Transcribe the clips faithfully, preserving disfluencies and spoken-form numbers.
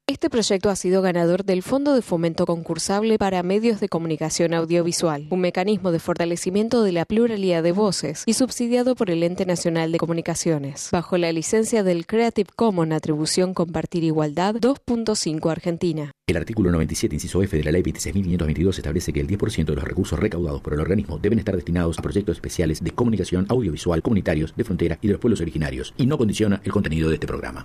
Este proyecto ha sido ganador del Fondo de Fomento Concursable para Medios de Comunicación Audiovisual, un mecanismo de fortalecimiento de la pluralidad de voces y subsidiado por el Ente Nacional de Comunicaciones, bajo la licencia del Creative Commons Atribución Compartir Igualdad dos punto cinco Argentina. El artículo noventa y siete, inciso F de la Ley veintiséis mil quinientos veintidós establece que el diez por ciento de los recursos recaudados por el organismo deben estar destinados a proyectos especiales de comunicación audiovisual comunitarios de frontera y de los pueblos originarios, y no condiciona el contenido de este programa.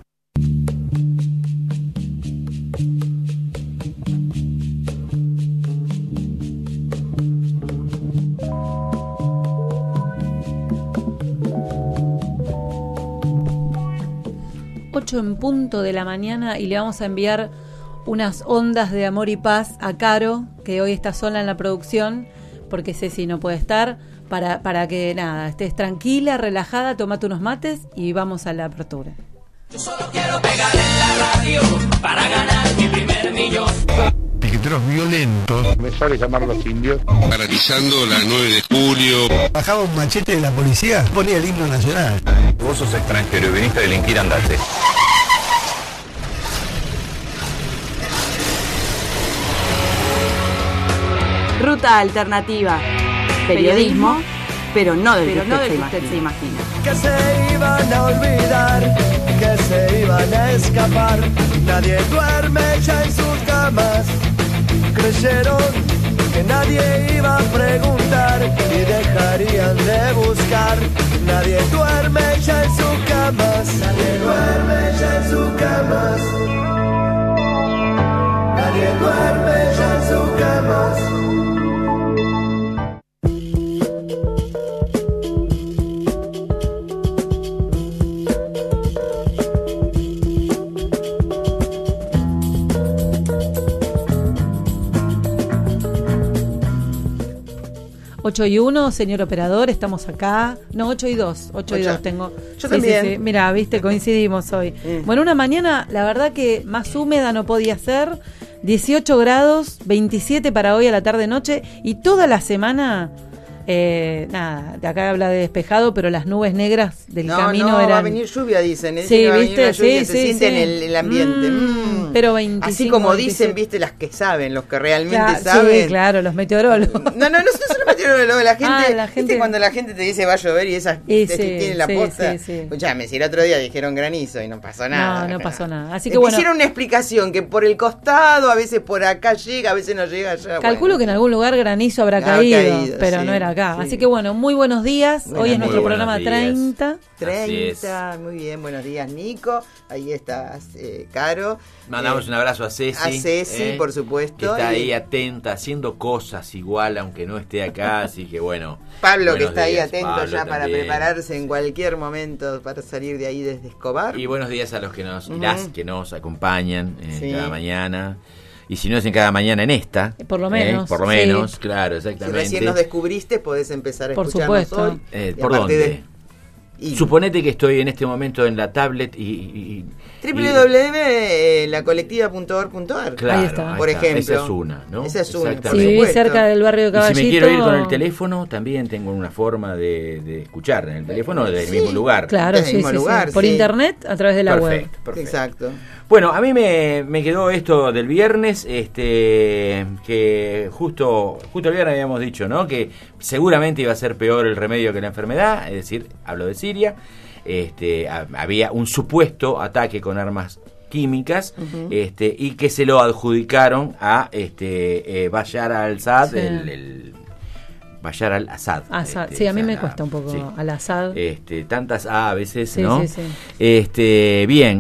ocho en punto de la mañana y le vamos a enviar unas ondas de amor y paz a Caro, que hoy está sola en la producción porque Ceci no puede estar, para, para que nada, estés tranquila, relajada, tomate unos mates y vamos a la apertura. Yo solo quiero pegar en la radio para ganar mi primer millón. Piqueteros violentos. Me sale llamar a los indios. Paralizando la nueve de julio. Bajaba un machete de la policía, ponía el himno nacional. Vos sos extranjero y viniste a delinquir, andate. Ruta alternativa. Periodismo, pero no del que usted, se, usted se imagina. Que se iban a olvidar, que se iban a escapar. Nadie duerme ya en sus camas. Creyeron que nadie iba a preguntar y dejarían de buscar. Nadie duerme ya en sus camas. Nadie duerme ya en sus camas. Nadie duerme ya en sus camas. ocho y uno, señor operador, estamos acá. No, ocho y dos, ocho y dos tengo. Yo sí, también. Sí, sí. Mira, viste, coincidimos hoy. Mm. Bueno, una mañana, la verdad que más húmeda no podía ser. dieciocho grados, veintisiete para hoy a la tarde-noche. Y toda la semana, eh, nada, de acá habla de despejado, pero las nubes negras del no, camino no, eran... va a venir lluvia, dicen. Sí, va a venir viste, una lluvia, sí, se sí, siente sí. en el, el ambiente. Mm, Mm. Pero veinticinco, Así como veintisiete. dicen, viste, las que saben, los que realmente Claro, saben. sí, claro, los meteorólogos. No, no, no, no son los meteorólogos, la gente, Ah, la gente- ¿viste cuando la gente te dice va a llover y esas Y te- sí, tienen la sí, posta? sí, sí. Escuchame, si el otro día dijeron granizo y no pasó nada. No, no pasó nada. Así que Me bueno, hicieron una explicación que por el costado, a veces por acá llega, a veces no llega allá. calculo bueno. que en algún lugar granizo habrá Ha caído, caído, pero sí, no era acá. sí. Así que bueno, muy buenos días. Buenas Hoy es noches. nuestro Muy programa buenos treinta. treinta, muy bien, buenos días, Nico. Ahí estás, eh, Caro. Mandamos Eh, un abrazo a Ceci. A Ceci, ¿eh? por supuesto. Que está y ahí atenta, haciendo cosas igual, aunque no esté acá, así que bueno. Pablo, que buenos está ahí días, atento Pablo ya para también. prepararse en cualquier momento para salir de ahí desde Escobar. Y buenos días a los que nos, y Ujú. las que nos acompañan eh, Sí. cada mañana. Y si no es en cada mañana, en esta. Por lo ¿eh? menos, Por lo sí. menos, claro, Si exactamente. recién nos descubriste, podés empezar a Por escucharnos supuesto. hoy. Eh, Y ¿Por aparte dónde? de- y- Suponete que estoy en este momento en la tablet y... y- y- doble u doble u doble u punto la colectiva punto org punto ar. Claro, Ahí está. Por ejemplo. Esa es una, ¿no? Esa es una, Si Exactamente. vivís cerca del barrio de Y Caballito... si me quiero ir con el teléfono, también tengo una forma de, de escuchar en el teléfono desde el Sí, mismo lugar. Claro, Desde el sí, mismo sí, sí. lugar, Por sí. internet, a través de la web. Perfecto, perfecto. Exacto. Bueno, a mí me, me quedó esto del viernes, este que justo justo el viernes habíamos dicho, ¿no? Que seguramente iba a ser peor el remedio que la enfermedad, es decir, hablo de Siria. Este, a- había un supuesto ataque con armas químicas, Ujú. este, y que se lo adjudicaron a este eh, Bashar al-Assad, Sí. el, el Bashar al-Assad. Assad. este, Sí, a mí esa me la- cuesta un poco sí. al Assad. Este, tantas A a veces, Sí, ¿no? sí, sí. Este, bien,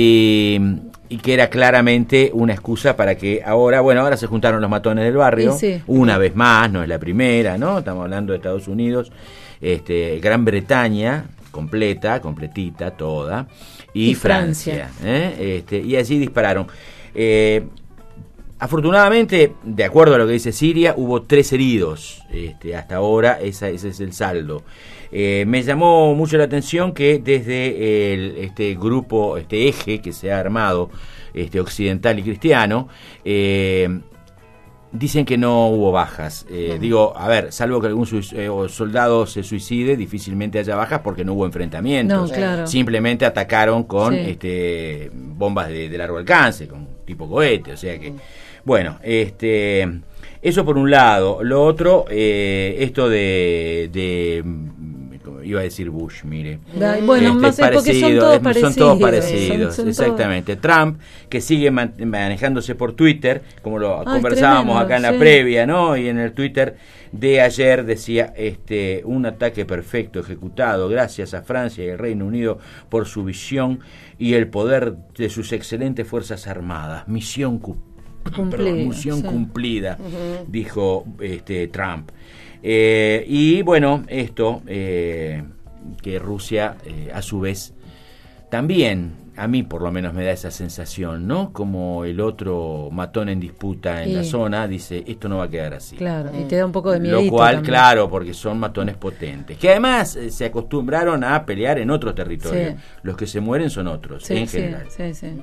y, y que era claramente una excusa para que ahora, bueno, ahora se juntaron los matones del barrio, Y sí. una vez más, no es la primera, ¿no? Estamos hablando de Estados Unidos, este, Gran Bretaña, completa, completita, toda, y, Y Francia, Francia. ¿eh? Este, y así dispararon. Eh, Afortunadamente, de acuerdo a lo que dice Siria, hubo tres heridos. Este, hasta ahora esa, ese es el saldo. Eh, me llamó mucho la atención que desde el, este grupo, este eje que se ha armado, este occidental y cristiano, eh, Dicen que no hubo bajas. Eh, uh-huh. Digo, a ver, salvo que algún su- eh, soldado se suicide, difícilmente haya bajas porque no hubo enfrentamientos. No, claro. Simplemente atacaron con Sí. este bombas de, de largo alcance, con tipo cohete. O sea que, bueno, este, eso por un lado. Lo otro, eh, esto de, de iba a decir Bush, mire. Da, bueno, este, más es porque son parecido, todos es- parecidos. Son todos parecidos, Son- son exactamente. Trump, que sigue man- manejándose por Twitter, como lo Ah, conversábamos tremendo, acá en la sí. previa, ¿no? Y en el Twitter de ayer decía, este, un ataque perfecto ejecutado, gracias a Francia y el Reino Unido por su visión y el poder de sus excelentes fuerzas armadas. Misión cu- Cumplida, perdón, misión sí. cumplida, Ujú. dijo este Trump. Eh, y bueno, esto, eh, que Rusia, eh, a su vez, también, a mí por lo menos me da esa sensación, ¿no? Como el otro matón en disputa en Y- la zona, dice, esto no va a quedar así. Claro, y te da un poco de miedo. Lo cual, claro, porque son matones potentes, que además eh, se acostumbraron a pelear en otros territorios. Sí. Los que se mueren son otros, Sí, en sí, general. sí, sí.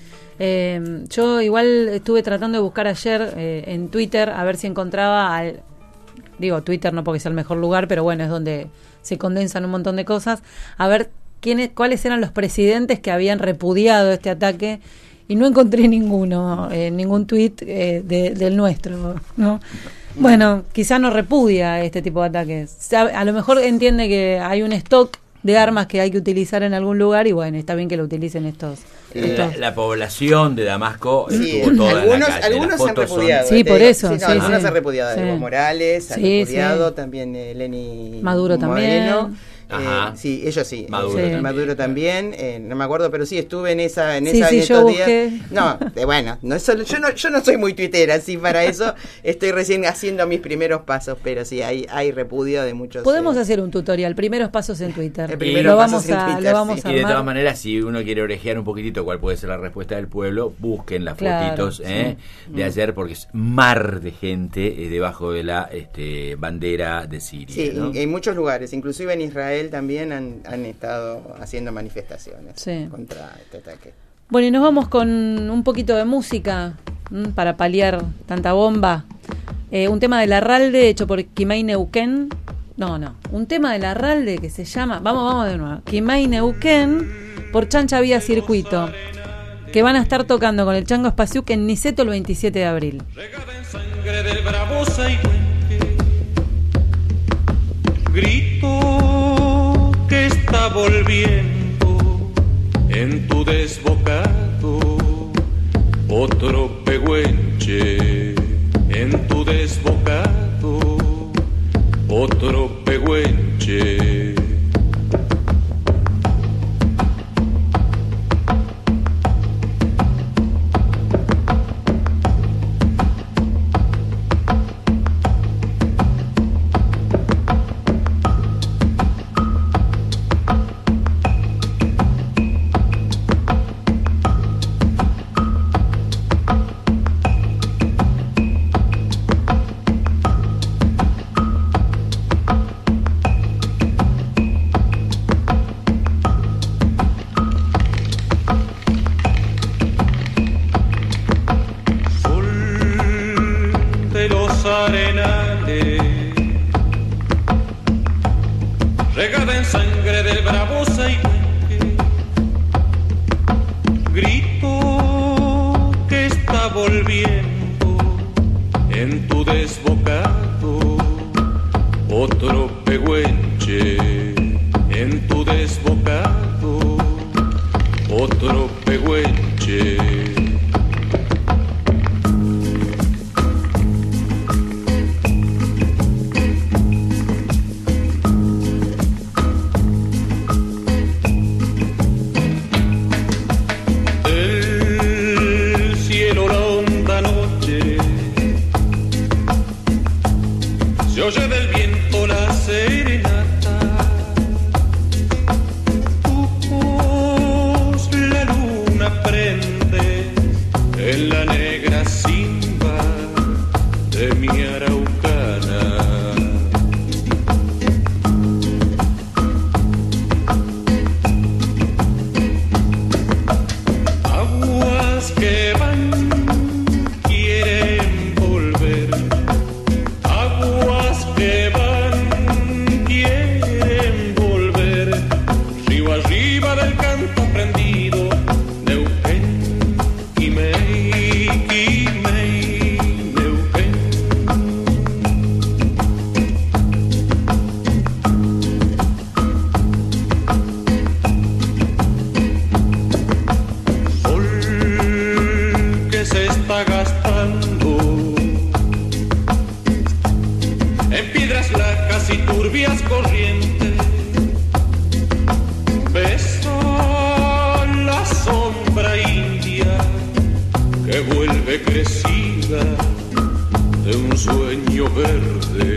Eh, yo igual estuve tratando de buscar ayer eh, en Twitter a ver si encontraba al, digo Twitter no porque sea el mejor lugar, pero bueno, es donde se condensan un montón de cosas, a ver quiénes, cuáles eran los presidentes que habían repudiado este ataque y no encontré ninguno, eh, ningún tuit eh, de- del nuestro, ¿no? Bueno, quizás no repudia este tipo de ataques. Sabe- A lo mejor entiende que hay un stock de armas que hay que utilizar en algún lugar y bueno, está bien que lo utilicen estos. La, estos. la población de Damasco Sí, estuvo toda algunos, en la calle. algunos Las se han fotos son- repudiado. Sí, te por digo. eso, Sí, no, sí, algunos sí. se han repudiado. Sí. Evo Morales, han Sí, repudiado, sí. también eh, Lenny Maduro Moreno. también. Ajá. Eh, sí, ellos sí. Maduro Eh, también. Maduro también. eh, no me acuerdo, pero sí estuve en esa, en Sí, esa sí, en yo estos busqué. días. No, de, bueno, no es solo, yo no, yo no soy muy tuitera, así para eso estoy recién haciendo mis primeros pasos, pero sí hay, hay repudio de muchos. Podemos eh, hacer un tutorial, primeros pasos en Twitter. El Y primeros lo pasos vamos en a, Twitter, lo vamos sí. a Y de armar. todas maneras, si uno quiere orejear un poquitito cuál puede ser la respuesta del pueblo, busquen las Claro, fotitos sí. ¿eh? de ayer, porque es mar de gente eh, debajo de la este, bandera de Siria. Sí, ¿no? en, en muchos lugares, inclusive en Israel también han, han estado haciendo manifestaciones Sí. contra este ataque. Bueno, y nos vamos con un poquito de música ¿m? para paliar tanta bomba. Eh, un tema de Larralde hecho por Kimay Neuquén. No, no. Un tema de Larralde que se llama. Vamos, vamos de nuevo. Kimay Neuquén por Chancha Vía Circuito. Que van a estar tocando con el Chango Espaciuc en Niceto el veintisiete de abril. Sangre del bravo Saihuenque, grito que está volviendo en tu desbocado, otro pehuenche en tu desbocado, otro pehuenche. De los arenales, regada en sangre del bravo Saihuenque, grito que está volviendo en tu desbocado, otro pehuenche en tu desbocado, otro pehuenche. Del cielo la honda noche se oye del viento la serenata, tu voz la luna prende sueño verde.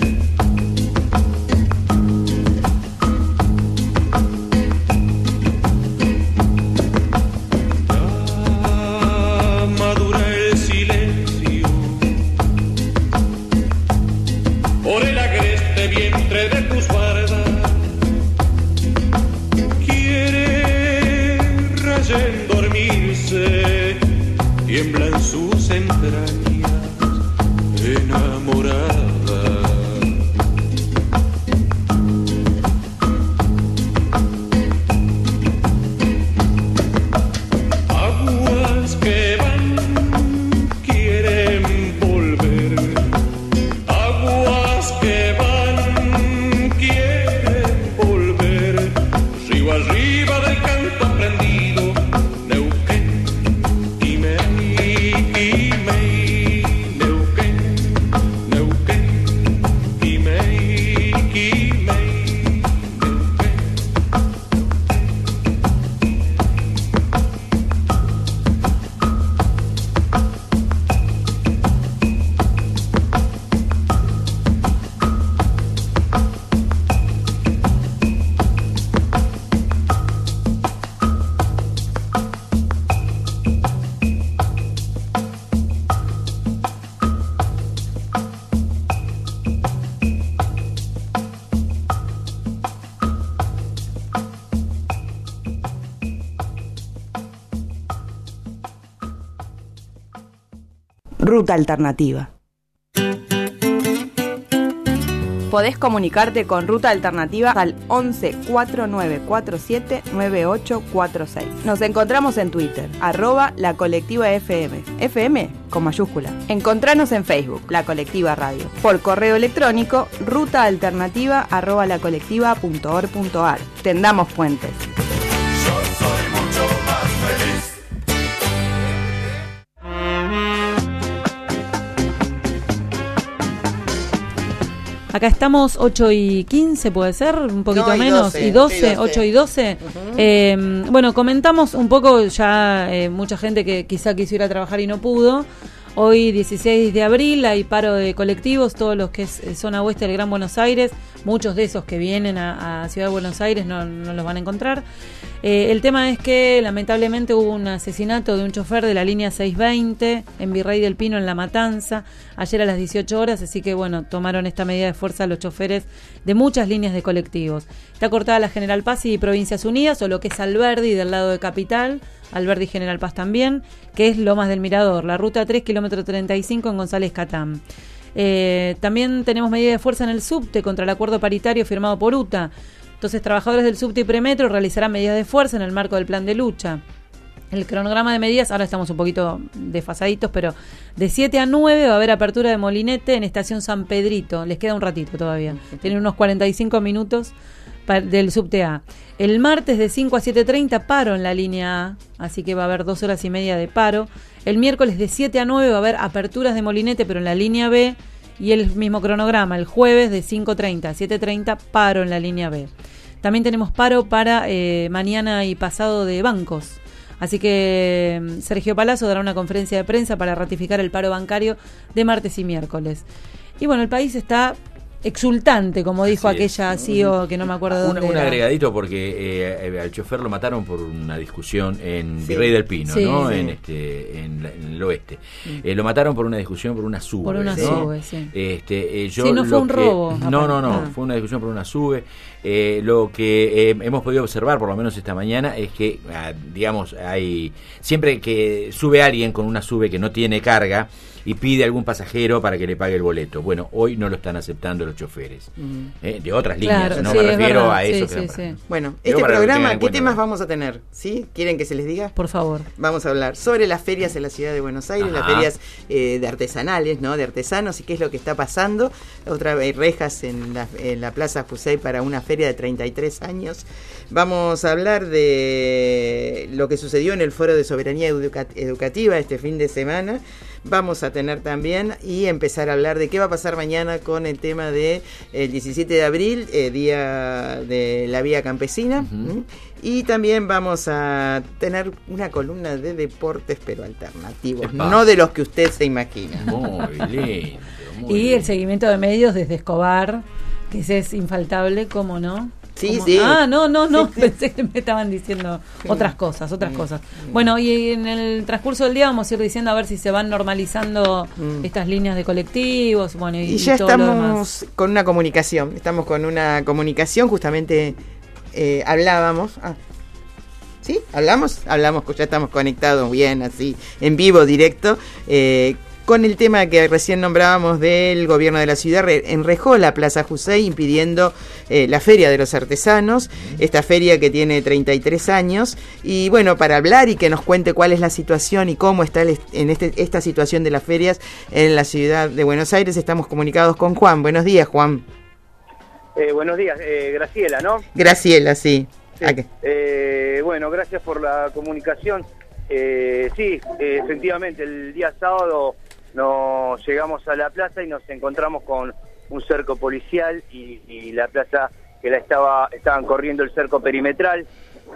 Ya madura el silencio por el agreste vientre de tus bardas. Quiere rayen dormirse, tiembla en sus entrañas enamorada. Aguas que van, quieren volver. Aguas que van, quieren volver. Río arriba del canto prendido, Neuquén, Quimei, Quimei, Neuquén, Neuquén, Quimei, Quimei, Neuquén. Ruta Alternativa. Podés comunicarte con Ruta Alternativa al once cuatro nueve cuatro siete nueve ocho cuatro seis. Nos encontramos en Twitter, arroba la colectiva F M. F M con mayúscula. Encontranos en Facebook, La Colectiva Radio. Por correo electrónico, rutaalternativa arroba lacolectiva.org.ar. Tendamos puentes. Yo soy mucho más feliz. Acá estamos ocho y quince, puede ser, un poquito No, y menos, doce, y doce, sí, doce. ocho y doce. Uh-huh. Eh, bueno, comentamos un poco, ya eh, mucha gente que quizá quisiera trabajar y no pudo. Hoy, dieciséis de abril, hay paro de colectivos, todos los que es eh, zona oeste del Gran Buenos Aires, muchos de esos que vienen a, a Ciudad de Buenos Aires no, no los van a encontrar. Eh, el tema es que lamentablemente hubo un asesinato de un chofer de la línea seiscientos veinte en Virrey del Pino, en La Matanza, ayer a las dieciocho horas, así que bueno, tomaron esta medida de fuerza los choferes de muchas líneas de colectivos. Está cortada la General Paz y Provincias Unidas, o lo que es Alberdi del lado de Capital, Alberdi y General Paz también, que es Lomas del Mirador, la ruta tres, kilómetro treinta y cinco en González Catán. Eh, también tenemos medida de fuerza en el subte contra el acuerdo paritario firmado por U T A. Entonces, trabajadores del subte y premetro realizarán medidas de fuerza en el marco del plan de lucha. El cronograma de medidas, ahora estamos un poquito desfasaditos, pero de siete a nueve va a haber apertura de molinete en Estación San Pedrito. Les queda un ratito todavía. Tienen unos cuarenta y cinco minutos pa- del subte A. El martes de cinco a siete treinta paro en la línea A, así que va a haber dos horas y media de paro. El miércoles de siete a nueve va a haber aperturas de molinete, pero en la línea B. Y el mismo cronograma, el jueves de cinco treinta a siete treinta, paro en la línea B. También tenemos paro para eh, mañana y pasado de bancos. Así que eh, Sergio Palazzo dará una conferencia de prensa para ratificar el paro bancario de martes y miércoles. Y bueno, el país está exultante, como dijo Así aquella es. C E O que no me acuerdo de Un, dónde un era. agregadito porque eh, al chofer lo mataron por una discusión en Sí. Virrey del Pino, Sí, ¿no? sí. En este en, la- en el oeste. Eh, lo mataron por una discusión por una sube. Por una ¿no? sube, sí. Este, eh, yo Sí, no fue lo un que- robo, No, no, no, aparte. Ah. fue una discusión por una sube. Eh, lo que eh, hemos podido observar, por lo menos esta mañana, es que, ah, digamos, hay siempre que sube alguien con una sube que no tiene carga y pide a algún pasajero para que le pague el boleto. Bueno, hoy no lo están aceptando los choferes. Mm. Eh, de otras líneas, Claro, no sí, me es refiero verdad. a eso. Sí, que sí, sí. Bueno, Digo, este para que lo tengan programa, en ¿qué cuenta. temas vamos a tener? ¿Sí? ¿Quieren que se les diga? Por favor. Vamos a hablar sobre las ferias en la ciudad de Buenos Aires, Ajá. las ferias eh, de artesanales, ¿no? De artesanos, y qué es lo que está pasando. Otra vez rejas en la, en la Plaza Jusey para una feria de treinta y tres años. Vamos a hablar de lo que sucedió en el Foro de Soberanía Educa- Educativa este fin de semana. Vamos a tener también y empezar a hablar de qué va a pasar mañana con el tema de el diecisiete de abril, eh, día de la vía campesina. Uh-huh. Y también vamos a tener una columna de deportes, pero alternativos, Epa. no de los que usted se imagina. Muy lindo. Muy y lindo. El seguimiento de medios desde Escobar, que ese es infaltable, ¿cómo no? Sí, ¿Cómo? sí. Ah, no, no, no, sí, sí. pensé que me estaban diciendo sí. otras cosas, otras mm. cosas. Bueno, y en el transcurso del día vamos a ir diciendo a ver si se van normalizando mm. estas líneas de colectivos, bueno, y, y ya y todo estamos lo demás. Con una comunicación, estamos con una comunicación, justamente eh, hablábamos, ah, ¿sí? ¿Hablamos? Hablamos, ya estamos conectados bien, así, en vivo, directo, eh, con el tema que recién nombrábamos del gobierno de la ciudad. Enrejó la Plaza Jusey impidiendo eh, la Feria de los Artesanos, esta feria que tiene treinta y tres años, y bueno, para hablar y que nos cuente cuál es la situación y cómo está el, en este, esta situación de las ferias en la ciudad de Buenos Aires, estamos comunicados con Juan. Buenos días, Juan. Eh, buenos días, eh, Graciela, ¿no? Graciela, sí. sí. Eh, bueno, gracias por la comunicación. Eh, sí, eh, efectivamente, el día sábado nos llegamos a la plaza y nos encontramos con un cerco policial y, y la plaza que la estaba estaban corriendo el cerco perimetral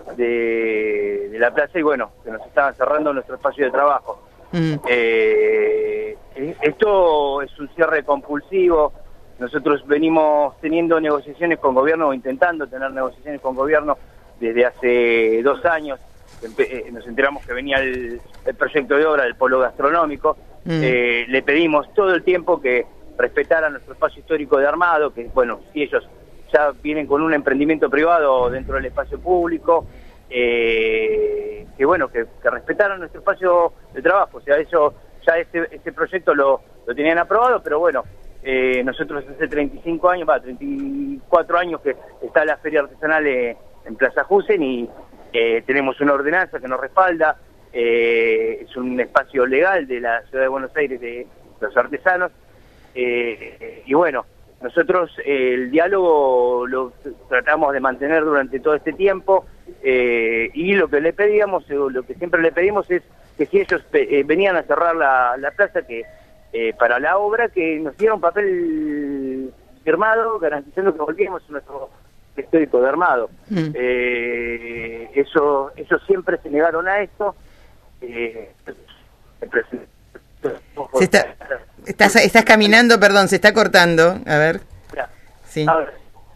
de, de la plaza y bueno, que nos estaban cerrando nuestro espacio de trabajo. Mm. Eh, esto es un cierre compulsivo. Nosotros venimos teniendo negociaciones con gobierno o intentando tener negociaciones con gobierno desde hace dos años. Nos enteramos que venía el, el proyecto de obra del polo gastronómico. Mm. Eh, le pedimos todo el tiempo que respetaran nuestro espacio histórico de Armado, que bueno, si ellos ya vienen con un emprendimiento privado dentro del espacio público, eh, que bueno, que, que respetaran nuestro espacio de trabajo. O sea, eso ya ese, ese proyecto lo, lo tenían aprobado, pero bueno, eh, nosotros hace treinta y cinco años, va, treinta y cuatro años que está la feria artesanal eh, en Plaza Jusen y eh, tenemos una ordenanza que nos respalda. Eh, es un espacio legal de la ciudad de Buenos Aires de los artesanos eh, y bueno, nosotros eh, el diálogo lo tratamos de mantener durante todo este tiempo eh, y lo que le pedíamos, lo que siempre le pedimos es que si ellos eh, venían a cerrar la, la plaza, que eh, para la obra, que nos dieran un papel firmado garantizando que volvíamos a nuestro histórico de Armado. Mm. Eh, eso, ellos siempre se negaron a esto. Eh, se está, estás, estás caminando, perdón, se está cortando, a ver. Sí. Ahora,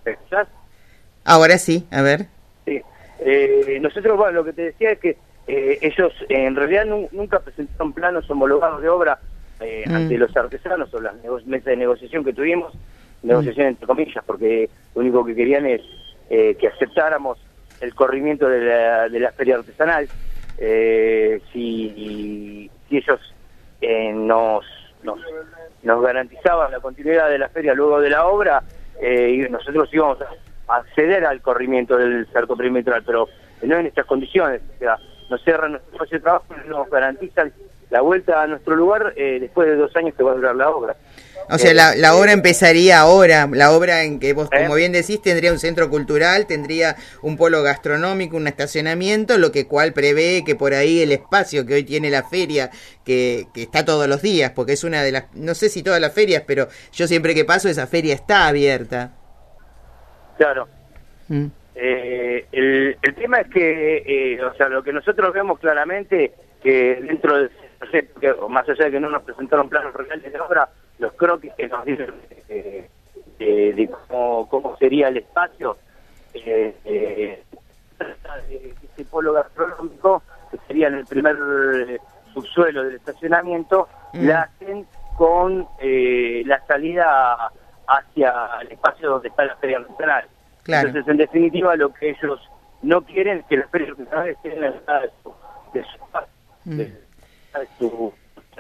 Ahora sí, a ver. Sí. Eh, nosotros, bueno, lo que te decía es que eh, ellos eh, en realidad nu nunca presentaron planos homologados de obra eh, mm. ante los artesanos o las mesas de negociación que tuvimos, mm. negociación entre comillas, porque lo único que querían es eh, que aceptáramos el corrimiento de la, de la feria artesanal. Eh, si, si ellos eh, nos, nos nos garantizaban la continuidad de la feria luego de la obra, eh, y nosotros íbamos a acceder al corrimiento del cerco perimetral, pero no en estas condiciones. O sea, nos cierran nuestro espacio de trabajo y nos garantizan la vuelta a nuestro lugar eh, después de dos años que va a durar la obra. O sea, la, la obra empezaría ahora, la obra en que vos, como bien decís, tendría un centro cultural, tendría un polo gastronómico, un estacionamiento, lo que cual prevé que por ahí el espacio que hoy tiene la feria, que, que está todos los días, porque es una de las, no sé si todas las ferias, pero yo siempre que paso esa feria está abierta. Claro. Mm. Eh, el, el tema es que, eh, o sea, lo que nosotros vemos claramente, que dentro del proyecto, que, o más allá de que no nos presentaron planos reales de obra, los croquis que nos dicen eh, eh, de cómo, cómo sería el espacio, eh, eh, este polo gastronómico, que sería en el primer eh, subsuelo del estacionamiento, mm. la hacen con eh, la salida hacia el espacio donde está la feria artesanal. Claro. Entonces, en definitiva, lo que ellos no quieren es que las ferias artesanales estén en la entrada de su, de su, mm. de, de su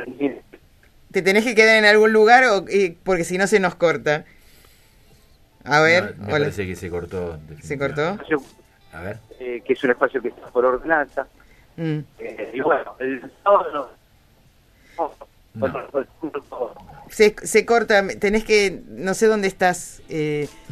¿Te tenés que quedar en algún lugar o eh, porque si no se nos corta? A ver. No, me hola. Parece que se cortó. ¿Se cortó? A ver. Eh, que es un espacio que está por ordenanza. Mm. Eh, y bueno, el sábado no. no. no. Se, se corta, tenés que, no sé dónde estás. Eh,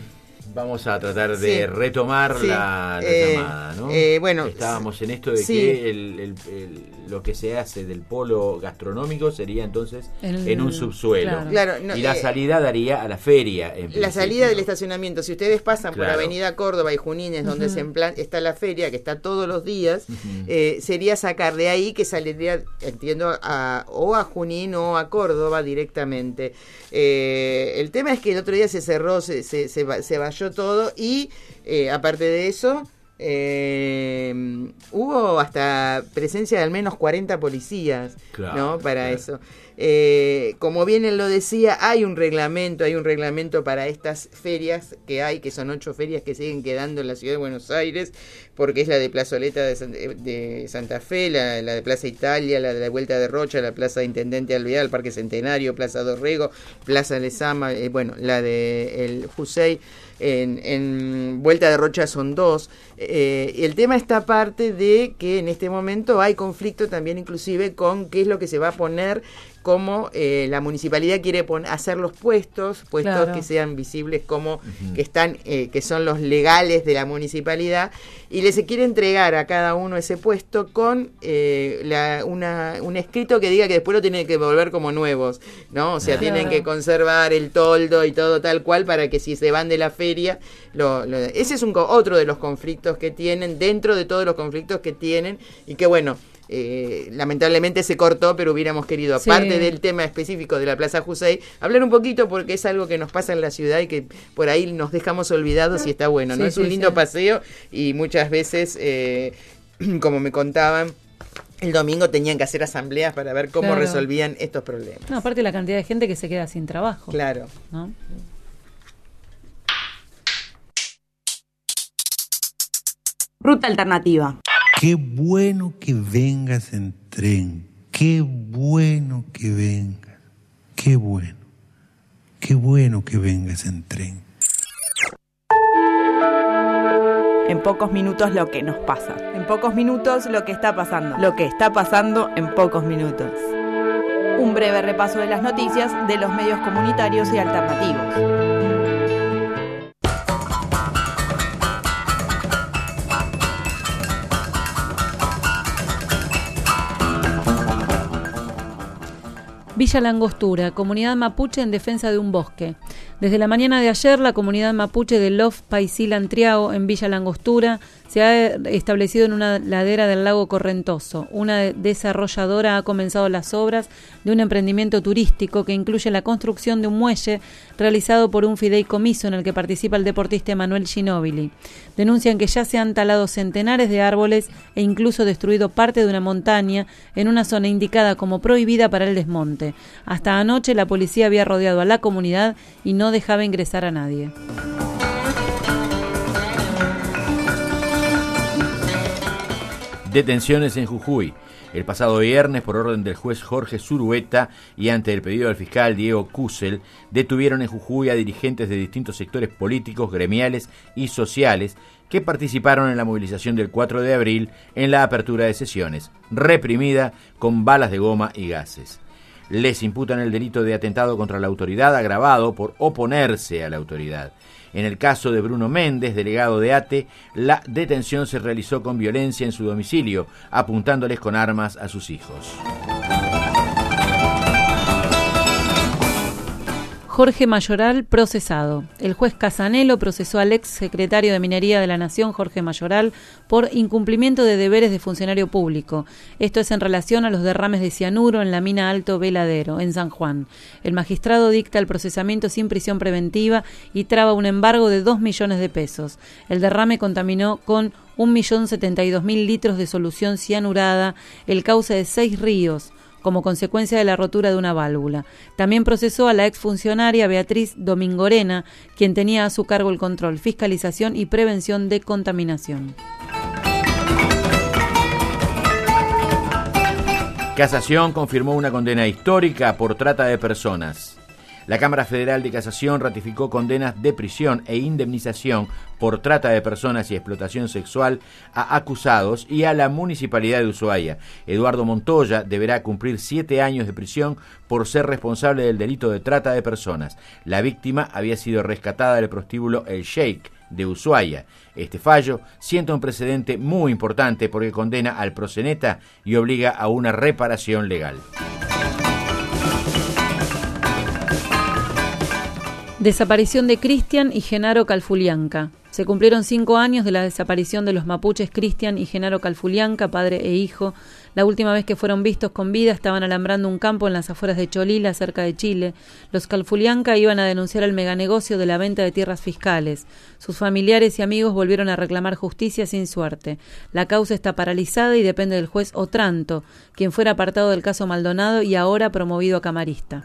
Vamos a tratar de sí. retomar sí. la, la eh, llamada, ¿no? Eh, bueno, estábamos en esto de sí. que el, el, el, lo que se hace del polo gastronómico sería entonces el, en un subsuelo. Claro. Claro, no, y la eh, salida daría a la feria. En la principio. salida del estacionamiento. Si ustedes pasan claro. por Avenida Córdoba y Junín, donde uh-huh. se empla- está la feria, que está todos los días, uh-huh. eh, sería sacar de ahí que saldría, entiendo, a, o a Junín o a Córdoba directamente. Eh, el tema es que el otro día se cerró, se, se, se, se valló todo y eh, aparte de eso eh, hubo hasta presencia de al menos cuarenta policías, claro, ¿no? Para claro. eso. Eh, como bien él lo decía, hay un reglamento, hay un reglamento para estas ferias que hay, que son ocho ferias que siguen quedando en la ciudad de Buenos Aires, porque es la de Plazoleta de, San, de Santa Fe, la, la de Plaza Italia, la de la Vuelta de Rocha, la Plaza de Intendente Alvear, el Parque Centenario, Plaza Dorrego, Plaza Lezama, eh, bueno, la de el Jusey. En, en Vuelta de Rocha son dos. Eh, el tema está aparte de que en este momento hay conflicto también inclusive con qué es lo que se va a poner, como eh, la municipalidad quiere pon- hacer los puestos, puestos claro. que sean visibles como uh-huh. que están, eh, que son los legales de la municipalidad, y les quiere entregar a cada uno ese puesto con eh, la, una, un escrito que diga que después lo tienen que devolver como nuevos, ¿no? O sea, claro. tienen que conservar el toldo y todo tal cual para que si se van de la feria, lo, lo, ese es un, otro de los conflictos que tienen, dentro de todos los conflictos que tienen, y que bueno, Eh, lamentablemente se cortó, pero hubiéramos querido, aparte sí. del tema específico de la Plaza Jusey, hablar un poquito porque es algo que nos pasa en la ciudad y que por ahí nos dejamos olvidados y está bueno, ¿no? Sí, es un sí, lindo sí. paseo y muchas veces, eh, como me contaban, el domingo tenían que hacer asambleas para ver cómo claro. resolvían estos problemas. No, aparte la cantidad de gente que se queda sin trabajo. Claro. ¿No? Ruta alternativa. Qué bueno que vengas en tren, qué bueno que vengas, qué bueno, qué bueno que vengas en tren. En pocos minutos lo que nos pasa, en pocos minutos lo que está pasando, lo que está pasando en pocos minutos. Un breve repaso de las noticias de los medios comunitarios y alternativos. Villa La Angostura, comunidad mapuche en defensa de un bosque. Desde la mañana de ayer, la comunidad mapuche de Lof Paisil Triao, en Villa La Angostura, se ha establecido en una ladera del lago Correntoso. Una desarrolladora ha comenzado las obras de un emprendimiento turístico que incluye la construcción de un muelle realizado por un fideicomiso en el que participa el deportista Emanuel Ginóbili. Denuncian que ya se han talado centenares de árboles e incluso destruido parte de una montaña en una zona indicada como prohibida para el desmonte. Hasta anoche la policía había rodeado a la comunidad y no dejaba ingresar a nadie. Detenciones en Jujuy. El pasado viernes, por orden del juez Jorge Zurueta y ante el pedido del fiscal Diego Kusel, detuvieron en Jujuy a dirigentes de distintos sectores políticos, gremiales y sociales que participaron en la movilización del cuatro de abril en la apertura de sesiones, reprimida con balas de goma y gases. Les imputan el delito de atentado contra la autoridad agravado por oponerse a la autoridad. En el caso de Bruno Méndez, delegado de ATE, la detención se realizó con violencia en su domicilio, apuntándoles con armas a sus hijos. Jorge Mayoral procesado. El juez Casanelo procesó al ex secretario de Minería de la Nación, Jorge Mayoral, por incumplimiento de deberes de funcionario público. Esto es en relación a los derrames de cianuro en la mina Alto Veladero, en San Juan. El magistrado dicta el procesamiento sin prisión preventiva y traba un embargo de dos millones de pesos. El derrame contaminó con un millón setenta y dos mil litros de solución cianurada el cauce de seis ríos, como consecuencia de la rotura de una válvula. También procesó a la exfuncionaria Beatriz Domingorena, quien tenía a su cargo el control, fiscalización y prevención de contaminación. Casación confirmó una condena histórica por trata de personas. La Cámara Federal de Casación ratificó condenas de prisión e indemnización por trata de personas y explotación sexual a acusados y a la Municipalidad de Ushuaia. Eduardo Montoya deberá cumplir siete años de prisión por ser responsable del delito de trata de personas. La víctima había sido rescatada del prostíbulo El Sheikh de Ushuaia. Este fallo sienta un precedente muy importante porque condena al proxeneta y obliga a una reparación legal. Desaparición de Cristian y Genaro Calfulianca. Se cumplieron cinco años de la desaparición de los mapuches Cristian y Genaro Calfulianca, padre e hijo. La última vez que fueron vistos con vida estaban alambrando un campo en las afueras de Cholila, cerca de Chile. Los Calfulianca iban a denunciar el meganegocio de la venta de tierras fiscales. Sus familiares y amigos volvieron a reclamar justicia sin suerte. La causa está paralizada y depende del juez Otranto, quien fuera apartado del caso Maldonado y ahora promovido a camarista.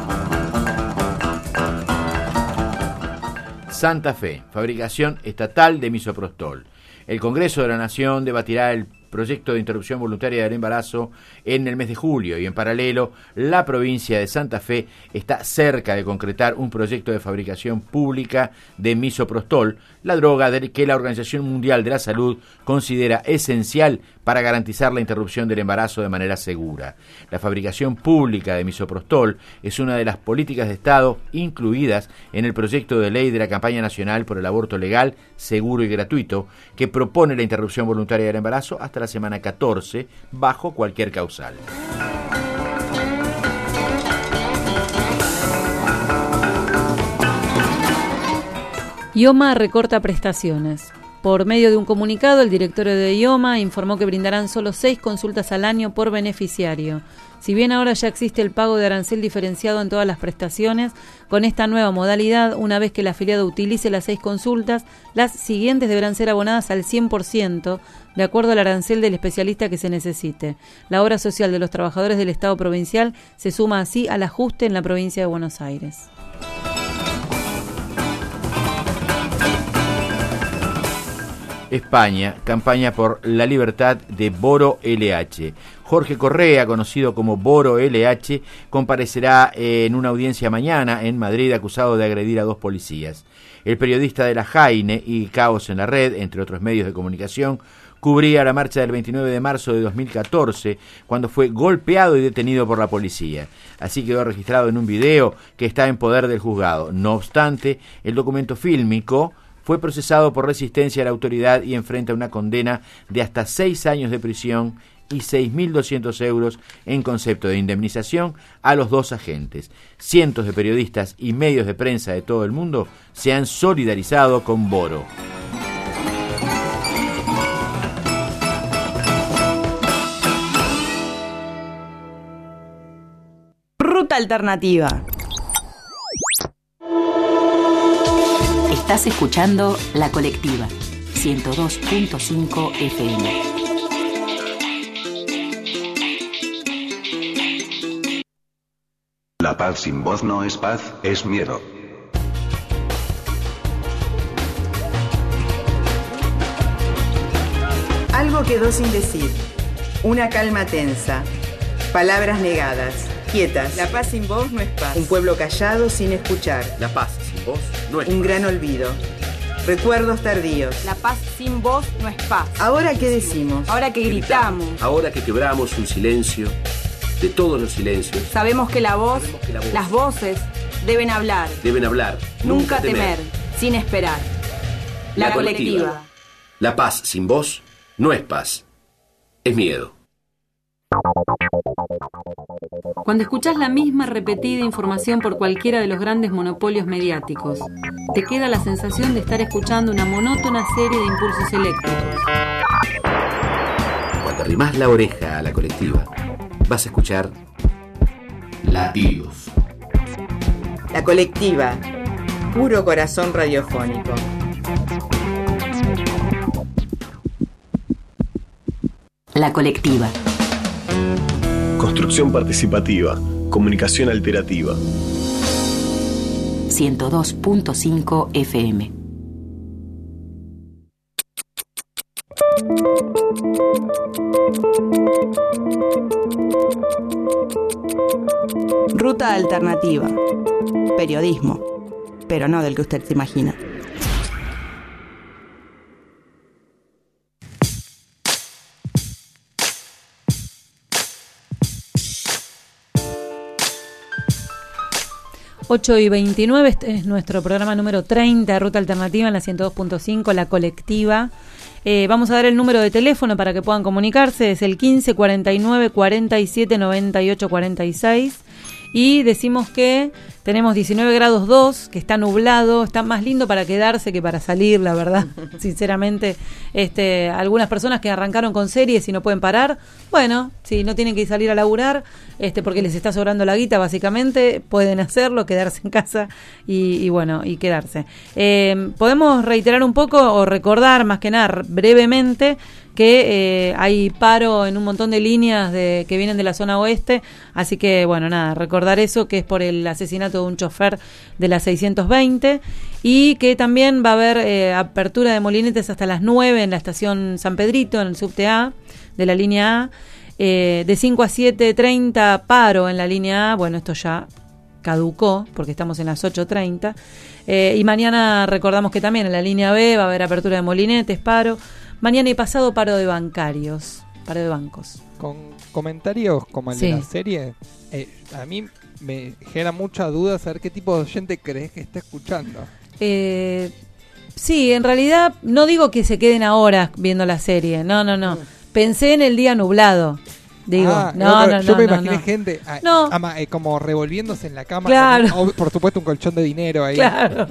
Santa Fe, fabricación estatal de misoprostol. El Congreso de la Nación debatirá el proyecto de interrupción voluntaria del embarazo en el mes de julio y en paralelo la provincia de Santa Fe está cerca de concretar un proyecto de fabricación pública de misoprostol, la droga que la Organización Mundial de la Salud considera esencial para garantizar la interrupción del embarazo de manera segura. La fabricación pública de misoprostol es una de las políticas de Estado incluidas en el proyecto de ley de la Campaña Nacional por el Aborto Legal, Seguro y Gratuito, que propone la interrupción voluntaria del embarazo hasta la semana catorce, bajo cualquier causal. IOMA recorta prestaciones. Por medio de un comunicado, el directorio de IOMA informó que brindarán solo seis consultas al año por beneficiario. Si bien ahora ya existe el pago de arancel diferenciado en todas las prestaciones, con esta nueva modalidad, una vez que el afiliado utilice las seis consultas, las siguientes deberán ser abonadas al cien por ciento, de acuerdo al arancel del especialista que se necesite. La obra social de los trabajadores del Estado provincial se suma así al ajuste en la provincia de Buenos Aires. España, campaña por la libertad de Boro L H. Jorge Correa, conocido como Boro L H, comparecerá en una audiencia mañana en Madrid acusado de agredir a dos policías. El periodista de la Jaine y Caos en la Red, entre otros medios de comunicación, cubría la marcha del veintinueve de marzo de dos mil catorce, cuando fue golpeado y detenido por la policía. Así quedó registrado en un video que está en poder del juzgado. No obstante, el documento fílmico fue procesado por resistencia a la autoridad y enfrenta una condena de hasta seis años de prisión y seis mil doscientos euros en concepto de indemnización a los dos agentes. Cientos de periodistas y medios de prensa de todo el mundo se han solidarizado con Boro. Ruta alternativa. Estás escuchando La Colectiva, ciento dos punto cinco F M. La paz sin voz no es paz, es miedo. Algo quedó sin decir. Una calma tensa. Palabras negadas. Quietas. La paz sin voz no es paz. Un pueblo callado sin escuchar. La paz sin voz no es Un paz. gran olvido. Recuerdos tardíos. La paz sin voz no es paz. ¿Ahora qué decimos? Ahora que gritamos. Ahora que quebramos un silencio, de todos los silencios, Sabemos que la voz, que la voz, las voces, deben hablar. deben hablar. Nunca temer, sin esperar. La, La colectiva. colectiva. La paz sin voz no es paz, es miedo. Cuando escuchás la misma repetida información por cualquiera de los grandes monopolios mediáticos, te queda la sensación de estar escuchando una monótona serie de impulsos eléctricos. Cuando arrimás la oreja a la colectiva, vas a escuchar latidos. La colectiva. Puro corazón radiofónico. La Colectiva. Construcción participativa. Comunicación alterativa. ciento dos punto cinco F M. Ruta Alternativa. Periodismo, pero no del que usted se imagina. ocho y veintinueve, este es nuestro programa número treinta de Ruta Alternativa en la ciento dos punto cinco, La Colectiva. Eh, vamos a dar el número de teléfono para que puedan comunicarse, es el quince cuarenta y nueve cuarenta y siete noventa y ocho cuarenta y seis. Y decimos que tenemos diecinueve grados dos, que está nublado, está más lindo para quedarse que para salir, la verdad. Sinceramente, este, algunas personas que arrancaron con series y no pueden parar, bueno, si no tienen que salir a laburar, este, porque les está sobrando la guita, básicamente, pueden hacerlo, quedarse en casa y, y bueno, y quedarse. Eh, podemos reiterar un poco o recordar, más que nada, brevemente, que eh, hay paro en un montón de líneas de, que vienen de la zona oeste, así que bueno, nada, recordar eso, que es por el asesinato de un chofer de la seiscientos veinte, y que también va a haber eh, apertura de molinetes hasta las nueve en la estación San Pedrito, en el subte A de la línea A, eh, de cinco a siete treinta paro en la línea A, bueno, esto ya caducó porque estamos en las ocho treinta, eh, y mañana recordamos que también en la línea B va a haber apertura de molinetes, paro. Mañana y pasado paro de bancarios, paro de bancos. Con comentarios como el Sí. de la serie, eh, a mí me genera mucha duda saber qué tipo de oyente crees que está escuchando. Eh, sí, en realidad no digo que se queden ahora viendo la serie, no, no, no. Pensé en el día nublado. Digo, Ah, no, no, yo no, me no, imaginé no. gente ah, No. ama, eh, como revolviéndose en la cama, Claro. con- o, por supuesto un colchón de dinero ahí. Claro.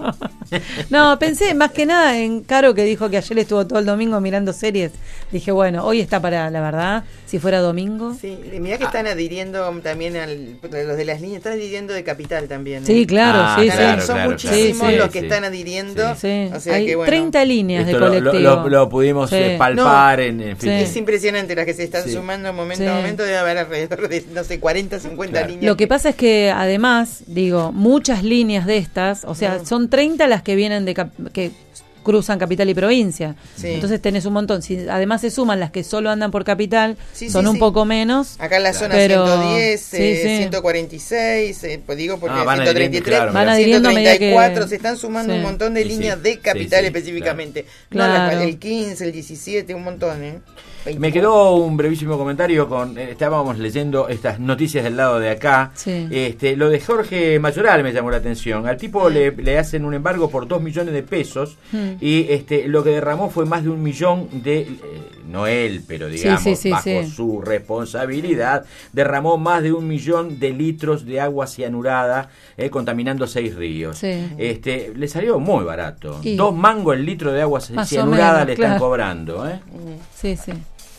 No, pensé más que nada en Caro, que dijo que ayer estuvo todo el domingo mirando series. Dije, bueno, hoy está para, la verdad, si fuera domingo. Sí, mirá que están adhiriendo también al, los de las líneas, están adhiriendo de Capital también. ¿eh? Sí, claro, Ah, sí, claro, sí. Son claro, muchísimos claro. Sí, los que sí. están adhiriendo. Sí. O sea Hay que, bueno, treinta líneas Esto de lo, lo, colectivo. lo- lo pudimos Sí. eh, palpar No. en, en fin. Sí. Es impresionante las que se están Sí. sumando momento Sí. a momento, debe haber alrededor de, no sé, cuarenta, cincuenta Claro. líneas. Lo que pasa es que además, digo, muchas líneas de estas, o sea, Mm. son treinta las que vienen de cap- que cruzan capital y provincia. Sí. Entonces tenés un montón. Si además se suman las que solo andan por capital, Sí, son sí, un sí. poco menos. Acá en la zona pero- ciento diez, sí, eh, sí. ciento cuarenta y seis, eh, pues digo porque Ah, van ciento treinta y tres, adhiriendo, claro, Van adhiriendo a medida ciento treinta y cuatro, que- se están sumando sí. un montón de Sí, líneas sí. de Capital Sí, sí, específicamente. claro. No, la- Claro. el quince, el diecisiete, un montón, ¿eh? Me veinticuatro. quedó un brevísimo comentario con eh, estábamos leyendo estas noticias del lado de acá. Sí. Este, lo de Jorge Mayoral me llamó la atención. Al tipo le, le hacen un embargo por dos millones de pesos Mm. y este lo que derramó fue más de un millón de eh, no él, pero digamos sí, sí, bajo sí. su responsabilidad derramó más de un millón de litros de agua cianurada, eh, contaminando seis ríos. Sí. Este le salió muy barato. Y- Dos mangos el litro de agua Más o cianurada menos, le están claro. cobrando, ¿eh? Sí, sí.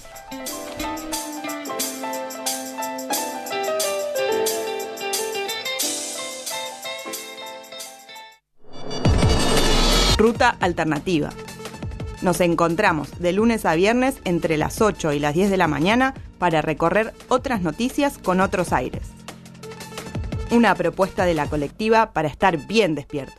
Ruta Alternativa. Nos encontramos de lunes a viernes entre las ocho y las diez de la mañana para recorrer otras noticias con otros aires. Una propuesta de la colectiva para estar bien despiertos.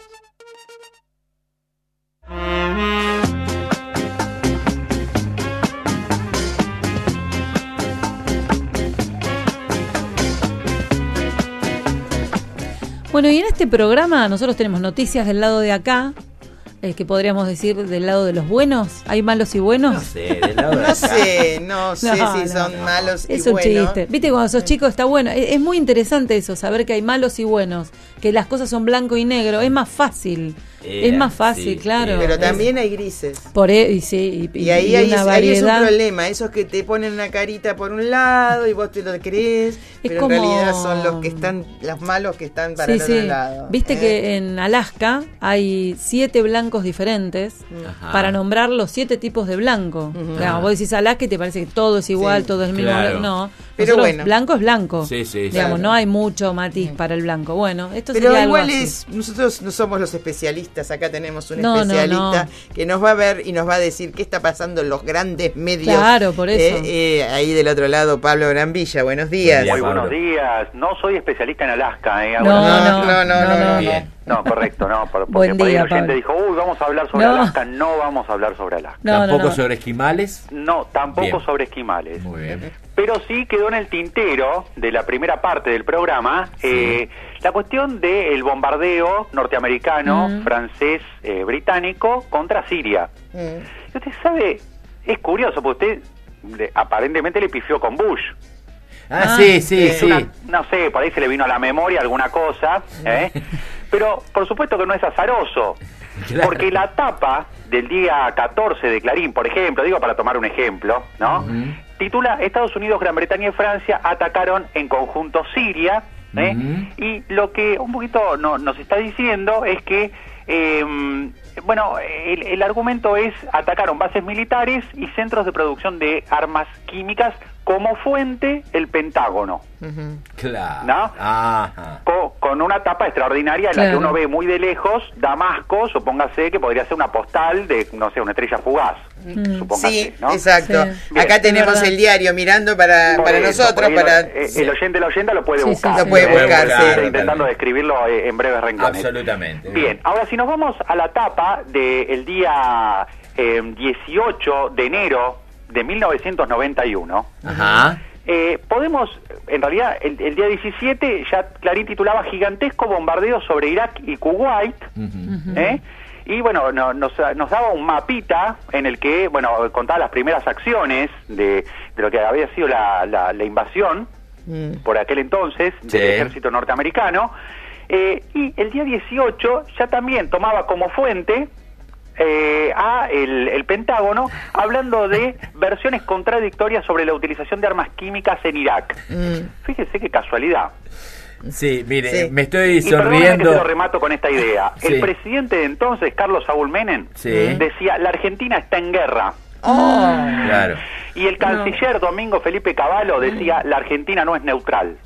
Bueno, y en este programa nosotros tenemos noticias del lado de acá, eh, que podríamos decir del lado de los buenos. ¿Hay malos y buenos? No sé, del lado de No acá. sé, no sé No, si no, son malos Es y un buenos. chiste. Viste, cuando sos chico está bueno. Es, es muy interesante eso, saber que hay malos y buenos, que las cosas son blanco y negro. Es más fácil. Eh, es más fácil, sí, claro. Pero Es- también hay grises. Por e- y, sí, y, Y ahí, y hay, una ahí es un variedad. problema, esos que te ponen una carita por un lado y vos te lo crees, pero como- en realidad son los que están, los malos que están para Sí, el otro sí. lado. Viste ¿eh? que en Alaska hay siete blancos diferentes Ajá. para nombrar los siete tipos de blanco. Ujú. Claro, vos decís Alaska y te parece que todo es igual, Sí, todo es el mismo claro. blanco. No, Pero Nosotros, bueno. blanco es blanco. Sí, sí, Digamos, claro. no hay mucho matiz para el blanco. Bueno, esto Pero sería algo igual así. es, nosotros no somos los especialistas, acá tenemos un No, no, especialista no. que nos va a ver y nos va a decir qué está pasando en los grandes medios. Claro, por eso. Eh, eh, ahí del otro lado, Pablo Brambilla, buenos días. Muy buenos días. No soy especialista en Alaska, ¿eh? No, no, no, no, no, no. Bien. No, correcto, no, por- porque Buen por ahí día, el oyente Pablo. dijo, uy, vamos a hablar sobre No. Alaska. No vamos a hablar sobre Alaska. No, Tampoco no, no. sobre esquimales. No, tampoco Bien. sobre esquimales. Muy bien. Pero sí quedó en el tintero de la primera parte del programa eh, la cuestión del bombardeo norteamericano, Mm. francés, eh, británico contra Siria. Mm. Y usted sabe, es curioso, porque usted le- aparentemente le pifió con Bush. Ah, sí, sí, Es sí. una- no sé, por ahí se le vino a la memoria alguna cosa, ¿eh? Pero por supuesto que no es azaroso, Claro. porque la tapa del día catorce de Clarín, por ejemplo, digo para tomar un ejemplo, ¿no? Ujú. Titula Estados Unidos, Gran Bretaña y Francia atacaron en conjunto Siria, ¿eh? Ujú. Y lo que un poquito no, nos está diciendo es que, eh, bueno, el, el argumento es atacaron bases militares y centros de producción de armas químicas como fuente el Pentágono, Ujú. Claro. ¿no? Ajá. Co- con una tapa extraordinaria en la que Claro. uno ve muy de lejos Damasco, supóngase que podría ser una postal de, no sé, una estrella fugaz, Mm. supóngase, Sí, ¿no? exacto. Sí. Acá Bien. tenemos Es verdad. el diario mirando para, Por para eso, nosotros, por ahí para... el, eh, el oyente la oyenda lo puede Sí, sí, buscar. sí. Lo puede ¿eh? buscar, Estoy sí. intentando describirlo eh, en breves renglones. Absolutamente. Bien, ahora si nos vamos a la tapa del día eh, dieciocho de enero de mil novecientos noventa y uno, Ajá. eh, podemos, en realidad, el, el día diecisiete ya Clarín titulaba Gigantesco bombardeo sobre Irak y Kuwait, Ujú. ¿eh? Y bueno, no- nos, nos daba un mapita en el que, bueno, contaba las primeras acciones de, de lo que había sido la, la, la invasión Mm. por aquel entonces del Sí. ejército norteamericano, eh, y el día dieciocho ya también tomaba como fuente eh, a el, el Pentágono, hablando de versiones contradictorias sobre la utilización de armas químicas en Irak. Mm. Fíjese qué casualidad. Sí, mire, Sí. me estoy Y perdóneme que se lo sonriendo. remato con esta idea. Sí. El presidente de entonces, Carlos Saúl Menem, Sí. decía, la Argentina está en guerra. Oh. Claro. Y el canciller Domingo Felipe Cavallo decía, la Argentina no es neutral.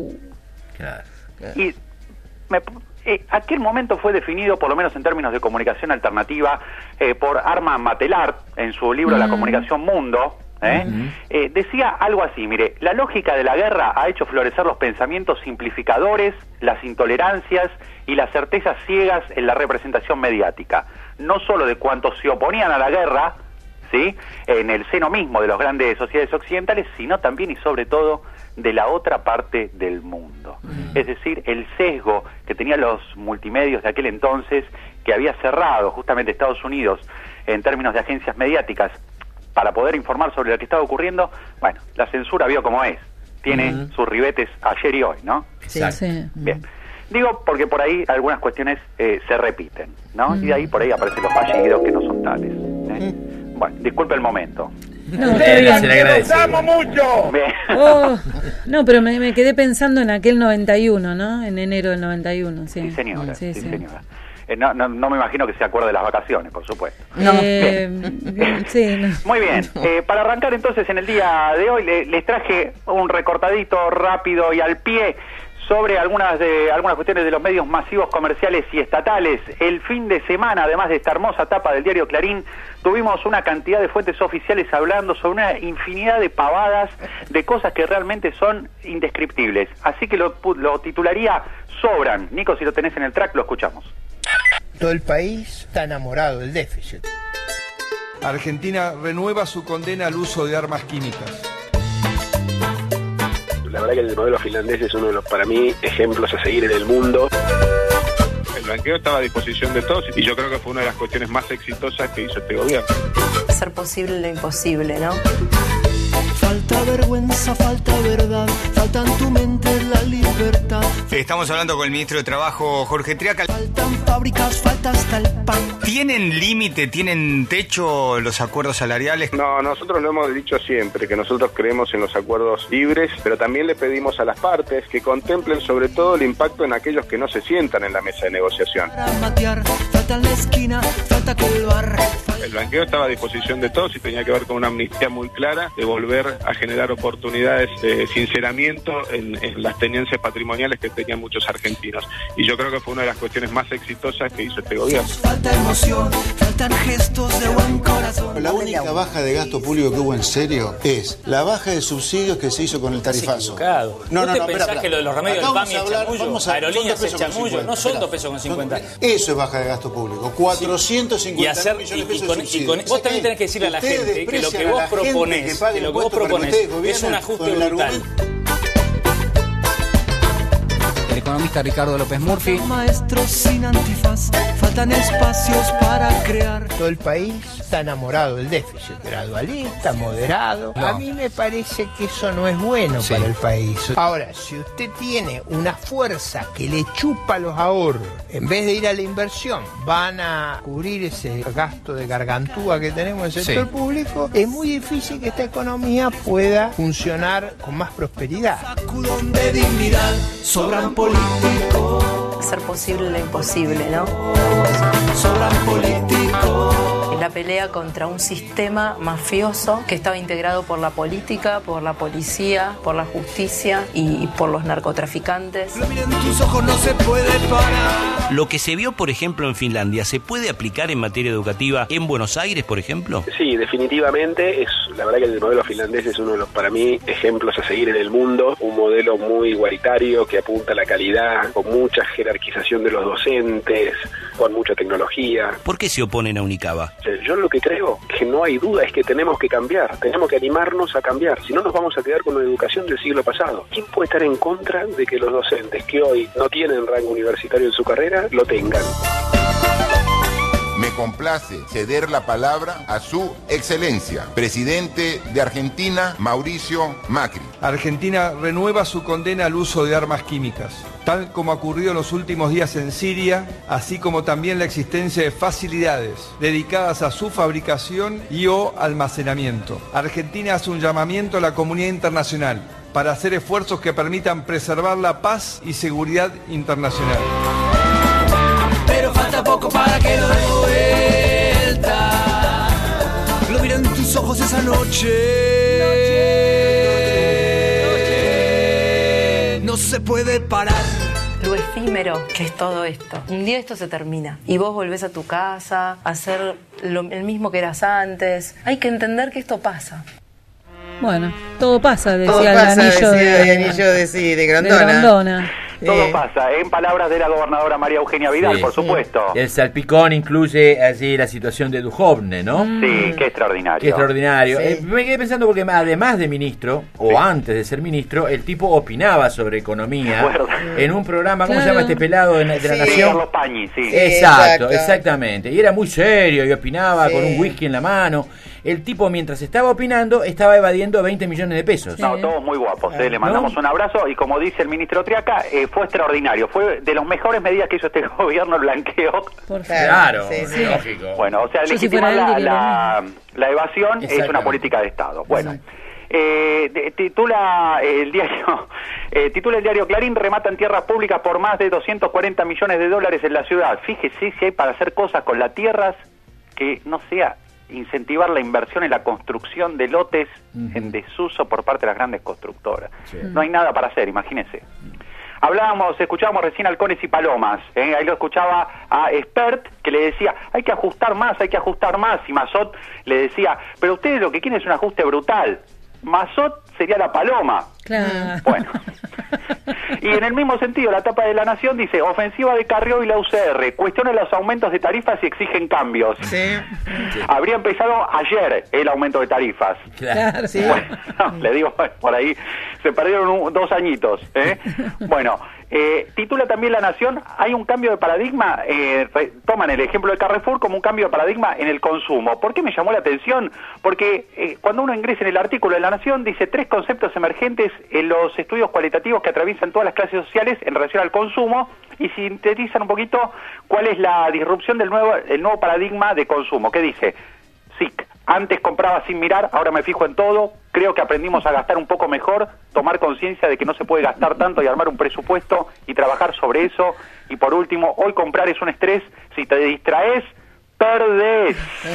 Claro. Y me- eh, aquel momento fue definido, por lo menos en términos de comunicación alternativa, eh, por Arma Matelart, en su libro La comunicación mundo. ¿eh? Ujú. Eh, decía algo así, mire, la lógica de la guerra ha hecho florecer los pensamientos simplificadores, las intolerancias y las certezas ciegas en la representación mediática, no solo de cuantos se oponían a la guerra, ¿sí?, en el seno mismo de las grandes sociedades occidentales, sino también y sobre todo de la otra parte del mundo. Es decir, el sesgo que tenían los multimedios de aquel entonces, que había cerrado justamente Estados Unidos en términos de agencias mediáticas para poder informar sobre lo que estaba ocurriendo, bueno, la censura vio cómo es, tiene Ujú. sus ribetes ayer y hoy, ¿no? Sí. Exacto. Sí. Bien. Digo porque por ahí algunas cuestiones eh, se repiten, ¿no? Y de ahí por ahí aparecen los fallidos que no son tales. ¿eh? Bueno, disculpe el momento. No, está Se bien. le agradece. Bien. Oh, no, pero me, me quedé pensando en aquel noventa y uno, ¿no? En enero del noventa y uno, sí. Sí, señora, sí, Sí, sí. señora. Eh, no, no, no me imagino que se acuerde de las vacaciones, por supuesto. No. Eh, sí, no. Muy bien, eh, para arrancar entonces en el día de hoy le- les traje un recortadito rápido y al pie sobre algunas de algunas cuestiones de los medios masivos comerciales y estatales. El fin de semana, además de esta hermosa tapa del diario Clarín, tuvimos una cantidad de fuentes oficiales hablando sobre una infinidad de pavadas, de cosas que realmente son indescriptibles. Así que lo, pu- lo titularía Sobran. Nico, si lo tenés en el track, lo escuchamos. Todo el país está enamorado del déficit. Argentina renueva su condena al uso de armas químicas. La verdad que el modelo finlandés es uno de los, para mí, ejemplos a seguir en el mundo. El blanqueo estaba a disposición de todos y yo creo que fue una de las cuestiones más exitosas que hizo este gobierno. Hacer posible lo imposible, ¿no? Falta vergüenza, falta verdad, falta en tu mente la libertad. Estamos hablando con el ministro de Trabajo, Jorge Triaca. Faltan fábricas, falta hasta el pan. ¿Tienen límite, tienen techo los acuerdos salariales? No, nosotros lo hemos dicho siempre, que nosotros creemos en los acuerdos libres, pero también le pedimos a las partes que contemplen sobre todo el impacto en aquellos que no se sientan en la mesa de negociación. Para matear, falta falta en la esquina, falta que el bar. El blanqueo estaba a disposición de todos y tenía que ver con una amnistía muy clara de volver a generar oportunidades de sinceramiento en, en las tenencias patrimoniales que tenían muchos argentinos. Y yo creo que fue una de las cuestiones más exitosas que hizo este gobierno. Falta emoción, faltan gestos de buen corazón. La única baja de gasto público que hubo en serio es la baja de subsidios que se hizo con el tarifazo. No, no, no, pensás espera, que lo de los remedios del PAMI es chamullo, aerolíneas es chamullo, no son dos pesos con cincuenta. Eso es baja de gasto público, cuatrocientos cincuenta y hacer, millones de y, pesos y con, de subsidio. y con, vos también tenés que decirle a la gente que lo que vos proponés, que, que lo que vos proponés es un ajuste brutal. El economista Ricardo López Murphy. Maestros sin antifaz, faltan espacios para crear. Todo el país está enamorado del déficit, gradualista, moderado. No. A mí me parece que eso no es bueno sí. para el país. Ahora, si usted tiene una fuerza que le chupa los ahorros, en vez de ir a la inversión, van a cubrir ese gasto de gargantúa que tenemos en el sector sí. público, es muy difícil que esta economía pueda funcionar con más prosperidad. Sacudón de dignidad, sobran políticos. Hacer posible lo imposible, ¿no? Sobran políticos. La pelea contra un sistema mafioso que estaba integrado por la política, por la policía, por la justicia y por los narcotraficantes. Miren tus ojos, no se puede parar. Lo que se vio, por ejemplo, en Finlandia, ¿se puede aplicar en materia educativa en Buenos Aires, por ejemplo? Sí, definitivamente. Es la verdad que el modelo finlandés es uno de los, para mí, ejemplos a seguir en el mundo. Un modelo muy igualitario que apunta a la calidad, con mucha jerarquización de los docentes, con mucha tecnología. ¿Por qué se oponen a Unicaba? Yo lo que creo que no hay duda es que tenemos que cambiar, tenemos que animarnos a cambiar, si no nos vamos a quedar con la educación del siglo pasado. ¿Quién puede estar en contra de que los docentes que hoy no tienen rango universitario en su carrera lo tengan? Me complace ceder la palabra a su excelencia, presidente de Argentina, Mauricio Macri. Argentina renueva su condena al uso de armas químicas, tal como ha ocurrido en los últimos días en Siria, así como también la existencia de facilidades dedicadas a su fabricación y o almacenamiento. Argentina hace un llamamiento a la comunidad internacional para hacer esfuerzos que permitan preservar la paz y seguridad internacional. Pero falta poco para que lo dé vuelta. Lo miré en tus ojos esa noche. noche. No se puede parar. Lo efímero que es todo esto. Un día esto se termina y vos volvés a tu casa a hacer lo, el mismo que eras antes. Hay que entender que esto pasa. Bueno, todo pasa, decía todo el pasa, anillo decía de, el anillo de, sí, de Grondona. De Grondona. Todo Eh, pasa, en palabras de la gobernadora María Eugenia Vidal, Sí. por supuesto. El salpicón incluye allí la situación de Duhovne, ¿no? Sí, qué extraordinario. Qué extraordinario. Sí. Eh, me quedé pensando porque además de ministro, o Sí. antes de ser ministro, el tipo opinaba sobre economía acuerdo. en un programa, ¿cómo Claro. se llama este pelado de, de la Sí, Nación? Carlos Pañi, sí. Exacto, Exacto. exactamente. Y era muy serio y opinaba Sí. con un whisky en la mano. El tipo, mientras estaba opinando, estaba evadiendo veinte millones de pesos. No, todos muy guapos, eh. le mandamos ¿No? un abrazo y como dice el ministro Triaca, eh, fue extraordinario, fue de las mejores medidas que hizo este gobierno el blanqueo. Por Claro, Sí, sí. lógico. Bueno, o sea, Yo si legitimar fuera él la, diría la, la evasión es una Exactamente. política de Estado. Bueno, eh, de- titula el diario eh, titula el diario Clarín, rematan tierras públicas por más de doscientos cuarenta millones de dólares en la ciudad. Fíjese si hay para hacer cosas con las tierras que no sea incentivar la inversión en la construcción de lotes Ujú. en desuso por parte de las grandes constructoras. Sí. No hay nada para hacer, imagínense. Hablábamos, escuchábamos recién halcones y palomas, ¿eh? Ahí lo escuchaba a Expert que le decía, hay que ajustar más, hay que ajustar más, y Mazot le decía, pero ustedes lo que quieren es un ajuste brutal. Mazot sería la paloma. Claro. Bueno. Y en el mismo sentido, la tapa de La Nación dice, ofensiva de Carrió y la U C R, cuestiona los aumentos de tarifas y exigen cambios. Sí. Habría empezado ayer el aumento de tarifas. Claro, sí. Bueno, le digo, por ahí se perdieron un- dos añitos. ¿eh? Bueno, eh, titula también La Nación, hay un cambio de paradigma, eh, re- toman el ejemplo de Carrefour como un cambio de paradigma en el consumo. ¿Por qué me llamó la atención? Porque eh, cuando uno ingresa en el artículo de La Nación, dice tres conceptos emergentes en los estudios cualitativos que atraviesan todas las clases sociales en relación al consumo y sintetizan un poquito cuál es la disrupción del nuevo, el nuevo paradigma de consumo. ¿Qué dice? S I C, antes compraba sin mirar, ahora me fijo en todo, creo que aprendimos a gastar un poco mejor, tomar conciencia de que no se puede gastar tanto y armar un presupuesto y trabajar sobre eso. Y por último, hoy comprar es un estrés, si te distraes, perdés.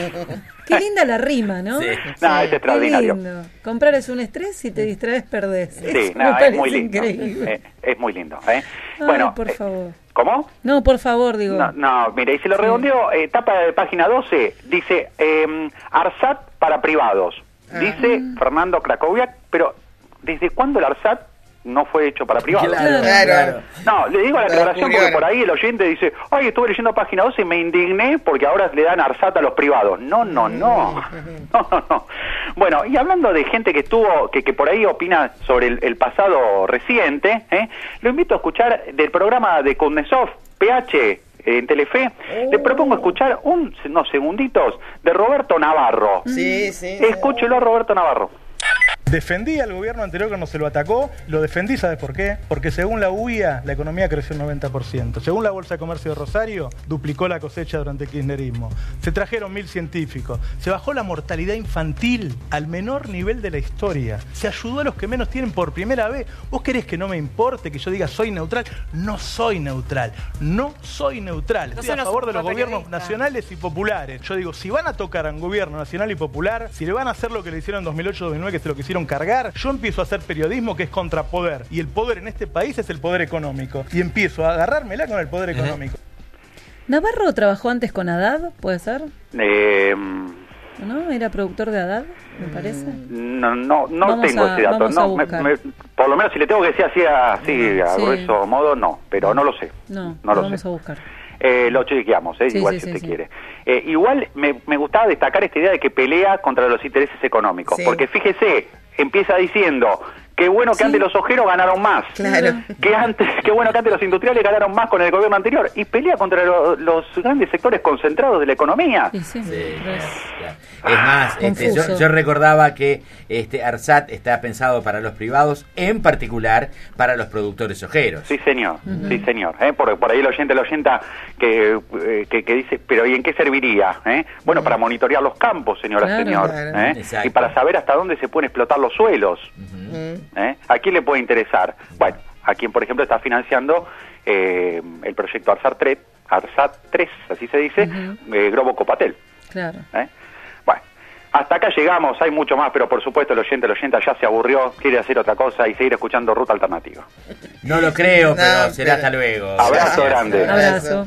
Qué linda la rima, ¿no? Sí. No, es extraordinario. Comprar es un estrés, si te distraes, perdés. Sí, Eso no, me es muy lindo. increíble. Eh, es muy lindo. ¿eh? Ay, bueno, por eh, favor. ¿Cómo? No, por favor, digo. No, no mire, y se lo redondeo, eh, tapa de página doce, dice eh, ARSAT para privados. Dice ah. Fernando Krakowiak, pero ¿desde cuándo el ARSAT no fue hecho para privados? Claro, claro. No, le digo la aclaración porque por ahí el oyente dice, ay, estuve leyendo página doce y me indigné porque ahora le dan ARSAT a los privados. No, no, no. No, no, no. Bueno, y hablando de gente que estuvo, que, que por ahí opina sobre el, el pasado reciente, ¿eh? Lo invito a escuchar del programa de Kuznetsov, P H, en Telefe. Oh. Le propongo escuchar un, unos segunditos de Roberto Navarro. Sí, sí. Escúchelo a Roberto Navarro. Defendí al gobierno anterior cuando se lo atacó, lo defendí, ¿sabes por qué? Porque según la U I A, la economía creció un noventa por ciento. Según la Bolsa de Comercio de Rosario, duplicó la cosecha durante el kirchnerismo. Se trajeron mil científicos. Se bajó la mortalidad infantil al menor nivel de la historia. Se ayudó a los que menos tienen por primera vez. ¿Vos querés que no me importe, que yo diga soy neutral? No soy neutral. No soy neutral. Estoy a favor de los gobiernos nacionales y populares. Yo digo, si van a tocar a un gobierno nacional y popular, si le van a hacer lo que le hicieron en dos mil ocho dos mil nueve, que es lo que hicieron cargar, yo empiezo a hacer periodismo que es contrapoder, y el poder en este país es el poder económico, y empiezo a agarrármela con el poder económico. ¿Navarro trabajó antes con Haddad, puede ser? Eh, ¿No? ¿Era productor de Haddad, me parece? No, no, no vamos tengo a, ese dato. No, me, me, por lo menos si le tengo que decir así, así a sí. grueso modo, no, pero no lo sé. No, no lo vamos sé. a buscar. Eh, lo chequeamos, eh, sí, igual sí, si sí, usted sí. quiere. Eh, igual me, me gustaba destacar esta idea de que pelea contra los intereses económicos, sí. porque fíjese, empieza diciendo, qué bueno que sí. antes los ojeros ganaron más, claro. que antes, qué bueno que antes los industriales ganaron más con el gobierno anterior, y pelea contra lo, los grandes sectores concentrados de la economía. Sí, sí. Sí, claro. Es más, este, yo, yo recordaba que este ARSAT está pensado para los privados, en particular para los productores ojeros. Sí, señor, uh-huh. sí, señor. ¿eh? Por, por ahí el oyente, el oyenta que, eh, que, que dice, pero ¿y en qué serviría? ¿Eh? Bueno, uh-huh. para monitorear los campos, señora, claro, señor. Claro. ¿eh? Y para saber hasta dónde se pueden explotar los suelos. Uh-huh. ¿eh? ¿A quién le puede interesar? Bueno, a quien, por ejemplo, está financiando eh, el proyecto ARSAT tres, ARSAT tres, así se dice, uh-huh. eh, Globo Copatel. Claro. ¿eh? Bueno, hasta acá llegamos, hay mucho más, pero por supuesto el oyente, el oyente ya se aburrió, quiere hacer otra cosa y seguir escuchando Ruta Alternativa. No lo creo, no, pero será pero... hasta luego. Abrazo Gracias. grande. Abrazo.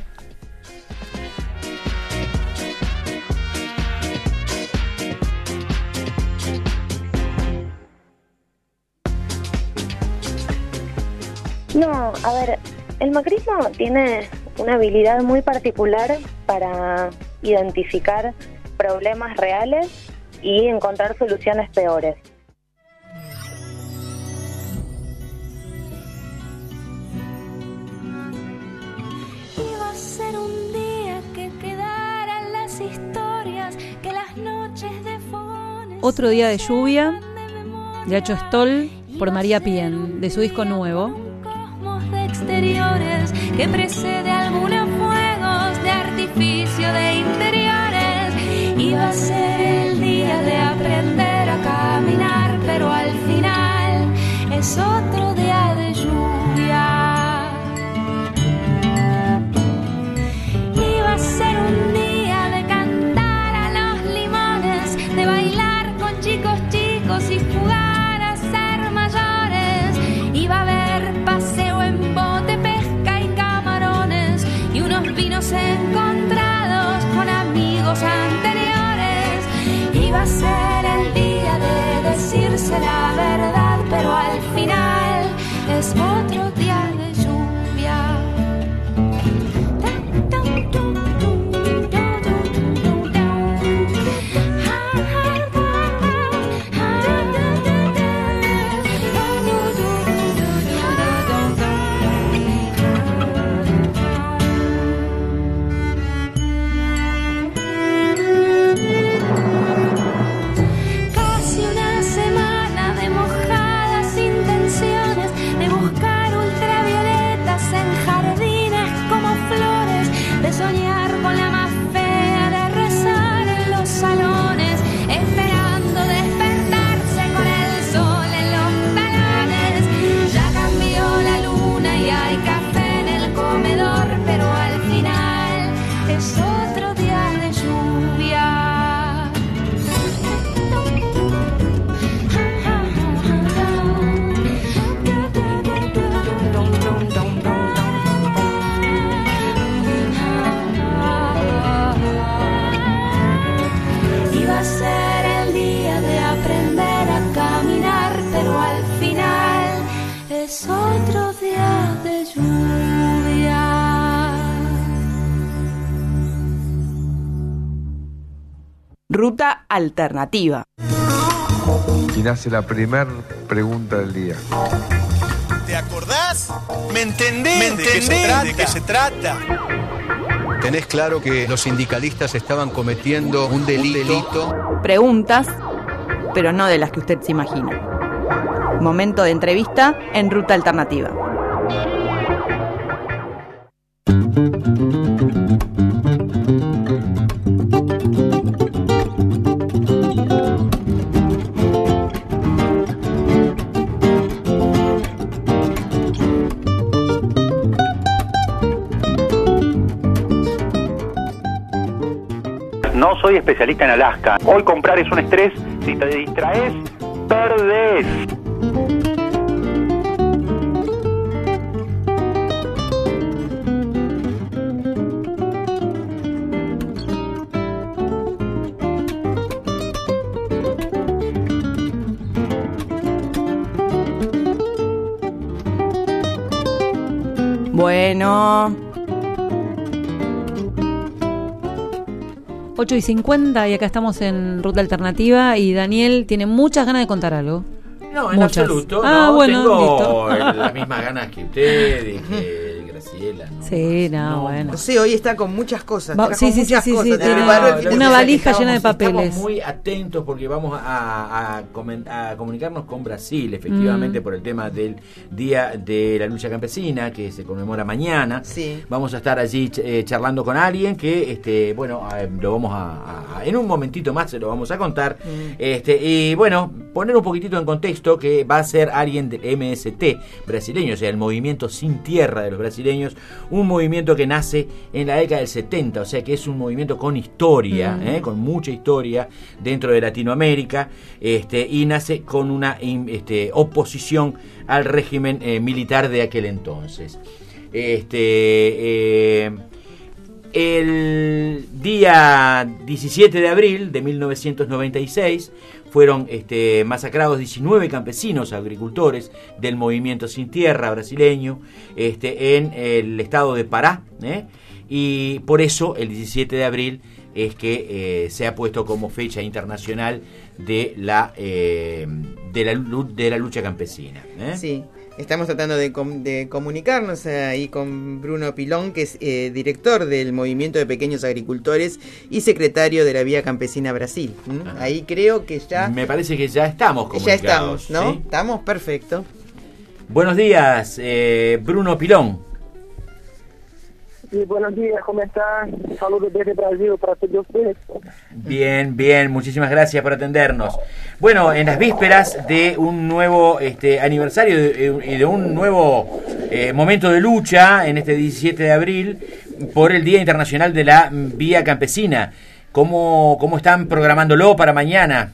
No, a ver, el macrismo tiene una habilidad muy particular para identificar problemas reales y encontrar soluciones peores. Iba a ser un día que quedaran las historias, que las noches de fogones. Otro día de lluvia, de Acho Stoll, por María Pien, de su disco nuevo. De exteriores que precede algunos fuegos de artificio de interiores. Iba a ser el día de aprender a caminar, pero al final es otro día de lluvia. Iba a ser un día de cantar a los limones, de bailar con chicos chicos y jugar a ser mayores. Iba a haber paseo en bote, pesca y camarones, y unos vinos encontrados con amigos anteriores. Iba a ser el día de decirse la verdad, pero al final es otro día de lluvia. Ruta Alternativa. Quien hace la primer pregunta del día. ¿Te acordás? ¿Me entendés? ¿Me entendés? ¿De qué se trata? ¿De qué se trata? Tenés claro que los sindicalistas estaban cometiendo un delito. Un delito. Preguntas, pero no de las que usted se imagina. Momento de entrevista en Ruta Alternativa. No soy especialista en Alaska. Hoy comprar es un estrés. Si te distraes, perdés. Bueno... ocho y cincuenta y acá estamos en Ruta Alternativa y Daniel tiene muchas ganas de contar algo. No, en muchas. absoluto. Ah, no, bueno, tengo listo. las mismas ganas que usted y que Graciela. ¿no? Sí, no, no, bueno. No sé, hoy está con muchas cosas. Va, sí, sí, muchas sí, cosas. sí, tiene una, una valija llena de papeles. Estamos muy atentos porque vamos a, a, coment, a comunicarnos con Brasil, efectivamente, mm. por el tema del Día de la Lucha Campesina, que se conmemora mañana. Sí. Vamos a estar allí eh, charlando con alguien que, este, bueno, eh, lo vamos a, a, en un momentito más se lo vamos a contar. Mm. Este, y bueno, poner un poquitito en contexto que va a ser alguien del M S T brasileño, o sea, el Movimiento Sin Tierra de los brasileños, un movimiento que nace en la década del setenta, o sea que es un movimiento con historia, mm. eh, con mucha historia dentro de Latinoamérica, este, y nace con una este, oposición al régimen eh, militar de aquel entonces. Este, eh, el día diecisiete de abril de mil novecientos noventa y seis fueron este, masacrados diecinueve campesinos agricultores del Movimiento Sin Tierra brasileño este, en el estado de Pará, ¿eh? Y por eso el diecisiete de abril es que eh, se ha puesto como fecha internacional de la, eh, de la, de la lucha campesina, ¿eh? Sí. Estamos tratando de, com- de comunicarnos ahí con Bruno Pilón, que es eh, director del Movimiento de Pequeños Agricultores y secretario de la Vía Campesina Brasil. ¿Mm? Ahí creo que ya... Me parece que ya estamos comunicados. Ya estamos, ¿no? ¿Sí? Estamos, perfecto. Buenos días, eh, Bruno Pilón. Sí, buenos días, ¿cómo están? Saludos desde Brasil para todos ustedes. Bien, bien, muchísimas gracias por atendernos. Bueno, en las vísperas de un nuevo este, aniversario y de, de un nuevo eh, momento de lucha en este diecisiete de abril por el Día Internacional de la Vía Campesina, ¿cómo, cómo están programándolo para mañana?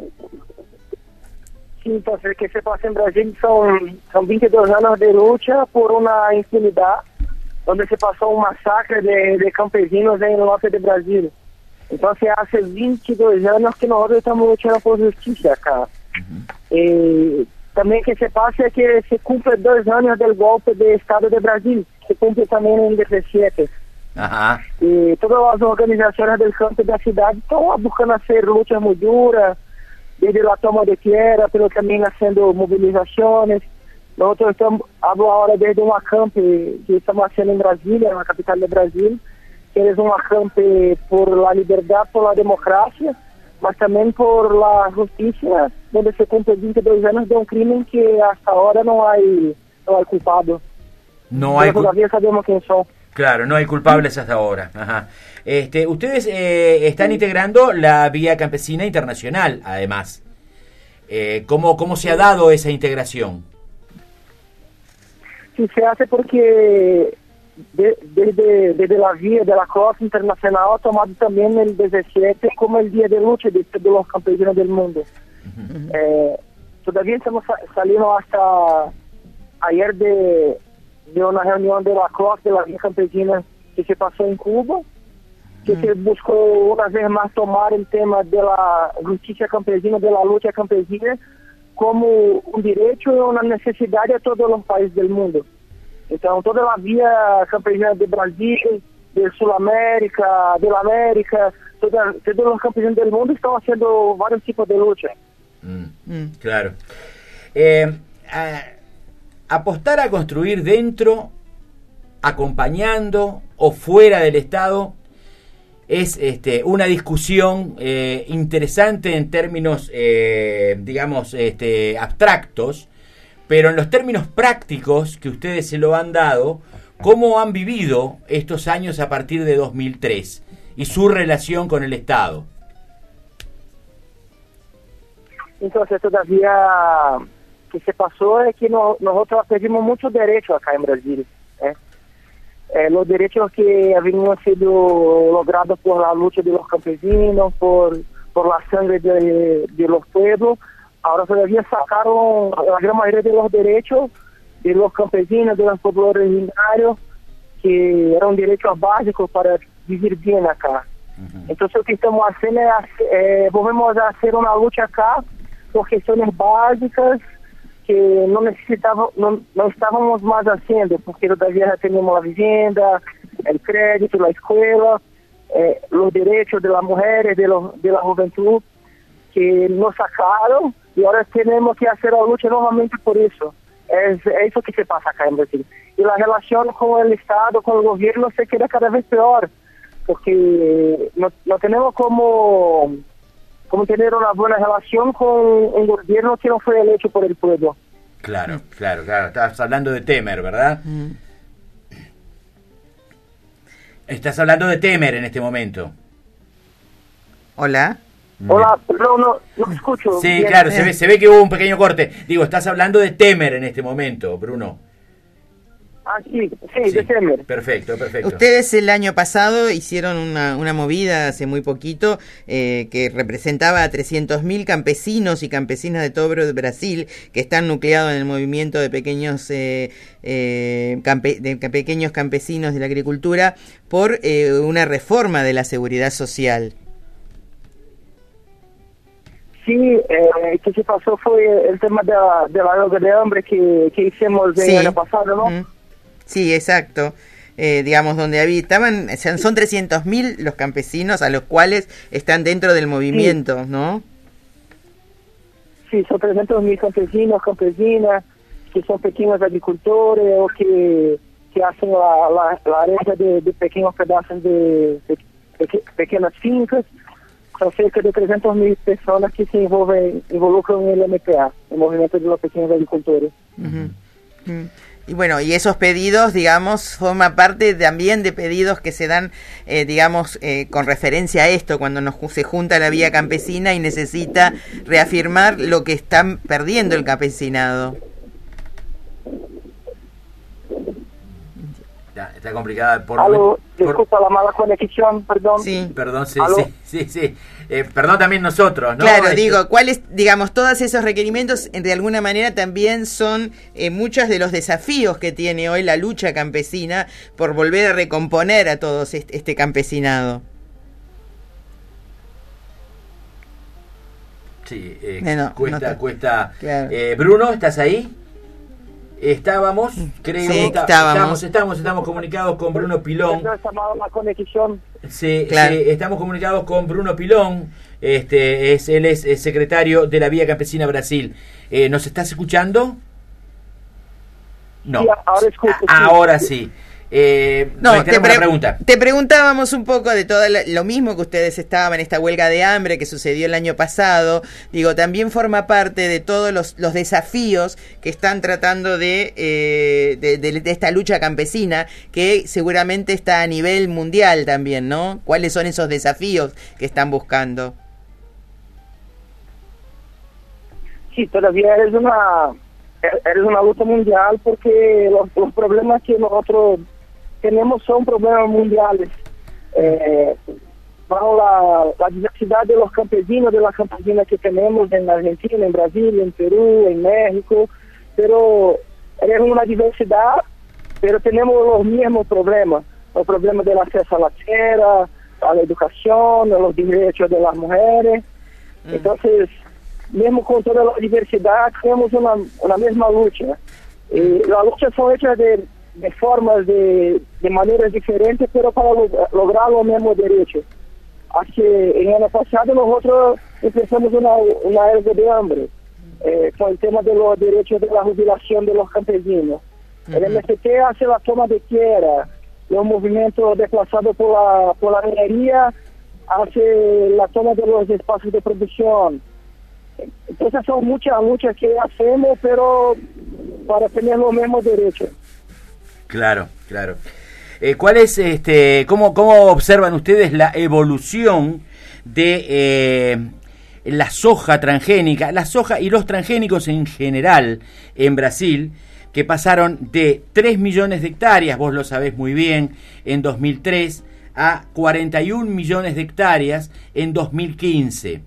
Sí, entonces, que se pasa en Brasil son, son veintidós años de lucha por una impunidad, donde se pasó un masacre de, de campesinos en el norte de Brasil. Entonces hace veintidós años que nosotros estamos luchando por justicia acá. Uh-huh. Eh, también que se pasa es que se cumple dos años del golpe de Estado de Brasil, se cumple también en diecisiete. Uh-huh. Y todas las organizaciones del campo de la ciudad están buscando hacer luchas muy duras, desde la toma de tierra, pero también haciendo movilizaciones. Nosotros estamos, hablo ahora desde un acampe que estamos haciendo en Brasilia, en la capital de Brasil, que es un acampe por la libertad, por la democracia, mas también por la justicia, donde se cumple veintidós años de un crimen que hasta ahora no hay, no hay culpado. No hay pero todavía sabemos quién son. Claro, no hay culpables hasta ahora. Ajá. Este, ustedes eh, están integrando la Vía Campesina Internacional, además. Eh, ¿cómo, ¿Cómo se ha dado esa integración? Sí, se hace porque de, desde, desde la vía de la Cross Internacional ha tomado también el diecisiete como el día de lucha de todos los campesinos del mundo. Uh-huh. Eh, todavía estamos saliendo hasta ayer de, de una reunión de la Cross de la vía campesina que se pasó en Cuba, que uh-huh. se buscó una vez más tomar el tema de la justicia campesina, de la lucha campesina, como un derecho y una necesidad de todos los países del mundo. Então, toda a via campesina de Brasil, de Sudamérica, de la América, toda, todos los campesinos del mundo están haciendo varios tipos de lucha. Mm, mm. Claro. Eh, a, apostar a construir dentro, acompañando o fuera del Estado es este, una discusión eh, interesante en términos, eh, digamos, este, abstractos, pero en los términos prácticos que ustedes se lo han dado, ¿cómo han vivido estos años a partir de dos mil tres y su relación con el Estado? Entonces, todavía que se pasó es que no, nosotros perdimos muchos derechos acá en Brasil. ¿eh? Eh, los derechos que habían sido logrados por la lucha de los campesinos, por, por la sangre de, de los pueblos, ahora todavía sacaron la gran mayoría de los derechos de los campesinos, de los pueblos originarios, que eran derechos básicos para vivir bien acá. Uh-huh. Entonces, lo que estamos haciendo es, eh, volvemos a hacer una lucha acá por cuestiones básicas que no necesitamos, no, no estábamos más haciendo, porque todavía ya tenemos la vivienda, el crédito, la escuela, eh, los derechos de las mujeres, de, los, de la juventud, que nos sacaron, y ahora tenemos que hacer la lucha nuevamente por eso. Es, es eso que se pasa acá en Brasil. Y la relación con el Estado, con el gobierno, se queda cada vez peor, porque no, no tenemos como... como tener una buena relación con un gobierno que no fue elegido por el pueblo. Claro, claro, claro. Estás hablando de Temer, ¿verdad? Mm. Estás hablando de Temer en este momento. Hola. Hola, no, no, no escucho. Sí, bien. claro, se ve, se ve que hubo un pequeño corte. Digo, estás hablando de Temer en este momento, Bruno. Ah, sí, sí, sí, de Temer. Perfecto, perfecto. Ustedes el año pasado hicieron una, una movida hace muy poquito eh, que representaba a trescientos mil campesinos y campesinas de todo Brasil que están nucleados en el movimiento de pequeños eh, eh, campe, de pequeños campesinos de la agricultura por eh, una reforma de la seguridad social. Sí, eh, que se pasó fue el tema de la, de la huelga de hambre que, que hicimos el sí. año pasado, ¿no? Mm. Sí, exacto. Eh, digamos, donde habitaban, son trescientos mil los campesinos a los cuales están dentro del movimiento, sí. ¿no? Sí, son trescientos mil campesinos, campesinas, que son pequeños agricultores o que, que hacen la, la, la herencia de, de pequeños pedazos de, de, de pequeñas fincas. Son cerca de trescientas mil personas que se envolven, involucran en el M P A, el movimiento de los pequeños agricultores. Uh-huh. Uh-huh. Y bueno, y esos pedidos, digamos, forman parte también de pedidos que se dan, eh, digamos, eh, con referencia a esto, cuando nos se junta la vía campesina y necesita reafirmar lo que están perdiendo el campesinado. Está, está complicada por... Aló, por... disculpa la mala conexión, perdón. Sí. Perdón, sí, sí, sí, sí. Eh, perdón también nosotros, ¿no? Claro, este... digo, ¿cuáles, digamos, todos esos requerimientos de alguna manera también son eh, muchos de los desafíos que tiene hoy la lucha campesina por volver a recomponer a todos este, este campesinado? Sí, eh, no, cuesta, no cuesta. Claro. Eh, Bruno, ¿estás ahí? Estábamos, creo, sí, está, estábamos. estamos, estamos, estamos comunicados con Bruno Pilón. La conexión. Sí, claro. sí, estamos comunicados con Bruno Pilón. Este, es, él es, es secretario de la Vía Campesina Brasil. Eh, ¿Nos estás escuchando? No. Sí, ahora escucho. Ahora sí. Eh, no, te, pre- pregunta. te preguntábamos un poco de todo lo mismo que ustedes estaban en esta huelga de hambre que sucedió el año pasado. Digo, también forma parte de todos los, los desafíos que están tratando de, eh, de, de, de esta lucha campesina, que seguramente está a nivel mundial también, ¿no? ¿Cuáles son esos desafíos que están buscando? Sí, todavía es una, es una lucha mundial porque los, los problemas que nosotros tenemos son problemas mundiales. Eh, bajo la, la diversidad de los campesinos, de las campesinas que tenemos en Argentina, en Brasil, en Perú, en México, pero es una diversidad, pero tenemos los mismos problemas, los problemas del acceso a la tierra, a la educación, a los derechos de las mujeres. Mm. Entonces, mesmo con toda la diversidad, tenemos una, una misma lucha. Y las luchas son hechas de de formas, de, de maneras diferentes, pero para log lograr los mismos derechos. Así en el año pasado nosotros empezamos una, una huelga de hambre, eh, con el tema de los derechos de la jubilación de los campesinos. Uh-huh. El M S T hace la toma de tierra, los movimientos desplazados por la, por la minería hace la toma de los espacios de producción. Entonces son muchas luchas que hacemos, pero para tener los mismos derechos. Claro, claro. Eh, ¿Cuál es, este, cómo, cómo observan ustedes la evolución de eh, la soja transgénica, la soja y los transgénicos en general en Brasil, que pasaron de tres millones de hectáreas, vos lo sabés muy bien, en dos mil tres, a cuarenta y un millones de hectáreas en dos mil quince?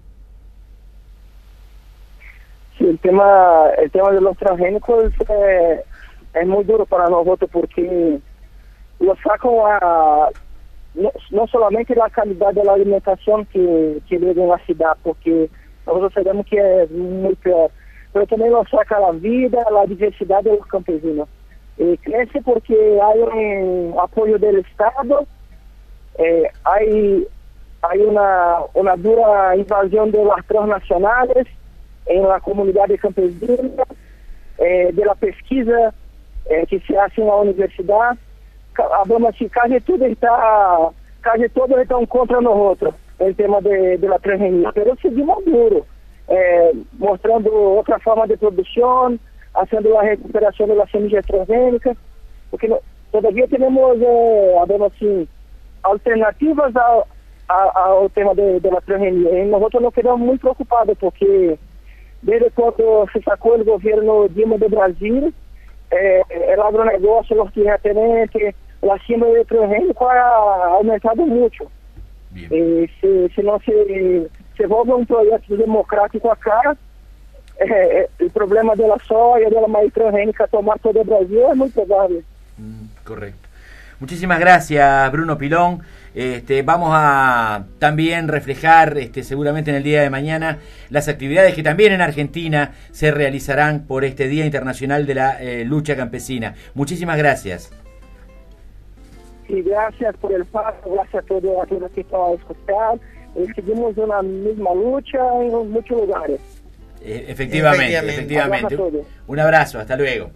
Sí, el tema, el tema de los transgénicos eh, es muy duro para nosotros porque lo sacan a, no, no solamente la calidad de la alimentación que, que llega en la ciudad, porque nosotros sabemos que es muy peor, pero también lo saca la vida, la diversidad de los campesinos. Eh, crece porque hay un apoyo del Estado, eh, hay, hay una, una dura invasión de las transnacionales en la comunidad campesina, eh, de la pesquisa eh, que se hace en la universidad. Hablamos así, casi todo está, casi todos están contra nosotros, el tema de, de la transgenia, pero seguimos duro, eh, mostrando otra forma de producción, haciendo la recuperación de las semillas transgénicas, porque no, todavía tenemos, eh, hablamos así, alternativas ao, ao, ao tema de, de la transgenia, y nosotros nos quedamos muy preocupados porque desde cuando se sacó el gobierno Dilma de Brasil, eh, el agronegócio, los terratenientes, la siembra de transgénico ha aumentado mucho. Eh, si, si no se, se vuelve un proyecto democrático acá, eh, el problema de la soya, de la maíz transgénica tomar todo el Brasil es muy probable. Mm, correcto. Muchísimas gracias, Bruno Pilón. Este, vamos a también reflejar este, seguramente en el día de mañana las actividades que también en Argentina se realizarán por este Día Internacional de la eh, Lucha Campesina. Muchísimas gracias. Sí, gracias por el paso, gracias a todos aquellos que están a escuchar. Eh, seguimos una misma lucha en muchos lugares. Eh, efectivamente, efectivamente. efectivamente. Un abrazo, hasta luego.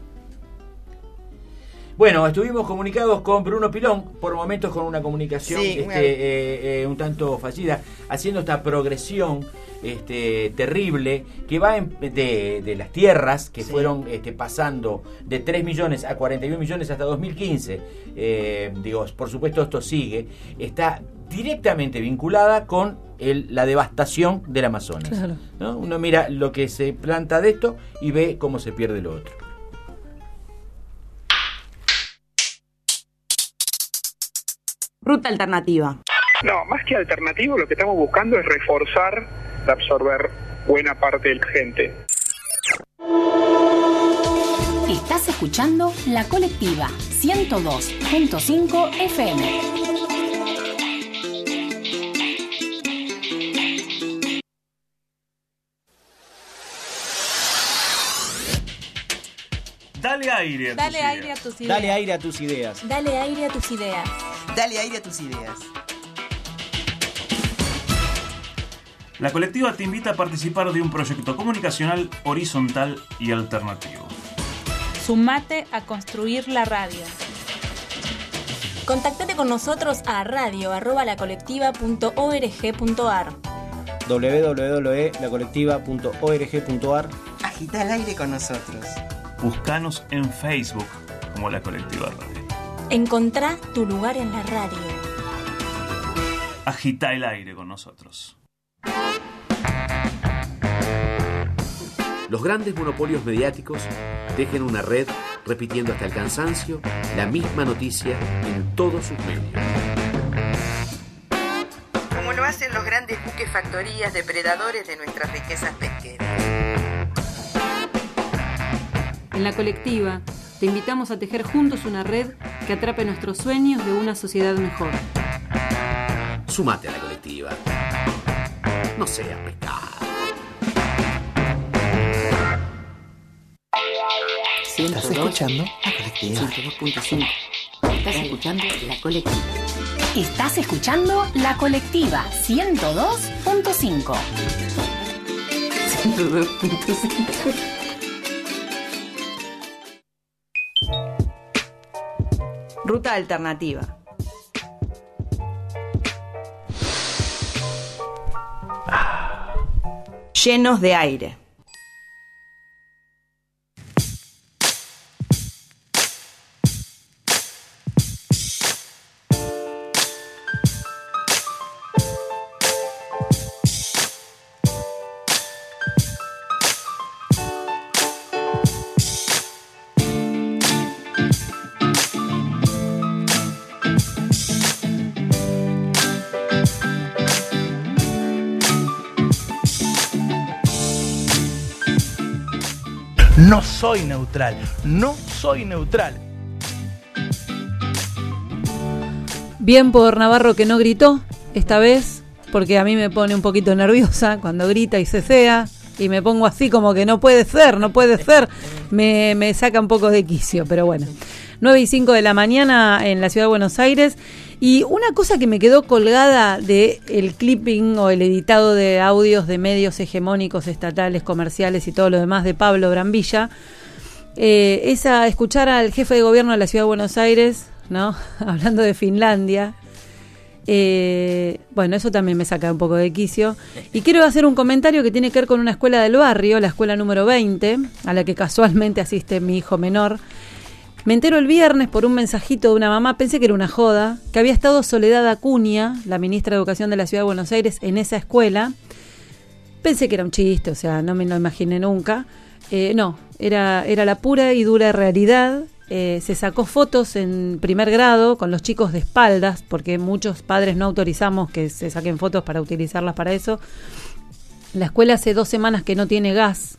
Bueno, estuvimos comunicados con Bruno Pilón, por momentos con una comunicación sí, este, eh, eh, un tanto fallida, haciendo esta progresión este, terrible que va en, de, de las tierras que sí. fueron este, pasando de tres millones a cuarenta y un millones hasta dos mil quince. Eh, digo, por supuesto esto sigue, está directamente vinculada con el, la devastación del Amazonas. Claro. ¿No? Uno mira lo que se planta de esto y ve cómo se pierde lo otro. Ruta alternativa. No, más que alternativo, lo que estamos buscando es reforzar, absorber buena parte de la gente. Estás escuchando La Colectiva ciento dos punto cinco F M. Dale aire a tus Dale ideas. aire a tus ideas. Dale aire a tus ideas. Dale aire a tus ideas. Dale aire a tus ideas. La Colectiva te invita a participar de un proyecto comunicacional horizontal y alternativo. Sumate a construir la radio. Contactate con nosotros a radio arroba lacolectiva punto org punto ar. doble u doble u doble u punto la colectiva punto org punto ar. Agita el aire con nosotros. Búscanos en Facebook como La Colectiva Radio. Encontrá tu lugar en la radio. Agita el aire con nosotros. Los grandes monopolios mediáticos tejen una red repitiendo hasta el cansancio la misma noticia en todos sus medios. Como lo hacen los grandes buques factorías depredadores de nuestras riquezas pesqueras. En La Colectiva, te invitamos a tejer juntos una red que atrape nuestros sueños de una sociedad mejor. Sumate a La Colectiva. No seas pescado. Estás escuchando La Colectiva. ciento dos punto cinco. Estás escuchando La Colectiva. Estás escuchando La Colectiva ciento dos punto cinco. ciento dos punto cinco. Ruta alternativa. Llenos de aire. No soy neutral, no soy neutral. Bien por Navarro que no gritó esta vez, porque a mí me pone un poquito nerviosa cuando grita y cesea, y me pongo así como que no puede ser, no puede ser, me, me saca un poco de quicio, pero bueno. nueve y cinco de la mañana en la ciudad de Buenos Aires, y una cosa que me quedó colgada de el clipping o el editado de audios de medios hegemónicos, estatales, comerciales y todo lo demás de Pablo Brambilla, eh, es a escuchar al jefe de gobierno de la ciudad de Buenos Aires, ¿no? Hablando de Finlandia. Eh, bueno, eso también me saca un poco de quicio. Y quiero hacer un comentario que tiene que ver con una escuela del barrio, la escuela número veinte, a la que casualmente asiste mi hijo menor. Me entero el viernes por un mensajito de una mamá, pensé que era una joda, que había estado Soledad Acuña, la ministra de Educación de la Ciudad de Buenos Aires, en esa escuela. Pensé que era un chiste, o sea, no me lo imaginé nunca. Eh, no, era, era la pura y dura realidad. Eh, se sacó fotos en primer grado con los chicos de espaldas, porque muchos padres no autorizamos que se saquen fotos para utilizarlas para eso. La escuela hace dos semanas que no tiene gas.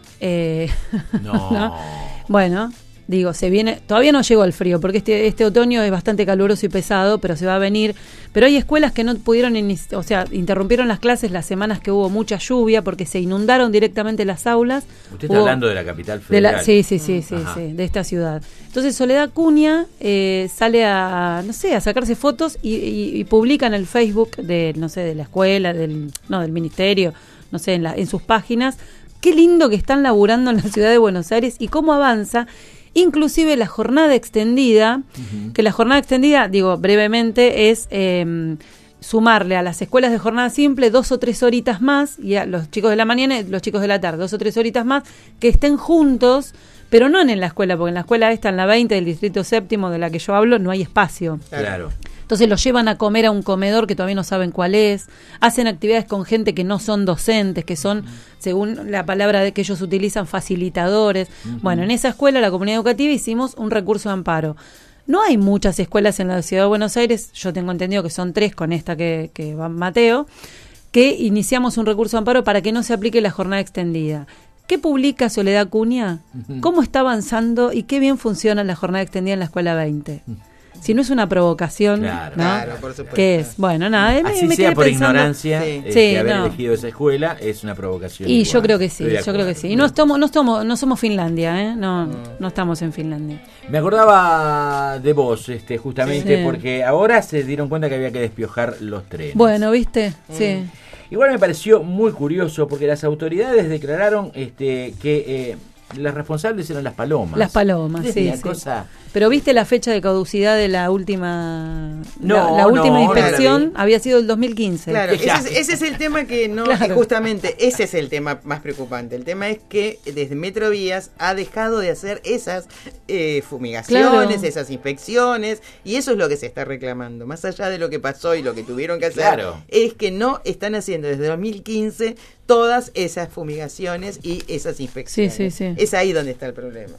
Eh, no. ¿no? Bueno... Digo, se viene, todavía no llegó el frío, porque este este otoño es bastante caluroso y pesado, pero se va a venir. Pero hay escuelas que no pudieron, inici- o sea, interrumpieron las clases las semanas que hubo mucha lluvia, porque se inundaron directamente las aulas. Usted está Hubo, hablando de la capital de federal. la, sí, sí, sí, sí, Ajá. sí, de esta ciudad. Entonces Soledad Cunha eh, sale a, no sé, a sacarse fotos y, y, y publica en el Facebook de, no sé, de la escuela, del, no, del ministerio, no sé, en, la, en sus páginas. Qué lindo que están laburando en la ciudad de Buenos Aires y cómo avanza. Inclusive la jornada extendida, uh-huh. que la jornada extendida, digo brevemente, es eh, sumarle a las escuelas de jornada simple dos o tres horitas más, y a los chicos de la mañana y los chicos de la tarde, dos o tres horitas más, que estén juntos, pero no en la escuela, porque en la escuela esta, en la veinte del distrito séptimo de la que yo hablo, no hay espacio. Claro. Entonces los llevan a comer a un comedor que todavía no saben cuál es, hacen actividades con gente que no son docentes, que son, según la palabra de que ellos utilizan, facilitadores. Uh-huh. Bueno, en esa escuela, la comunidad educativa, hicimos un recurso de amparo. No hay muchas escuelas en la ciudad de Buenos Aires, yo tengo entendido que son tres con esta que, que va Mateo, que iniciamos un recurso de amparo para que no se aplique la jornada extendida. ¿Qué publica Soledad Cunha? Uh-huh. ¿Cómo está avanzando y qué bien funciona la jornada extendida en la escuela veinte? Uh-huh. Si no es una provocación, claro, ¿no? Claro, por supuesto. ¿Qué es? Bueno, nada, me, así me sea quedé por pensando, ignorancia, sí. eh, Sí, que haber no. elegido esa escuela es una provocación. Y igual. yo creo que sí, Estoy de yo creo que acuerdo. sí. Y no estamos, no estamos, no somos Finlandia, ¿eh? No, mm. no estamos en Finlandia. Me acordaba de vos, este, justamente, Sí. porque ahora se dieron cuenta que había que despiojar los trenes. Bueno, ¿viste? Mm. Sí. Igual me pareció muy curioso porque las autoridades declararon este, que eh, las responsables eran las palomas. Las palomas, Es sí, una sí. cosa... Pero ¿viste la fecha de caducidad de la última No, la, la última no, inspección? no la había sido el dos mil quince. Claro, ese es, ese es el tema que no, Claro. que justamente ese es el tema más preocupante. El tema es que desde Metrovías ha dejado de hacer esas eh, fumigaciones, Claro. esas inspecciones, y eso es lo que se está reclamando. Más allá de lo que pasó y lo que tuvieron que hacer, Claro. es que no están haciendo desde dos mil quince todas esas fumigaciones y esas inspecciones. Sí, sí, sí. Es ahí donde está el problema.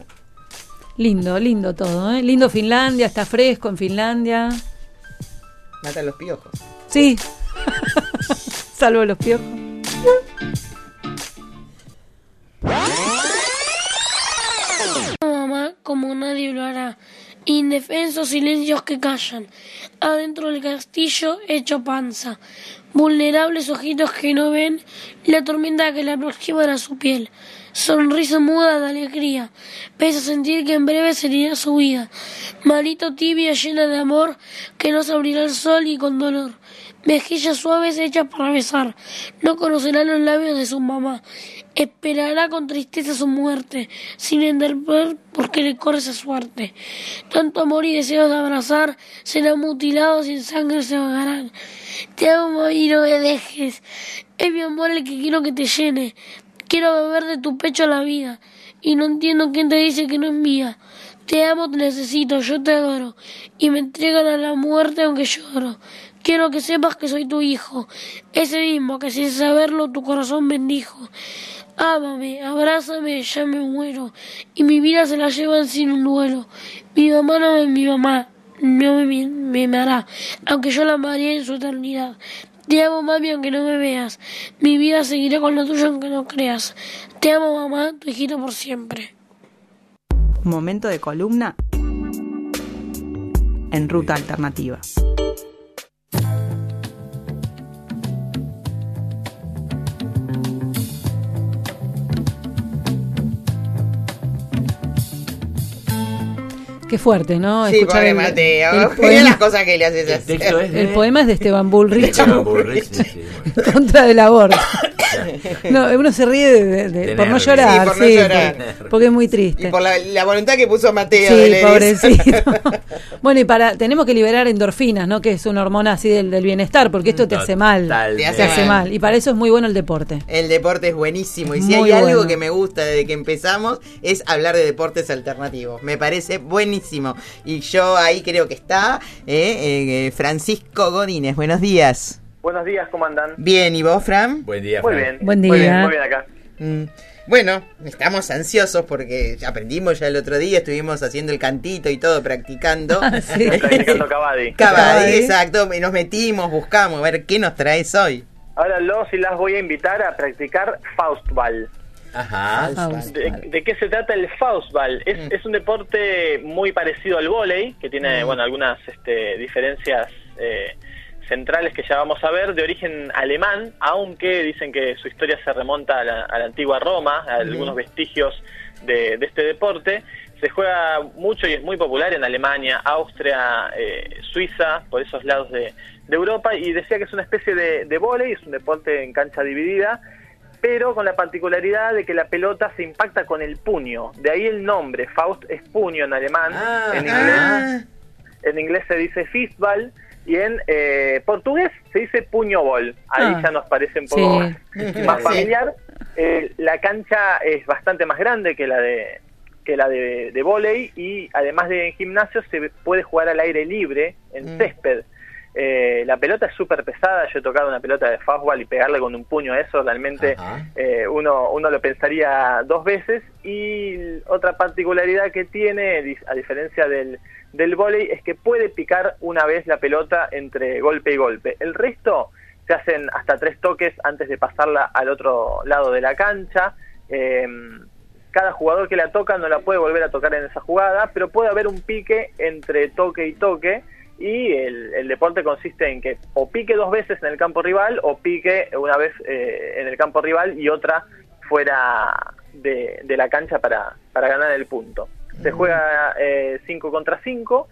Lindo, lindo todo, ¿eh? Lindo Finlandia, está fresco en Finlandia. Matan los piojos. Sí. Salvo los piojos. Mamá, como nadie lo hará. Indefensos silencios que callan. Adentro del castillo hecho panza. Vulnerables ojitos que no ven la tormenta que le aproximan a su piel. sonrisa muda de alegría, pese a sentir que en breve sería su vida. Manito tibia llena de amor, que no se abrirá el sol y con dolor. Mejillas suaves hechas para besar, no conocerá los labios de su mamá. Esperará con tristeza su muerte, sin entender por qué le corre esa suerte. Tanto amor y deseos de abrazar, serán mutilados y en sangre se vagarán. Te amo y no me dejes, es mi amor el que quiero que te llene. Quiero beber de tu pecho la vida, y no entiendo quién te dice que no es mía. Te amo, te necesito, yo te adoro, y me entregan a la muerte aunque lloro. Quiero que sepas que soy tu hijo, ese mismo que sin saberlo tu corazón bendijo. Ámame, abrázame, ya me muero, y mi vida se la llevan sin un duelo. Mi mamá no es mi mamá, no me, me amará, aunque yo la amaría en su eternidad. Te amo, mami, aunque no me veas, mi vida seguirá con la tuya aunque no creas. Te amo, mamá, tu hijita por siempre. Momento de columna en Ruta Alternativa. Qué fuerte, ¿no? Sí, Escuchar pobre el, Mateo. el Mira poema, las cosas que le haces hacer. El texto es de... el poema es de Esteban Bullrich. Esteban Bullrich, sí, sí, en contra del aborto. No, uno se ríe de, de, de, De por no nervios. llorar, Sí, por no sí, llorar. Porque, porque es muy triste. Y por la, la voluntad que puso Mateo. Sí, de leer pobrecito. eso. Bueno, y para tenemos que liberar endorfinas, ¿no? Que es una hormona así del, del bienestar, porque esto te hace mal. Te hace Te hace mal. mal. Y para eso es muy bueno el deporte. El deporte es buenísimo. Y si Muy hay algo bueno. que me gusta desde que empezamos es hablar de deportes alternativos. Me parece buenísimo. Y yo ahí creo que está eh, eh, Francisco Godínez. Buenos días. Buenos días, ¿cómo andan? Bien, ¿y vos, Fran? Buen día, Muy Fran. bien. Buen Muy bien, día. muy bien acá. Mm, Bueno, estamos ansiosos porque aprendimos ya el otro día, estuvimos haciendo el cantito y todo, practicando. Ah, sí. Practicando Cavadi. Cavadi, exacto, y nos metimos, buscamos, a ver qué nos traes hoy. Ahora los y las voy a invitar a practicar Faustball. Ajá. ¿De, de qué se trata el Faustball? Es, Mm. es un deporte muy parecido al vóley, que tiene Mm. bueno algunas este, diferencias eh, centrales que ya vamos a ver, de origen alemán, aunque dicen que su historia se remonta a la, a la antigua Roma, a algunos vestigios de, de este deporte. Se juega mucho y es muy popular en Alemania, Austria, eh, Suiza, por esos lados de, de Europa, y decía que es una especie de, de vóley, es un deporte en cancha dividida, pero con la particularidad de que la pelota se impacta con el puño. De ahí el nombre, Faust es puño en alemán, Ah, en inglés, ah. en inglés se dice fistball, y en eh, portugués se dice puño bol. Ahí Ah. ya nos parece un poco Sí. más Sí. familiar. Eh, la cancha es bastante más grande que la de que la de, de vóley, y además de en gimnasio se puede jugar al aire libre en Mm. césped. Eh, la pelota es súper pesada. Yo he tocado una pelota de fútbol y pegarle con un puño a eso realmente eh, uno, uno lo pensaría dos veces. Y otra particularidad que tiene, dis- a diferencia del, del vóley, es que puede picar una vez la pelota entre golpe y golpe. El resto se hacen hasta tres toques antes de pasarla al otro lado de la cancha. Eh, cada jugador que la toca no la puede volver a tocar en esa jugada, pero puede haber un pique entre toque y toque. Y el, el deporte consiste en que o pique dos veces en el campo rival o pique una vez eh, en el campo rival y otra fuera de, de la cancha para, para ganar el punto. Se juega cinco contra cinco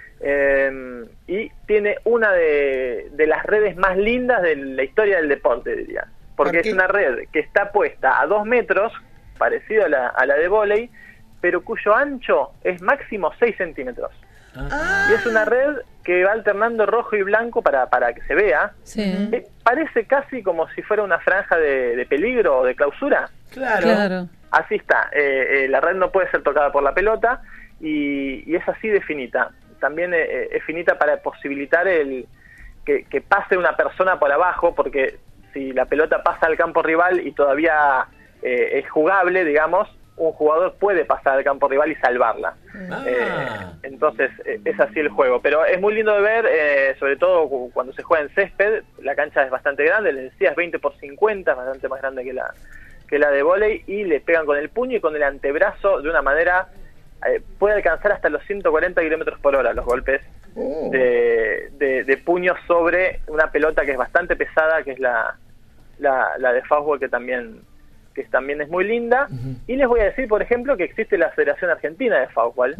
eh, y tiene una de, de las redes más lindas de la historia del deporte, diría. Porque ¿Por qué? es una red que está puesta a dos metros, parecida a la, a la de vóley, pero cuyo ancho es máximo seis centímetros. Ah. Y es una red que va alternando rojo y blanco para, para que se vea. Sí. Eh, parece casi como si fuera una franja de, de peligro o de clausura. Claro. Claro. Así está. Eh, eh, la red no puede ser tocada por la pelota y, y es así de finita. También eh, es finita para posibilitar el que, que pase una persona por abajo, porque si la pelota pasa al campo rival y todavía eh, es jugable, digamos, un jugador puede pasar al campo rival y salvarla. Ah. Eh, entonces eh, es así el juego, pero es muy lindo de ver, eh, sobre todo cu- cuando se juega en césped. La cancha es bastante grande, les decía, es veinte por cincuenta, es bastante más grande que la que la de vóley, y le pegan con el puño y con el antebrazo de una manera, eh, puede alcanzar hasta los ciento cuarenta kilómetros por hora los golpes Oh. de, de, de puño sobre una pelota que es bastante pesada, que es la, la, la de fútbol, que también que también es muy linda. Uh-huh. Y les voy a decir, por ejemplo, que existe la Federación Argentina de Fútbol,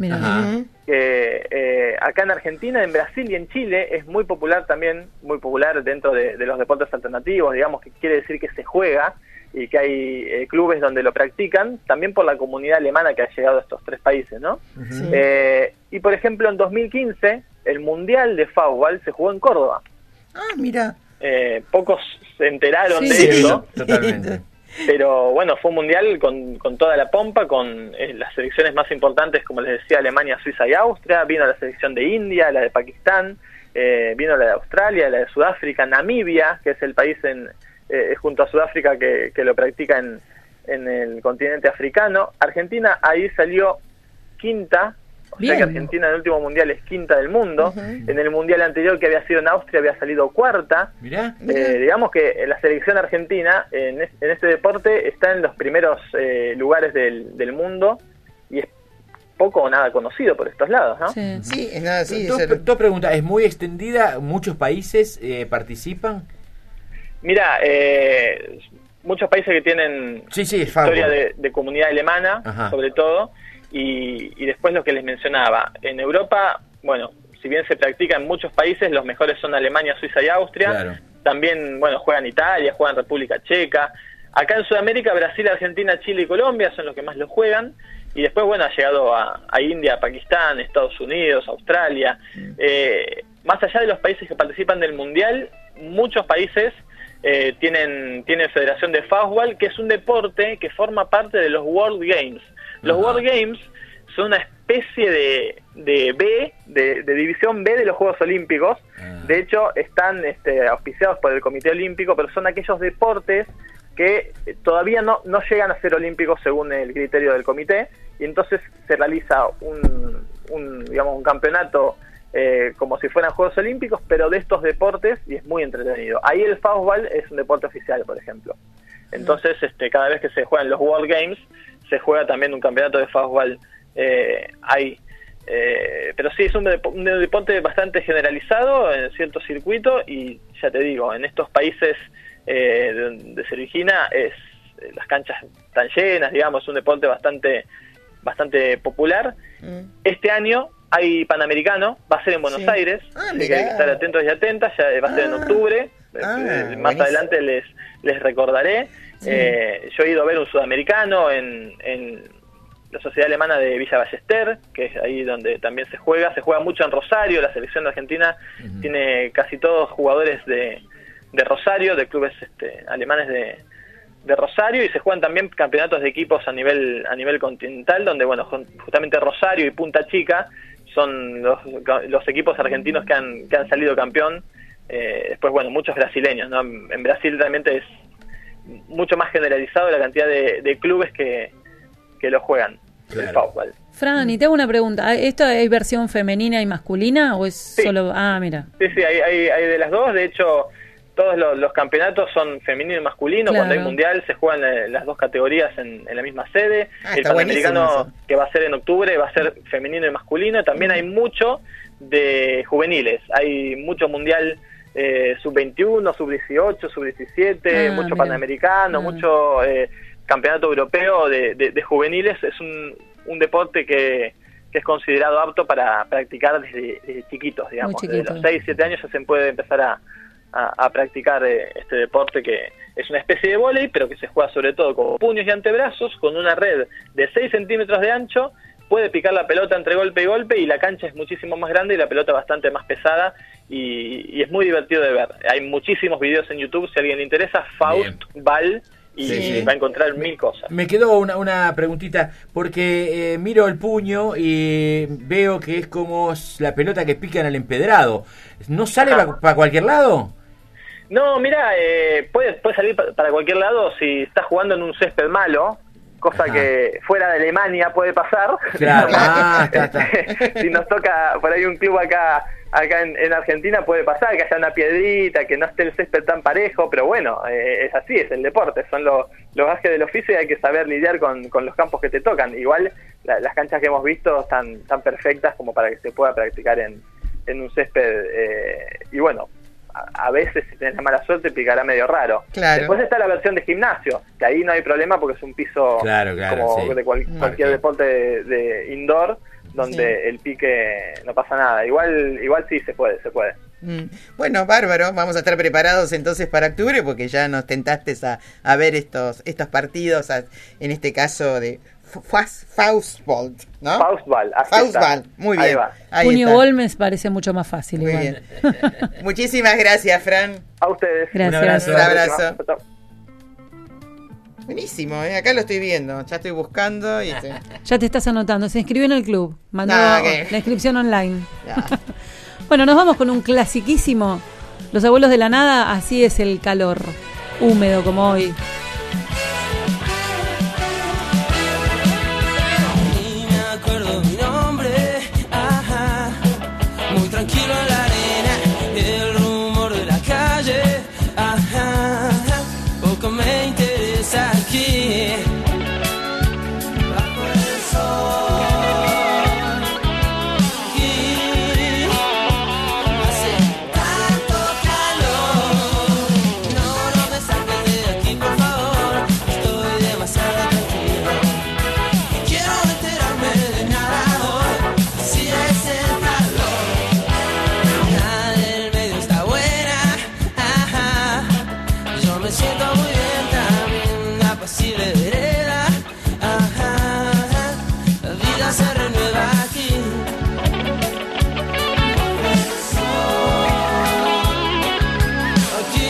que eh, acá en Argentina, en Brasil y en Chile es muy popular también, muy popular dentro de, de los deportes alternativos, digamos, que quiere decir que se juega y que hay eh, clubes donde lo practican, también por la comunidad alemana que ha llegado a estos tres países, ¿no? Uh-huh. Eh, y por ejemplo, en dos mil quince, el Mundial de Fútbol se jugó en Córdoba. Ah, mira. Eh, pocos se enteraron sí, de sí, esto. Totalmente. Pero bueno, fue un mundial con, con toda la pompa, con eh, las selecciones más importantes, como les decía, Alemania, Suiza y Austria. Vino la selección de India, la de Pakistán, eh, vino la de Australia, la de Sudáfrica, Namibia, que es el país en eh, junto a Sudáfrica que, que lo practica en, en el continente africano. Argentina ahí salió quinta. O Bien. sea que Argentina en el último mundial es quinta del mundo. Uh-huh. En el mundial anterior, que había sido en Austria, había salido cuarta. Mirá. Eh, digamos que la selección argentina en, es, en este deporte está en los primeros eh, lugares del, del mundo y es poco o nada conocido por estos lados, ¿no? Sí, sí es nada así. Dos, es dos preguntas. ¿Es muy extendida? ¿Muchos países eh, participan? Mira, eh, muchos países que tienen sí, sí, historia de, de comunidad alemana, Ajá. sobre todo. Y, y después lo que les mencionaba, en Europa, bueno, si bien se practica en muchos países, los mejores son Alemania, Suiza y Austria. Claro. También, bueno, juegan Italia, juegan República Checa. Acá en Sudamérica, Brasil, Argentina, Chile y Colombia son los que más lo juegan. Y después, bueno, ha llegado a, a India, a Pakistán, Estados Unidos, Australia. Eh, más allá de los países que participan del Mundial, muchos países eh, tienen, tienen Federación de Fútbol, que es un deporte que forma parte de los World Games. Los World Games son una especie de, de B, de, de división B de los Juegos Olímpicos. De hecho, están este, auspiciados por el Comité Olímpico, pero son aquellos deportes que todavía no, no llegan a ser olímpicos según el criterio del comité, y entonces se realiza un, un, digamos, un campeonato eh, como si fueran Juegos Olímpicos, pero de estos deportes, y es muy entretenido. Ahí el fútbol es un deporte oficial, por ejemplo. Entonces, este, cada vez que se juegan los World Games, se juega también un campeonato de fútbol eh, ahí. Eh, pero sí, es un, dep- un deporte bastante generalizado en cierto circuito, y ya te digo, en estos países eh, de donde se origina, es, las canchas están llenas, digamos, es un deporte bastante, bastante popular. Mm. Este año hay Panamericano, va a ser en Buenos sí. Aires, ah, así que hay que estar atentos y atentas, ya va a ser ah. en octubre, ah, eh, más buenísimo. Adelante les, les recordaré. Sí. Eh, yo he ido a ver un sudamericano en, en la Sociedad Alemana de Villa Ballester, que es ahí donde también se juega. Se juega mucho en Rosario, la selección de Argentina uh-huh. tiene casi todos jugadores de, de Rosario, de clubes este, alemanes de, de Rosario, y se juegan también campeonatos de equipos a nivel a nivel continental, donde bueno, justamente Rosario y Punta Chica son los, los equipos argentinos que han, que han salido campeón. Eh, después, bueno, muchos brasileños, ¿no? En Brasil realmente es mucho más generalizado la cantidad de, de clubes que, que lo juegan. Claro. El fútbol. Fran, y te hago una pregunta. ¿Esto hay versión femenina y masculina o es sí. solo...? Ah, mira. Sí, sí, hay, hay, hay de las dos. De hecho, todos los, los campeonatos son femenino y masculino. Claro. Cuando hay mundial se juegan eh, las dos categorías en, en la misma sede. Ah, el Panamericano, que va a ser en octubre, va a ser femenino y masculino. También uh-huh. hay mucho de juveniles. Hay mucho mundial eh, sub veintiuno, sub dieciocho, sub diecisiete, ah, mucho mira. Panamericano, ah. mucho eh, campeonato europeo de, de, de juveniles. Es un, un deporte que, que es considerado apto para practicar desde, desde chiquitos, digamos. Desde los seis, siete años ya se puede empezar a, a, a practicar eh, este deporte, que es una especie de vóley, pero que se juega sobre todo con puños y antebrazos, con una red de seis centímetros de ancho. Puede picar la pelota entre golpe y golpe, y la cancha es muchísimo más grande y la pelota bastante más pesada, y, y es muy divertido de ver. Hay muchísimos videos en YouTube, si a alguien le interesa, Faust Ball, y sí, sí. va a encontrar mil cosas. Me quedó una, una preguntita, porque eh, miro el puño y veo que es como la pelota que pica en el empedrado. ¿No sale para pa cualquier lado? No, mira, eh, puede, puede salir pa para cualquier lado si estás jugando en un césped malo, cosa Ajá. que fuera de Alemania puede pasar. Claro, ah, está, está. Si nos toca por ahí un club acá acá en, en Argentina, puede pasar que haya una piedrita, que no esté el césped tan parejo, pero bueno, eh, es así, es el deporte, son los, los gajes del oficio, y hay que saber lidiar con, con los campos que te tocan. Igual la, las canchas que hemos visto están tan perfectas como para que se pueda practicar en, en un césped, eh, y bueno, a veces si tenés la mala suerte picará medio raro. Claro. Después está la versión de gimnasio, que ahí no hay problema porque es un piso claro, claro, como sí. de cual, cualquier deporte de, de indoor, donde Sí. el pique no pasa nada. Igual igual sí se puede, se puede. Mm. Bueno, bárbaro, vamos a estar preparados entonces para octubre porque ya nos tentaste a, a ver estos estos partidos, a, en este caso de Faustball, ¿no? Faustball, así Faustball, está. muy Ahí bien. va. Ahí Puño está. gol me parece mucho más fácil. Muy igual. bien. Muchísimas gracias, Fran. A ustedes. Gracias. Un abrazo. Un abrazo. Buenísimo, ¿eh? Acá lo estoy viendo, ya estoy buscando y te... Ya te estás anotando, se inscribió en el club, mandó Ah, ok. la inscripción online. Ya. Bueno, nos vamos con un clasiquísimo. Los abuelos de la nada, así es el calor, húmedo como hoy. Ni me acuerdo mi nombre, ajá, muy tranquilo en la arena, el rumor de la calle, ajá, poco me interesa aquí, bajo el sol, aquí, hace tanto calor, no, no me saques de aquí por favor, estoy demasiado tranquilo. Quiero enterarme de nada hoy, si es el calor. Nada del medio está buena, ajá. Yo me siento muy bien también, apacible vereda, ajá. La vida se renueva aquí. El sol, aquí,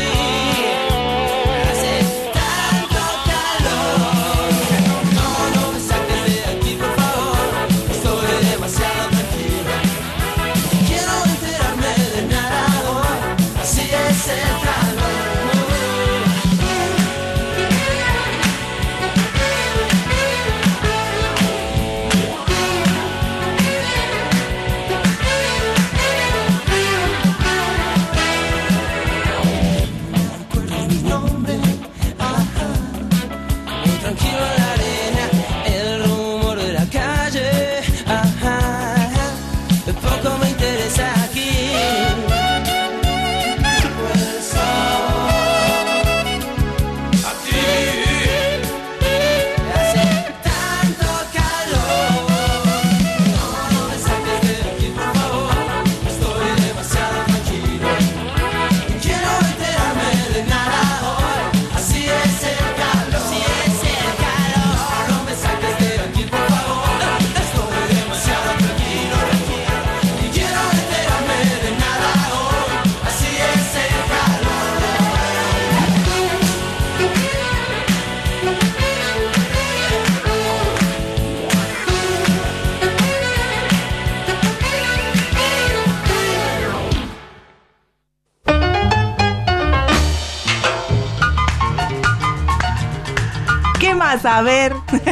hace tanto calor. No, no me saques de aquí, por favor. Estoy demasiado tranquilo. Quiero enterarme de nada hoy. Así es el calor. Mi nombre, ajá. Muy tranquilo en la arena, el rumor de la calle, ajá. Poco me interesa aquí. El sol, aquí, hace tanto calor. No, no me saques de aquí, por favor. Estoy demasiado tranquilo. Quiero enterarme de nada hoy. Así es el calor. Así es el calor. No me saques de aquí, por favor. Estoy demasiado tranquilo. Y quiero enterarme de nada hoy. Así es el calor. ¿Qué más? A ver.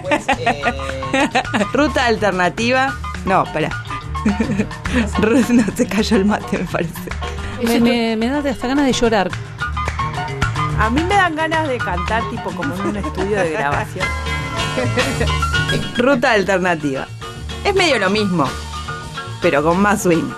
Ruta alternativa. No, espera. Ruth, no, se cayó el mate, me parece. Me, me, me da hasta ganas de llorar. A mí me dan ganas de cantar tipo como en un estudio de grabación. Ruta alternativa. Es medio lo mismo, pero con más swing.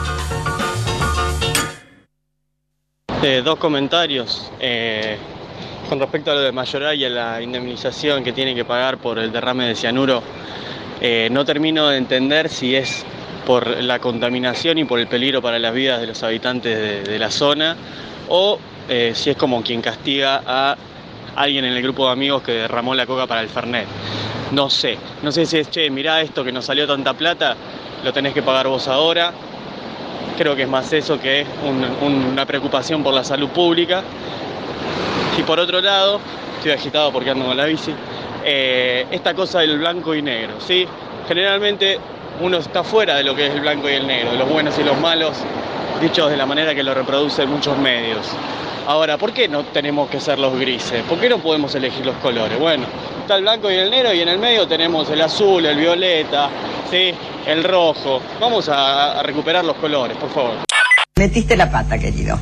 Eh, dos comentarios eh, con respecto a lo de Mayoral y a la indemnización que tiene que pagar por el derrame de cianuro. Eh, no termino de entender si es por la contaminación y por el peligro para las vidas de los habitantes de, de la zona o eh, si es como quien castiga a alguien en el grupo de amigos que derramó la coca para el Fernet. No sé, no sé si es, che, mirá esto que nos salió tanta plata, lo tenés que pagar vos ahora. Creo que es más eso que un, un, una preocupación por la salud pública. Y por otro lado, estoy agitado porque ando con la bici, eh, esta cosa del blanco y negro, ¿sí? Generalmente uno está fuera de lo que es el blanco y el negro, de los buenos y los malos, dichos de la manera que lo reproducen muchos medios. Ahora, ¿por qué no tenemos que ser los grises? ¿Por qué no podemos elegir los colores? Bueno, está el blanco y el negro y en el medio tenemos el azul, el violeta, ¿sí? El rojo. Vamos a, a recuperar los colores, por favor. Metiste la pata, querido.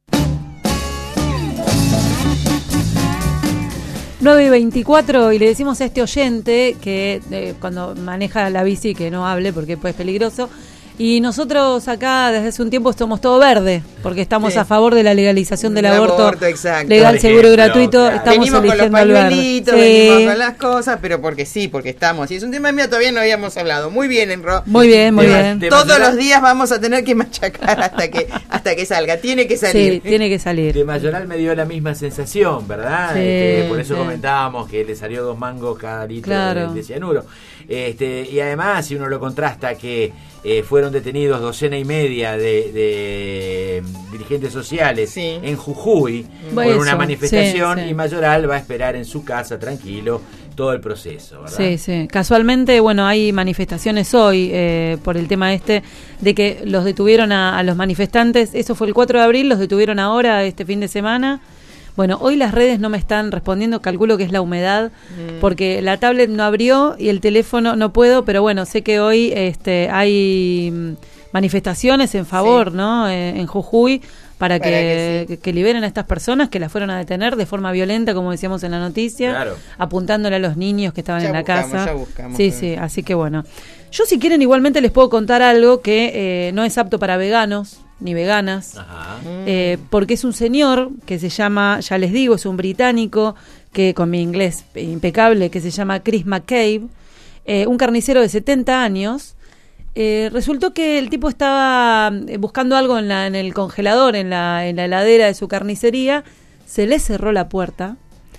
nueve y veinticuatro y le decimos a este oyente que eh, cuando maneja la bici que no hable porque pues es peligroso. Y nosotros acá desde hace un tiempo somos todo verde, porque estamos Sí. a favor de la legalización del El aborto, aborto, exacto. legal, Por seguro y ejemplo, gratuito. claro. Estamos Venimos con los eligiendo el verde. pañuelitos, Sí. venimos con las cosas, pero porque sí, porque estamos. Y es un tema mío, todavía no habíamos hablado. Muy bien, Enro. Muy bien, muy Tema- bien. Todos los días vamos a tener que machacar hasta que hasta que salga. Tiene que salir. Sí, tiene que salir. De Mayoral me dio la misma sensación, ¿verdad? Sí, Este, por eso sí. comentábamos que le salió dos mangos cada litro Claro. de, de cianuro. Este, y además, si uno lo contrasta que eh, fueron detenidos docena y media de, de dirigentes sociales en Jujuy Bueno, por una eso, manifestación, sí, sí. y Mayoral va a esperar en su casa tranquilo todo el proceso, ¿verdad? Sí, sí. Casualmente, bueno, hay manifestaciones hoy eh, por el tema este de que los detuvieron a, a los manifestantes. Eso fue el cuatro de abril, los detuvieron ahora este fin de semana. Bueno, hoy las redes no me están respondiendo, calculo que es la humedad, Mm. porque la tablet no abrió y el teléfono no puedo, pero bueno, sé que hoy este, hay mm, manifestaciones en favor, Sí. ¿no? Eh, en Jujuy, para, Para que, que que liberen a estas personas que las fueron a detener de forma violenta, como decíamos en la noticia, Claro. apuntándole a los niños que estaban Ya en la buscamos, casa. ya buscamos, sí, sí. sí, así que bueno. Yo si quieren igualmente les puedo contar algo que eh, no es apto para veganos ni veganas, Ajá. eh, porque es un señor que se llama, ya les digo, es un británico, que con mi inglés impecable, que se llama Chris McCabe, eh, un carnicero de setenta años. Eh, resultó que el tipo estaba eh, buscando algo en, la, en el congelador, en la, en la heladera de su carnicería, se le cerró la puerta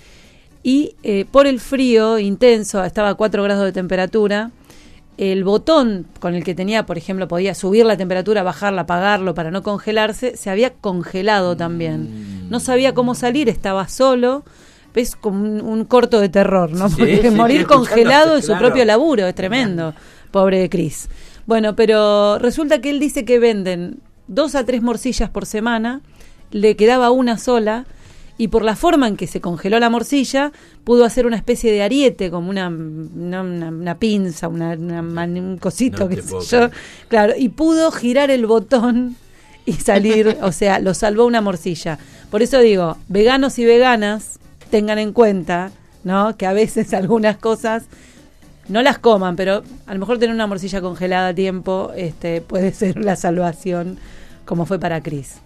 y eh, por el frío intenso, estaba a cuatro grados de temperatura, el botón con el que tenía, por ejemplo, podía subir la temperatura, bajarla, apagarlo para no congelarse, se había congelado también. No sabía cómo salir, estaba solo. Es como un, un corto de terror, ¿no? Sí, Porque sí, morir estoy congelado en su escuchando, propio claro. laburo es tremendo. Pobre Chris. Bueno, pero resulta que él dice que venden dos a tres morcillas por semana, le quedaba una sola, y por la forma en que se congeló la morcilla, pudo hacer una especie de ariete, como una, una, una, una pinza, una, una man- un cosito, No qué te sé puedo yo. creer. Claro, y pudo girar el botón y salir, o sea, lo salvó una morcilla. Por eso digo, veganos y veganas, tengan en cuenta, ¿no? Que a veces algunas cosas no las coman, pero a lo mejor tener una morcilla congelada a tiempo este, puede ser la salvación, como fue para Chris.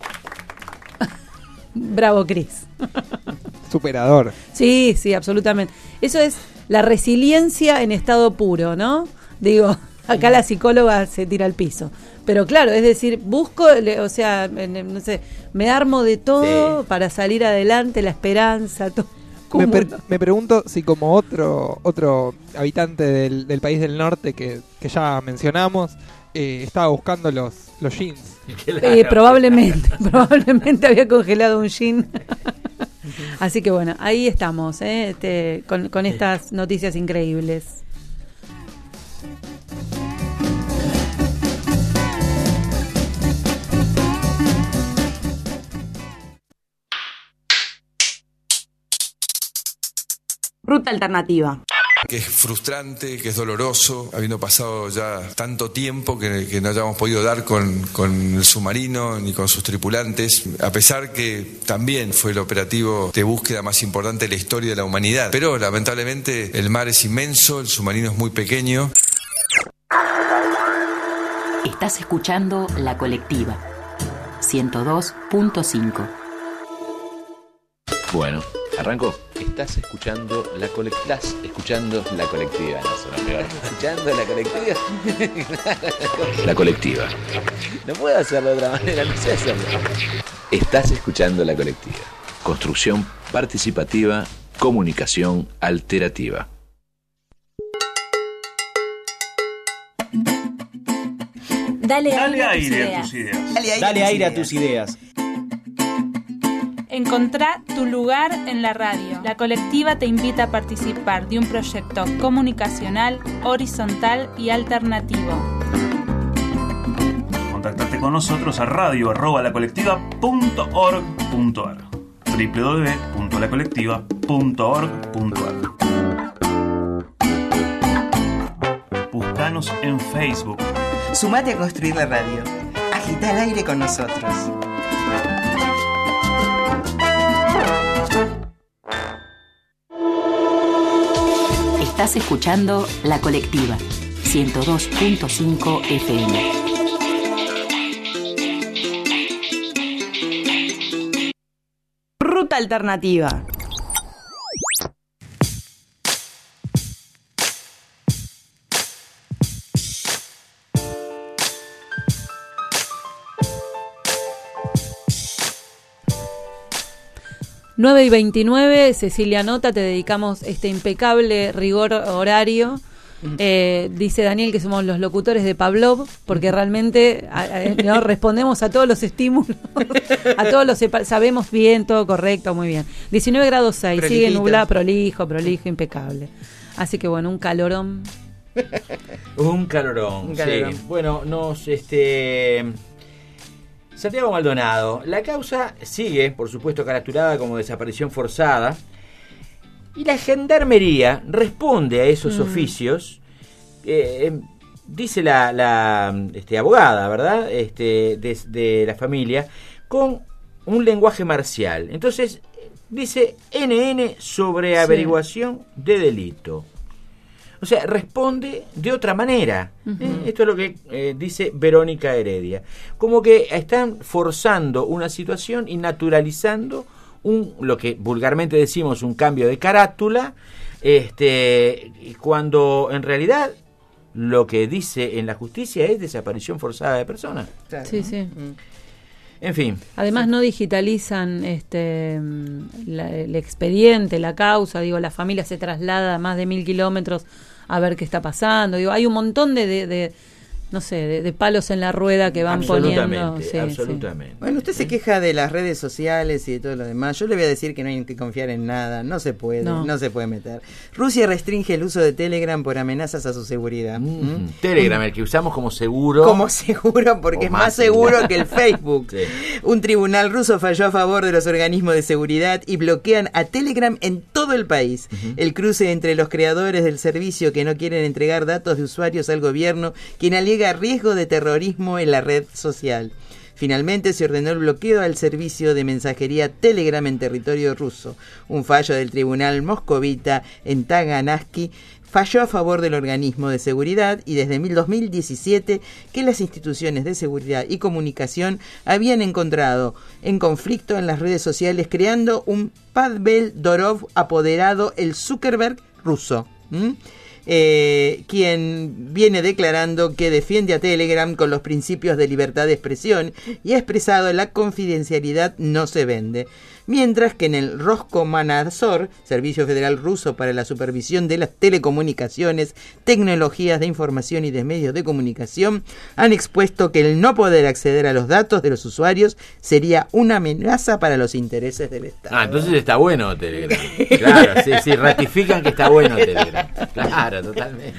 Bravo, Chris. Superador. Sí, sí, absolutamente. Eso es la resiliencia en estado puro, ¿no? Digo, acá la psicóloga se tira al piso. Pero claro, es decir, busco, le- o sea, en- no sé, me armo de todo para salir adelante, la esperanza, todo. Me, ¿Cómo per- no? me pregunto si como otro otro habitante del, del país del norte que, que ya mencionamos, eh, estaba buscando los, los jeans. Eh, probablemente, probablemente había congelado un jean. Así que bueno, ahí estamos, ¿eh? Este, con, con estas noticias increíbles. Ruta alternativa. Que es frustrante, que es doloroso, habiendo pasado ya tanto tiempo que, que no hayamos podido dar con, con el submarino ni con sus tripulantes, a pesar que también fue el operativo de búsqueda más importante de la historia de la humanidad. Pero lamentablemente el mar es inmenso, el submarino es muy pequeño. Estás escuchando La Colectiva ciento dos punto cinco. Bueno, arrancó. Estás escuchando la colectiva. Estás escuchando la colectiva, no suena peor. ¿Escuchando la colectiva? La colectiva. No puedo hacerlo de otra manera, no sé hacerlo. Estás escuchando la colectiva. Construcción participativa, comunicación alterativa. Dale, Dale aire, aire a a tus tus ideas. ideas. Dale aire a tus ideas. Encontrá tu lugar en la radio. La colectiva te invita a participar de un proyecto comunicacional, horizontal y alternativo. Contactate con nosotros a radio arroba lacolectiva punto org punto ar doble u doble u doble u punto la colectiva punto org punto ar. Buscanos en Facebook. Sumate a construir la radio. Agita el aire con nosotros. Estás escuchando La Colectiva ciento dos punto cinco F M. Ruta Alternativa. nueve y veintinueve, Cecilia Nota, te dedicamos este impecable rigor horario. Eh, dice Daniel que somos los locutores de Pavlov, porque realmente a, a, no, respondemos a todos los estímulos, a todos los sabemos bien, todo correcto, muy bien. diecinueve grados seis, sigue nublado, prolijo, prolijo, impecable. Así que bueno, un calorón. un calorón, un calorón. Sí. Bueno, nos este Santiago Maldonado, la causa sigue, por supuesto, caraturada como desaparición forzada, y la gendarmería responde a esos mm. oficios, eh, dice la, la este, abogada, ¿verdad?, este, de, de la familia, con un lenguaje marcial. Entonces, dice N N sobre averiguación sí. de delito. O sea, responde de otra manera. Uh-huh. ¿eh? Esto es lo que eh, dice Verónica Heredia. Como que están forzando una situación y naturalizando un, lo que vulgarmente decimos, un cambio de carátula, este, cuando en realidad lo que dice en la justicia es desaparición forzada de personas. Claro. Sí, sí. Mm. En fin. Además no digitalizan este la, el expediente, la causa, digo, la familia se traslada a más de mil kilómetros a ver qué está pasando, digo, hay un montón de, de, de no sé, de, de palos en la rueda que van poniendo. Sí, absolutamente. Sí. Bueno, usted se queja de las redes sociales y de todo lo demás. Yo le voy a decir que no hay que confiar en nada, no se puede, no, no se puede meter. Rusia restringe el uso de Telegram por amenazas a su seguridad. Mm. ¿Mm? Telegram, el que usamos como seguro. Como seguro, porque es más, más seguro que el Facebook. Sí. Un tribunal ruso falló a favor de los organismos de seguridad y bloquean a Telegram en todo el país. Uh-huh. El cruce entre los creadores del servicio que no quieren entregar datos de usuarios al gobierno, quien alega riesgo de terrorismo en la red social. Finalmente se ordenó el bloqueo al servicio de mensajería Telegram en territorio ruso. Un fallo del tribunal moscovita en Taganaski falló a favor del organismo de seguridad y desde dos mil diecisiete que las instituciones de seguridad y comunicación habían encontrado en conflicto en las redes sociales, creando un Pavel Durov apoderado, el Zuckerberg ruso. ¿Mm? Eh, quien viene declarando que defiende a Telegram con los principios de libertad de expresión y ha expresado la confidencialidad no se vende. Mientras que en el Roskomnadzor, Servicio Federal Ruso para la Supervisión de las Telecomunicaciones, Tecnologías de Información y de Medios de Comunicación, han expuesto que el no poder acceder a los datos de los usuarios sería una amenaza para los intereses del Estado. Ah, entonces está bueno Telegram. Claro, sí, sí, ratifican que está bueno Telegram. Claro, totalmente.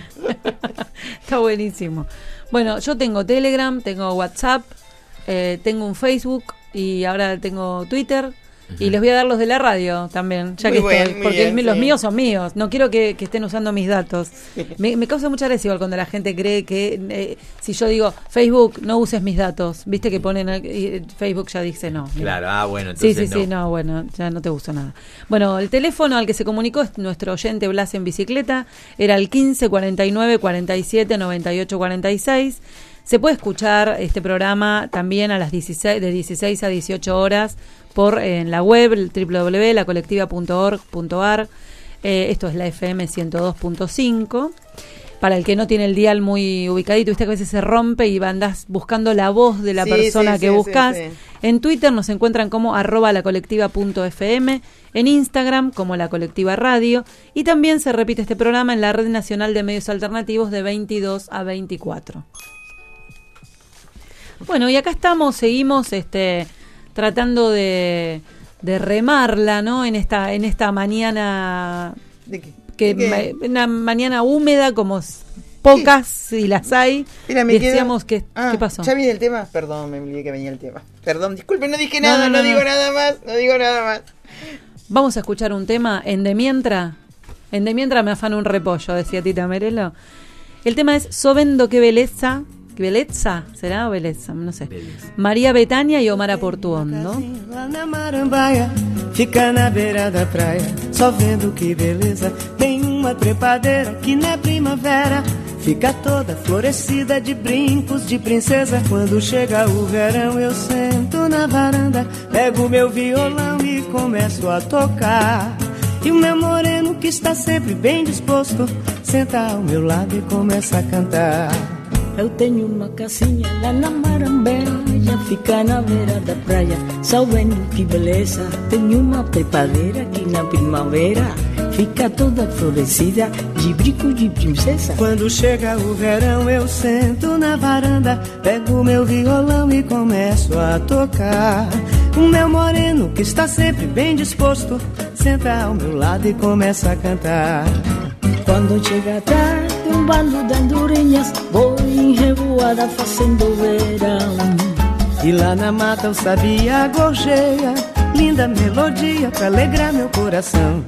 Está buenísimo. Bueno, yo tengo Telegram, tengo WhatsApp, eh, tengo un Facebook y ahora tengo Twitter. Y les voy a dar los de la radio también, ya muy que bien, estoy, porque bien, los sí. míos son míos, no quiero que, que estén usando mis datos. Me, me causa mucha gracia igual cuando la gente cree que eh, si yo digo Facebook, no uses mis datos, viste que ponen eh, Facebook ya dice no. Mira. Claro, ah bueno, entonces Sí, sí, no. sí, no, bueno, ya no te uso nada. Bueno, el teléfono al que se comunicó es nuestro oyente Blas en bicicleta, era el quince cuarenta y nueve cuarenta y siete noventa y ocho cuarenta y seis. Se puede escuchar este programa también a las dieciséis, de dieciséis a dieciocho horas por en la web doble u doble u doble u punto la colectiva punto org punto a r. Eh, esto es la F M ciento dos punto cinco. Para el que no tiene el dial muy ubicadito, viste que a veces se rompe y andás buscando la voz de la sí, persona sí, que sí, buscas. Sí, sí. En Twitter nos encuentran como arroba la colectiva punto f m, en Instagram como La Colectiva Radio, y también se repite este programa en la Red Nacional de Medios Alternativos de veintidós a veinticuatro. Bueno, y acá estamos, seguimos este tratando de, de remarla, ¿no? En esta en esta mañana ¿De qué? que ¿De qué? Ma, una mañana húmeda como pocas si las hay. Mira, me decíamos quedo... que ah, ¿qué pasó? ¿Ya viene el tema? Perdón, me olvidé que venía el tema. Perdón, disculpe, no dije nada, no, no, no, no digo no. nada más, no digo nada más. Vamos a escuchar un tema en de mientra. En de mientra me afano un repollo, decía Tita Merelo. El tema es Sovendo que beleza. Beleza, ¿será o beleza? No sé. Beleza. María Betânia y Omar Portuondo. Lá na Marambaia, fica na beira da praia, só vendo que beleza. Tem uma trepadeira que na primavera fica toda florescida de brincos de princesa. Quando chega o verão eu sento na varanda, pego meu violão e começo a tocar. E o meu moreno que está sempre bem disposto senta ao meu lado e começa a cantar. Eu tenho uma casinha lá na Marambeia, fica na beira da praia, só vendo que beleza. Tenho uma trepadeira aqui na primavera, fica toda florescida de brinco de princesa. Quando chega o verão eu sento na varanda, pego meu violão e começo a tocar. O meu moreno que está sempre bem disposto senta ao meu lado e começa a cantar. Quando chega a tarde um bando de andorinhas, vou em revoada fazendo verão. E lá na mata o sabiá gorjeia, linda melodia pra alegrar meu coração.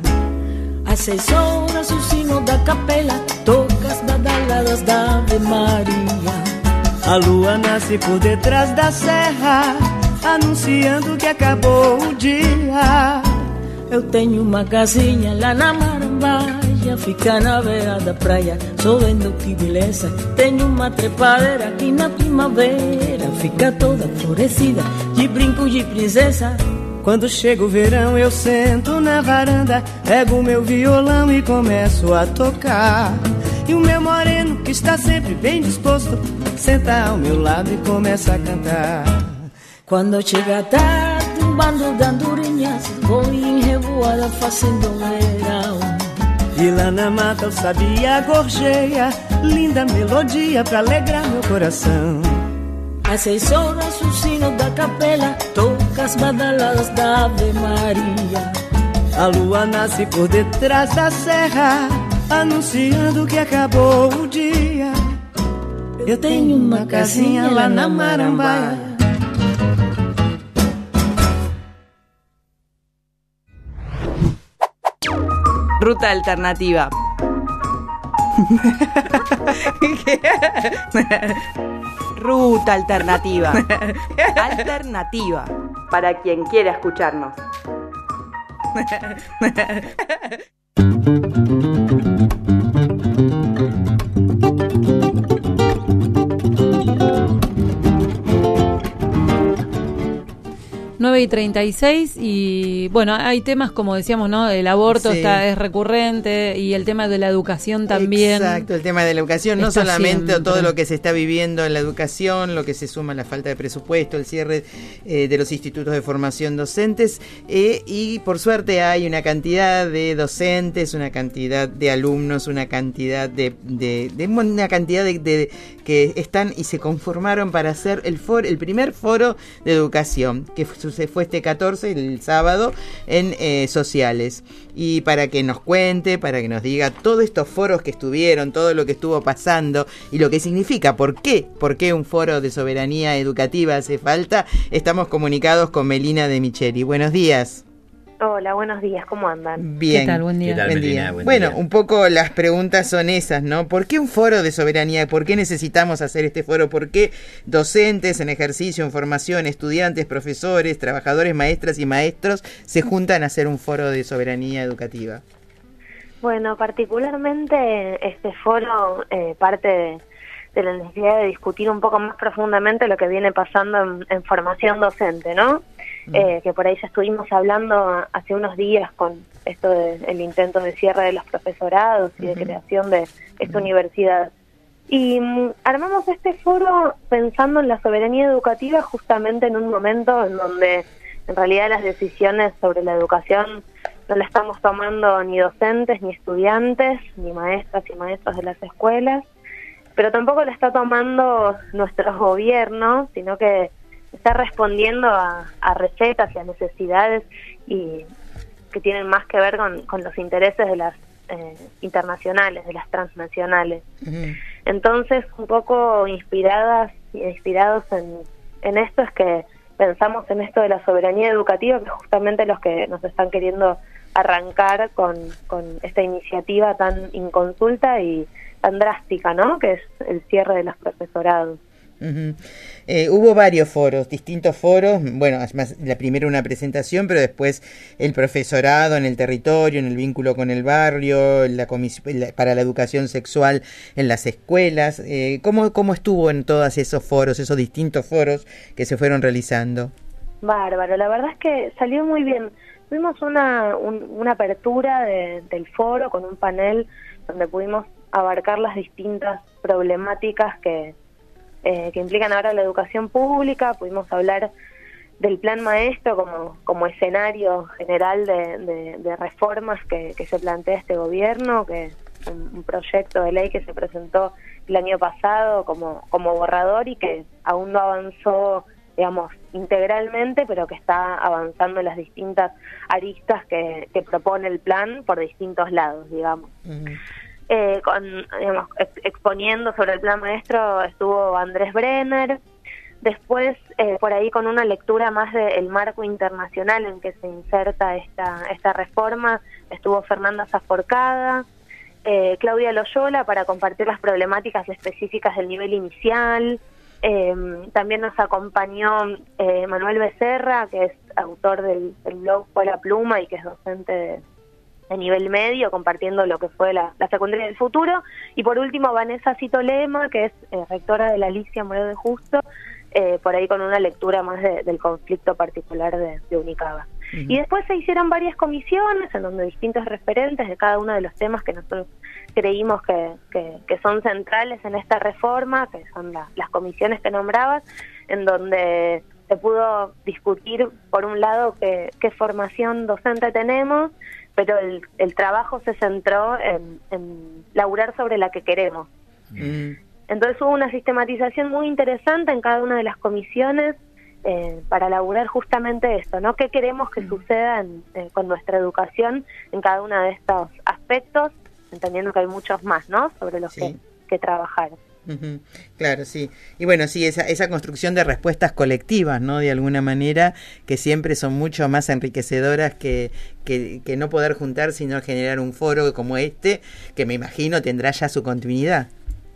Às seis horas o sino da capela toca as badaladas da Ave Maria. A lua nasce por detrás da serra, anunciando que acabou o dia. Eu tenho uma casinha lá na Marambaia, fica na beira da praia, só vendo que beleza. Tenho uma trepadeira aqui na primavera, fica toda florescida de brinco de princesa. Quando chega o verão eu sento na varanda, pego o meu violão e começo a tocar. E o meu moreno que está sempre bem disposto senta ao meu lado e começa a cantar. Quando chega a tarde um bando de andorinhas, vou em revoada fazendo verão. E lá na mata o sabiá gorjeia, linda melodia pra alegrar meu coração. Às seis horas o sino da capela toca as badaladas da Ave Maria. A lua nasce por detrás da serra, anunciando que acabou o dia. Eu tenho uma casinha lá na Marambaia. Ruta alternativa. Ruta alternativa. Alternativa. Para quien quiera escucharnos. nueve y treinta y seis y bueno, hay temas como decíamos, ¿no? El aborto sí. está es recurrente y el tema de la educación también. Exacto, el tema de la educación, no solamente siempre. Todo lo que se está viviendo en la educación, lo que se suma a la falta de presupuesto, el cierre eh, de los institutos de formación docentes eh, y por suerte hay una cantidad de docentes, una cantidad de alumnos, una cantidad de, de, de una cantidad de, de que están y se conformaron para hacer el foro, el primer foro de educación que se fue este catorce, el sábado, en eh, sociales. Y para que nos cuente, para que nos diga todos estos foros que estuvieron, todo lo que estuvo pasando y lo que significa, por qué, por qué un foro de soberanía educativa hace falta, estamos comunicados con Melina De Micheli. Buenos días. Hola, buenos días, ¿cómo andan? Bien. ¿Qué tal? Buen día. ¿Qué tal, buen día. Buen bueno, día. Un poco las preguntas son esas, ¿no? ¿Por qué un foro de soberanía? ¿Por qué necesitamos hacer este foro? ¿Por qué docentes en ejercicio, en formación, estudiantes, profesores, trabajadores, maestras y maestros se juntan a hacer un foro de soberanía educativa? Bueno, particularmente este foro eh, parte de, de la necesidad de discutir un poco más profundamente lo que viene pasando en, en formación docente, ¿no? Eh, que por ahí ya estuvimos hablando hace unos días con esto del intento de cierre de los profesorados y de creación de esta universidad. Y um, armamos este foro pensando en la soberanía educativa justamente en un momento en donde en realidad las decisiones sobre la educación no la estamos tomando ni docentes, ni estudiantes, ni maestras y maestros de las escuelas, pero tampoco la está tomando nuestros gobiernos, sino que está respondiendo a, a recetas y a necesidades y que tienen más que ver con, con los intereses de las eh, internacionales, de las transnacionales. Uh-huh. Entonces, un poco inspiradas y inspirados en, en esto es que pensamos en esto de la soberanía educativa, que es justamente los que nos están queriendo arrancar con, con esta iniciativa tan inconsulta y tan drástica, ¿no? Que es el cierre de los profesorados. Uh-huh. Eh, hubo varios foros, distintos foros, bueno, además la primera una presentación, pero después el profesorado en el territorio, en el vínculo con el barrio, la comisión la, para la educación sexual en las escuelas. Eh, ¿cómo, ¿Cómo estuvo en todos esos foros, esos distintos foros que se fueron realizando? Bárbaro, la verdad es que salió muy bien. Tuvimos una, un, una apertura de, del foro con un panel donde pudimos abarcar las distintas problemáticas que Eh, que implican ahora la educación pública. Pudimos hablar del plan maestro como, como escenario general de, de, de reformas que, que se plantea este gobierno, que es un, un proyecto de ley que se presentó el año pasado como, como borrador y que aún no avanzó, digamos, integralmente, pero que está avanzando en las distintas aristas que, que propone el plan por distintos lados, digamos. Uh-huh. Eh, con, digamos, ex- exponiendo sobre el plan maestro estuvo Andrés Brenner. Después, eh, por ahí con una lectura más del marco internacional en que se inserta esta, esta reforma, estuvo Fernanda Zaforcada, eh, Claudia Loyola para compartir las problemáticas específicas del nivel inicial. Eh, también nos acompañó eh, Manuel Becerra, que es autor del, del blog Fue la Pluma y que es docente de de nivel medio, compartiendo lo que fue la, la secundaria del futuro. Y por último, Vanessa Citolema, que es eh, rectora de la Alicia Moreno de Justo, eh, por ahí con una lectura más de, del conflicto particular de, de Unicaba. Uh-huh. Y después se hicieron varias comisiones en donde distintos referentes de cada uno de los temas que nosotros creímos que, que, que son centrales en esta reforma, que son la, las comisiones que nombrabas, en donde se pudo discutir, por un lado, qué, qué formación docente tenemos, pero el, el trabajo se centró en, en laburar sobre la que queremos. Mm. Entonces hubo una sistematización muy interesante en cada una de las comisiones eh, para laburar justamente esto, ¿no? ¿Qué queremos que mm. suceda en, eh, con nuestra educación en cada uno de estos aspectos? Entendiendo que hay muchos más, ¿no? Sobre los sí. que, que trabajar. Uh-huh. Claro, sí. Y bueno, sí, esa, esa construcción de respuestas colectivas, ¿no? De alguna manera, que siempre son mucho más enriquecedoras que, que, que no poder juntar, sino generar un foro como este, que me imagino tendrá ya su continuidad.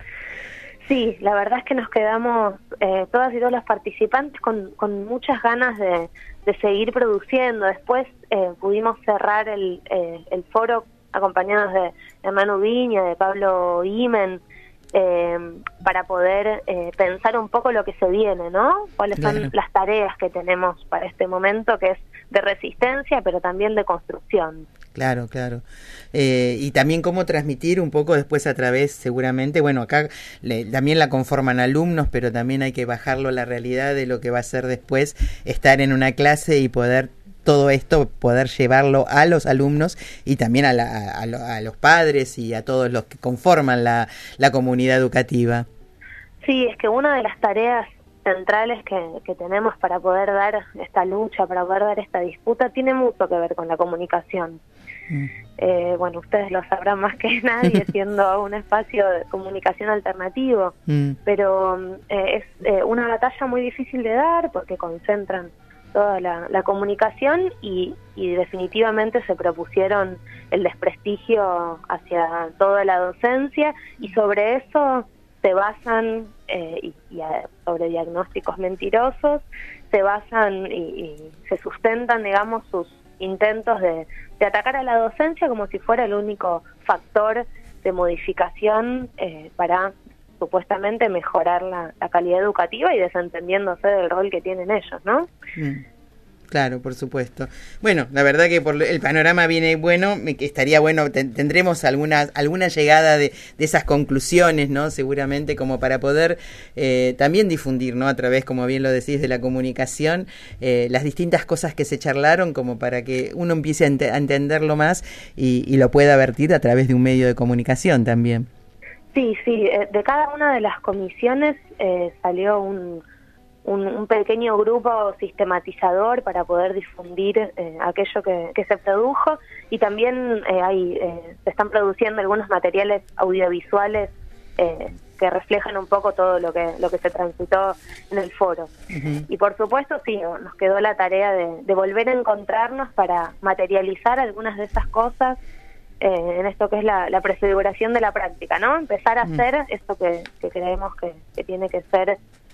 Sí, la verdad es que nos quedamos, eh, todas y todos los participantes, con, con muchas ganas de, de seguir produciendo. Después eh, pudimos cerrar el, eh, el foro acompañados de Hermano Viña, de Pablo Imen, Eh, para poder eh, pensar un poco lo que se viene, ¿no? Cuáles son claro. las tareas que tenemos para este momento, que es de resistencia, pero también de construcción. Claro, claro. Eh, y también cómo transmitir un poco después a través, seguramente, bueno, acá le, también la conforman alumnos, pero también hay que bajarlo a la realidad de lo que va a ser después estar en una clase y poder todo esto, poder llevarlo a los alumnos y también a, la, a, a los padres y a todos los que conforman la, la comunidad educativa. Sí, es que una de las tareas centrales que, que tenemos para poder dar esta lucha, para poder dar esta disputa, tiene mucho que ver con la comunicación. Mm. Eh, bueno, ustedes lo sabrán más que nadie, siendo un espacio de comunicación alternativo, mm. pero eh, es eh, una batalla muy difícil de dar porque concentran toda la, la comunicación y, y definitivamente se propusieron el desprestigio hacia toda la docencia y sobre eso se basan, eh, y, y a, sobre diagnósticos mentirosos, se basan y, y se sustentan, digamos, sus intentos de, de atacar a la docencia como si fuera el único factor de modificación eh, para supuestamente mejorar la, la calidad educativa y desentendiéndose del rol que tienen ellos, ¿no? Mm. Claro, por supuesto. Bueno, la verdad que por el panorama viene bueno, que estaría bueno, ten, tendremos alguna, alguna llegada de, de esas conclusiones, ¿no? Seguramente como para poder eh, también difundir, ¿no? A través, como bien lo decís, de la comunicación, eh, las distintas cosas que se charlaron, como para que uno empiece a, ent- a entenderlo más y, y lo pueda vertir a través de un medio de comunicación también. Sí, sí, de cada una de las comisiones eh, salió un... Un, un pequeño grupo sistematizador para poder difundir eh, aquello que, que se produjo y también eh, hay eh, se están produciendo algunos materiales audiovisuales eh, que reflejan un poco todo lo que lo que se transitó en el foro. Uh-huh. Y por supuesto sí, nos quedó la tarea de, de volver a encontrarnos para materializar algunas de esas cosas eh, en esto que es la, la prefiguración de la práctica, ¿no? Empezar a uh-huh. hacer esto que, que creemos que, que tiene que ser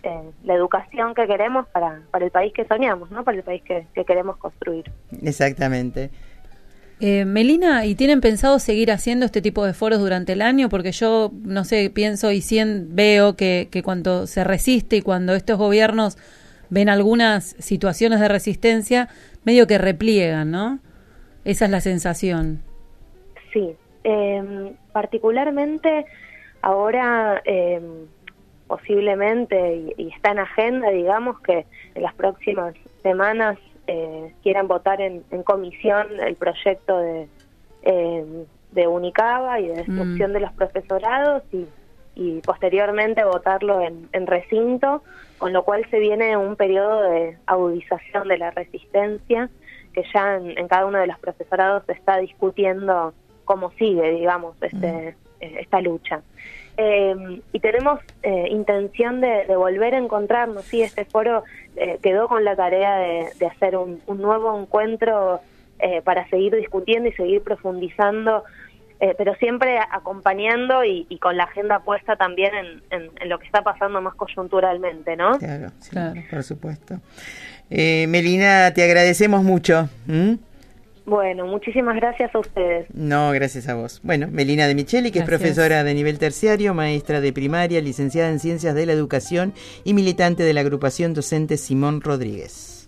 eh, la educación que queremos para, para el país que soñamos, ¿no? Para el país que, que queremos construir. Exactamente. Eh, Melina, ¿y tienen pensado seguir haciendo este tipo de foros durante el año? Porque yo, no sé, pienso y cien, veo que, que cuando se resiste y cuando estos gobiernos ven algunas situaciones de resistencia, medio que repliegan, ¿no? Esa es la sensación. Sí, eh, particularmente ahora eh, posiblemente, y, y está en agenda, digamos, que en las próximas semanas eh, quieran votar en, en comisión el proyecto de, eh, de Unicaba y de destrucción mm. de los profesorados y, y posteriormente votarlo en, en recinto, con lo cual se viene un periodo de agudización de la resistencia, que ya en, en cada uno de los profesorados se está discutiendo cómo sigue, digamos, este, mm. esta lucha. Eh, y tenemos eh, intención de, de volver a encontrarnos, sí, este foro eh, quedó con la tarea de, de hacer un, un nuevo encuentro eh, para seguir discutiendo y seguir profundizando, eh, pero siempre acompañando y, y con la agenda puesta también en, en, en lo que está pasando más coyunturalmente, ¿no? Claro, sí, claro. Por supuesto. Eh, Melina, te agradecemos mucho. ¿Mm? Bueno, muchísimas gracias a ustedes. No, gracias a vos. Bueno, Melina De Micheli, que gracias. Es profesora de nivel terciario, maestra de primaria, licenciada en Ciencias de la Educación y militante de la agrupación docente Simón Rodríguez.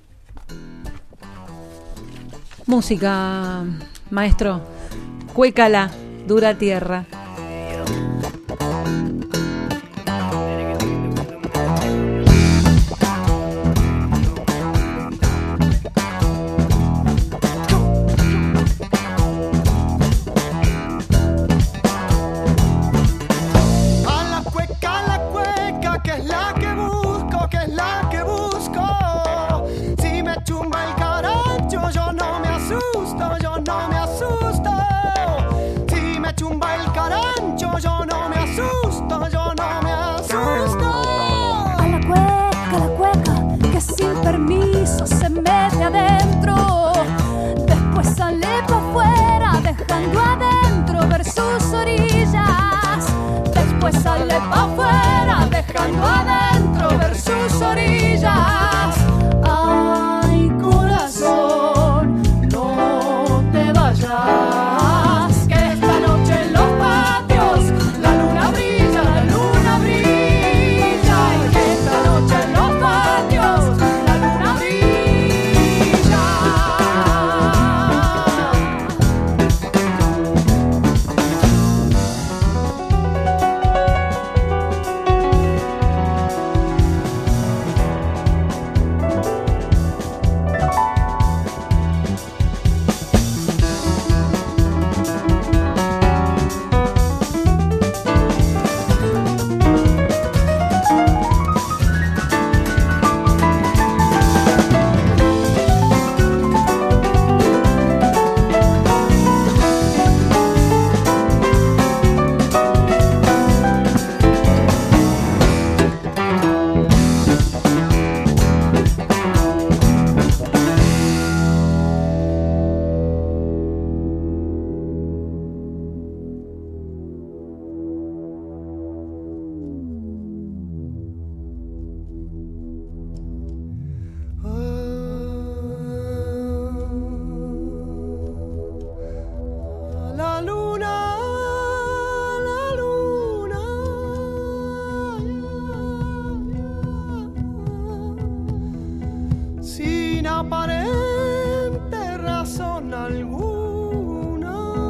Música, maestro. Cuécala, Dura Tierra. Permiso se mete adentro, después sale para afuera, dejando adentro ver sus orillas. Después sale para afuera, dejando adentro ver sus orillas. Ay, corazón, no te vayas, que esta noche en los patios la luna brilla, la luna brilla, y que esta noche en los patios aparente razón alguna,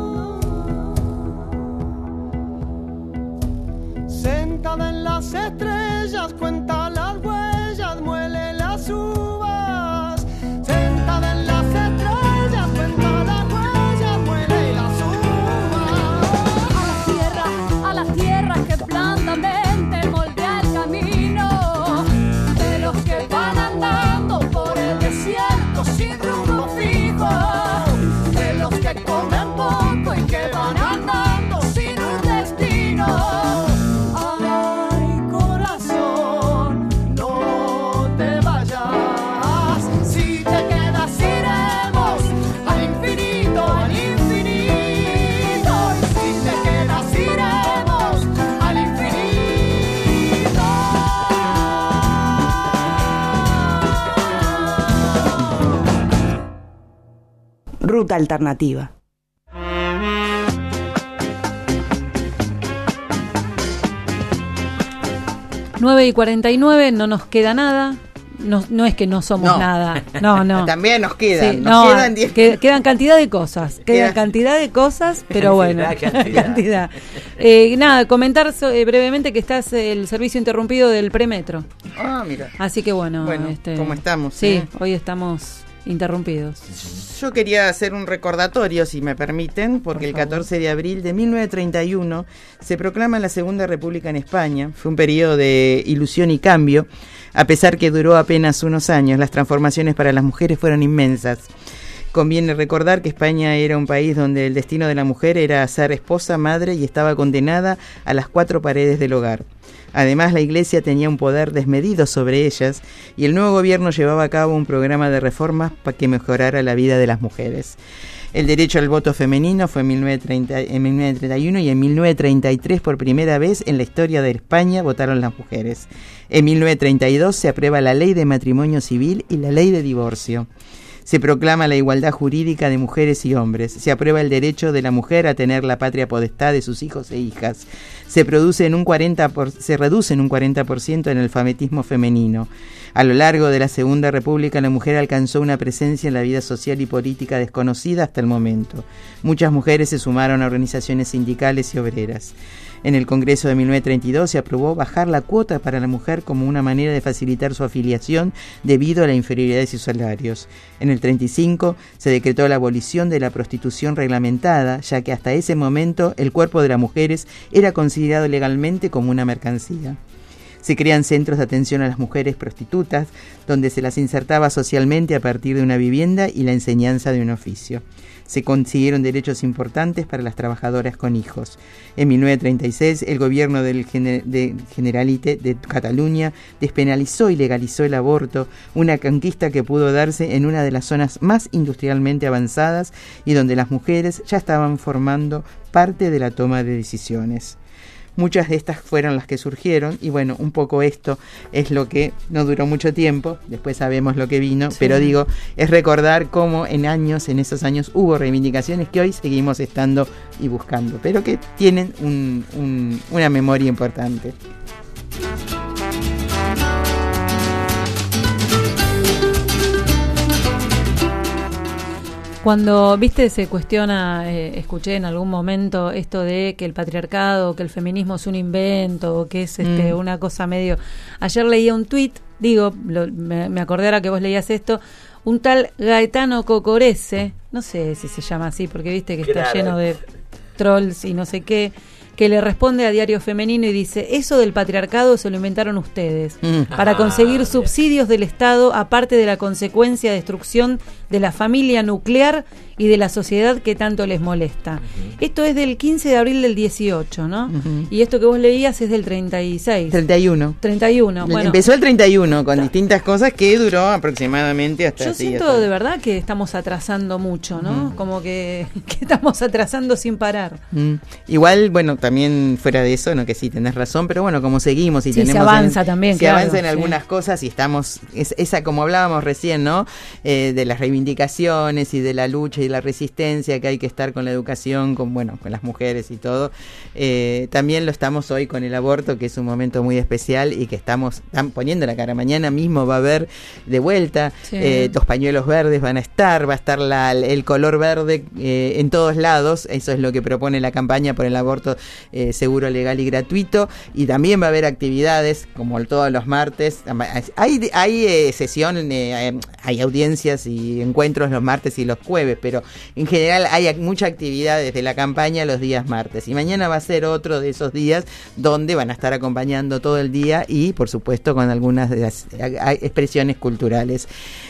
sentada en las estrellas cuenta las huellas, muele las uvas. Sentada en las estrellas cuenta las huellas, muele las uvas. A la tierra, a la tierra que blandamente moldea el camino de los que van andando por el desierto sin rumbo fijo, de los que comen poco y que van andando sin un destino. Ay, corazón, Ruta Alternativa. nueve y cuarenta y nueve, no nos queda nada. No, no es que no somos No. nada. No, no. También nos quedan. Sí, nos no, quedan diez. que- quedan cantidad de cosas. Quedan Queda- cantidad de cosas, pero bueno. Cantidad, cantidad. Cantidad. Eh, nada, comentar so- eh, brevemente que está el servicio interrumpido del premetro. Ah, mira. Así que bueno. Bueno, este, ¿cómo estamos, Sí, eh? hoy estamos interrumpidos. Yo quería hacer un recordatorio, si me permiten, porque el catorce de abril de mil novecientos treinta y uno se proclama la Segunda República en España. Fue un periodo de ilusión y cambio, a pesar que duró apenas unos años. Las transformaciones para las mujeres fueron inmensas. Conviene recordar que España era un país donde el destino de la mujer era ser esposa, madre y estaba condenada a las cuatro paredes del hogar. Además, la Iglesia tenía un poder desmedido sobre ellas y el nuevo gobierno llevaba a cabo un programa de reformas para que mejorara la vida de las mujeres. El derecho al voto femenino fue en mil novecientos treinta, en mil novecientos treinta y uno y en mil novecientos treinta y tres por primera vez en la historia de España votaron las mujeres. En mil novecientos treinta y dos se aprueba la ley de matrimonio civil y la ley de divorcio. Se proclama la igualdad jurídica de mujeres y hombres. Se aprueba el derecho de la mujer a tener la patria potestad de sus hijos e hijas. Se, produce en un cuarenta por, se reduce en un cuarenta por ciento el alfabetismo femenino. A lo largo de la Segunda República, la mujer alcanzó una presencia en la vida social y política desconocida hasta el momento. Muchas mujeres se sumaron a organizaciones sindicales y obreras. En el Congreso de mil novecientos treinta y dos se aprobó bajar la cuota para la mujer como una manera de facilitar su afiliación debido a la inferioridad de sus salarios. En el treinta y cinco se decretó la abolición de la prostitución reglamentada, ya que hasta ese momento el cuerpo de las mujeres era considerado legalmente como una mercancía. Se crean centros de atención a las mujeres prostitutas, donde se las insertaba socialmente a partir de una vivienda y la enseñanza de un oficio. Se consiguieron derechos importantes para las trabajadoras con hijos. En mil novecientos treinta y seis, el gobierno del Gener- de Generalite de Cataluña despenalizó y legalizó el aborto, una conquista que pudo darse en una de las zonas más industrialmente avanzadas y donde las mujeres ya estaban formando parte de la toma de decisiones. Muchas de estas fueron las que surgieron y bueno, un poco esto es lo que no duró mucho tiempo, después sabemos lo que vino, sí. Pero digo, es recordar cómo en años, en esos años hubo reivindicaciones que hoy seguimos estando y buscando, pero que tienen un, un, una memoria importante. Cuando, viste, se cuestiona, eh, escuché en algún momento esto de que el patriarcado, que el feminismo es un invento, o que es este, mm. una cosa medio... Ayer leía un tuit, digo, lo, me, me acordé ahora que vos leías esto, un tal Gaetano Cocorese, no sé si se llama así, porque viste que está claro. lleno de trolls y no sé qué, que le responde a Diario Femenino y dice, eso del patriarcado se lo inventaron ustedes, mm. para conseguir subsidios del Estado, aparte de la consecuencia de destrucción de la familia nuclear y de la sociedad que tanto les molesta. Uh-huh. Esto es del quince de abril del dieciocho, ¿no? Uh-huh. Y esto que vos leías es del treinta y seis. treinta y uno. treinta y uno, bueno. Empezó el treinta y uno con distintas cosas que duró aproximadamente hasta... Yo así, siento hasta... de verdad que estamos atrasando mucho, ¿no? Uh-huh. Como que, que estamos atrasando sin parar. Uh-huh. Igual, bueno, también fuera de eso, no que sí, tenés razón, pero bueno, como seguimos y sí, tenemos... se avanza en, también, Se claro, avanza en sí. algunas cosas y estamos... Es, esa, como hablábamos recién, ¿no? Eh, de las reivindicaciones y de la lucha y la resistencia, que hay que estar con la educación, con bueno, con las mujeres y todo. Eh, también lo estamos hoy con el aborto, que es un momento muy especial y que estamos están poniendo la cara. Mañana mismo va a haber de vuelta, sí. eh, los pañuelos verdes van a estar, va a estar la, el color verde eh, en todos lados. Eso es lo que propone la campaña por el aborto eh, seguro, legal y gratuito. Y también va a haber actividades, como todos los martes. Hay, hay eh, sesión, eh, hay audiencias y encuentros los martes y los jueves, pero en general hay mucha actividad desde la campaña los días martes y mañana va a ser otro de esos días donde van a estar acompañando todo el día y por supuesto con algunas de las expresiones culturales.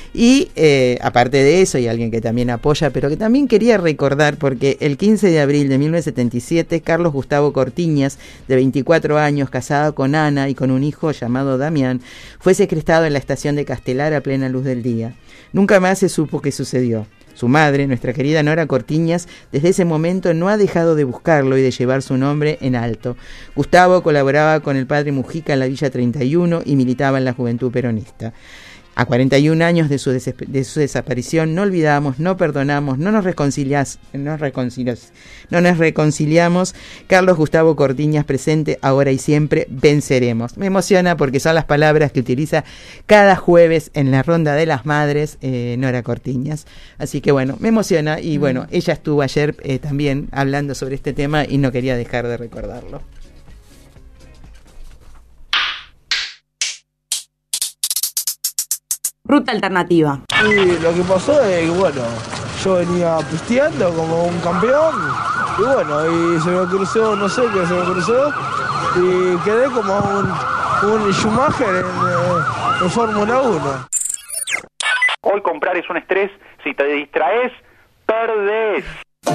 Y eh, aparte de eso, hay alguien que también apoya, pero que también quería recordar, porque el quince de abril de mil novecientos setenta y siete, Carlos Gustavo Cortiñas, de veinticuatro años, casado con Ana y con un hijo llamado Damián, fue secuestrado en la estación de Castelar a plena luz del día. Nunca más se supo qué sucedió. Su madre, nuestra querida Nora Cortiñas, desde ese momento no ha dejado de buscarlo y de llevar su nombre en alto. Gustavo colaboraba con el padre Mujica en la Villa treinta y uno y militaba en la Juventud Peronista. A cuarenta y un años de su, des- de su desaparición, no olvidamos, no perdonamos, no nos reconcilias, no, reconcilias, no nos reconciliamos. Carlos Gustavo Cortiñas presente, ahora y siempre, venceremos. Me emociona porque son las palabras que utiliza cada jueves en la Ronda de las Madres eh, Nora Cortiñas. Así que bueno, me emociona y bueno, mm. ella estuvo ayer eh, también hablando sobre este tema y no quería dejar de recordarlo. Ruta alternativa. Y lo que pasó es que, bueno, yo venía pisteando como un campeón y bueno, y se me cruzó, no sé qué se me cruzó y quedé como un, un Schumacher en, eh, en Fórmula uno. Hoy comprar es un estrés, si te distraes, perdés.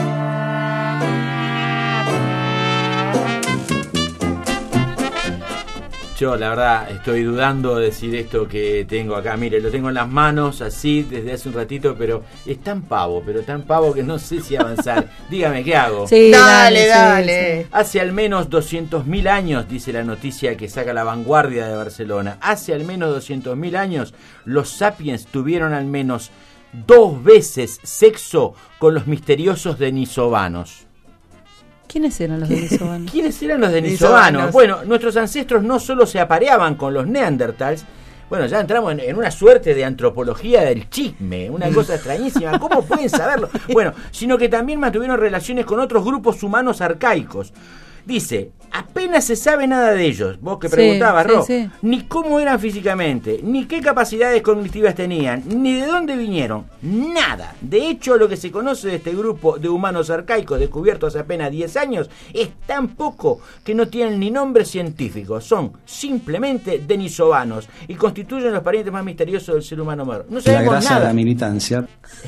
Yo la verdad estoy dudando de decir esto que tengo acá. Mire, lo tengo en las manos así desde hace un ratito, pero es tan pavo, pero tan pavo que no sé si avanzar. Dígame, ¿qué hago? Sí, dale, dale. Sí, sí. Hace al menos doscientos mil años, dice la noticia que saca La Vanguardia de Barcelona, hace al menos doscientos mil años los sapiens tuvieron al menos dos veces sexo con los misteriosos denisovanos. ¿Quiénes eran los denisovanos? ¿Quiénes eran los denisovanos? Bueno, nuestros ancestros no solo se apareaban con los neandertals, bueno, ya entramos en, en una suerte de antropología del chisme, una cosa extrañísima, ¿cómo pueden saberlo? Bueno, sino que también mantuvieron relaciones con otros grupos humanos arcaicos. Dice, apenas se sabe nada de ellos, vos que preguntabas, sí, Ro, sí, sí. Ni cómo eran físicamente, ni qué capacidades cognitivas tenían, ni de dónde vinieron, nada. De hecho, lo que se conoce de este grupo de humanos arcaicos descubiertos hace apenas diez años es tan poco que no tienen ni nombre científico, son simplemente denisovanos y constituyen los parientes más misteriosos del ser humano moderno. No sabemos la grasa nada. de la militancia.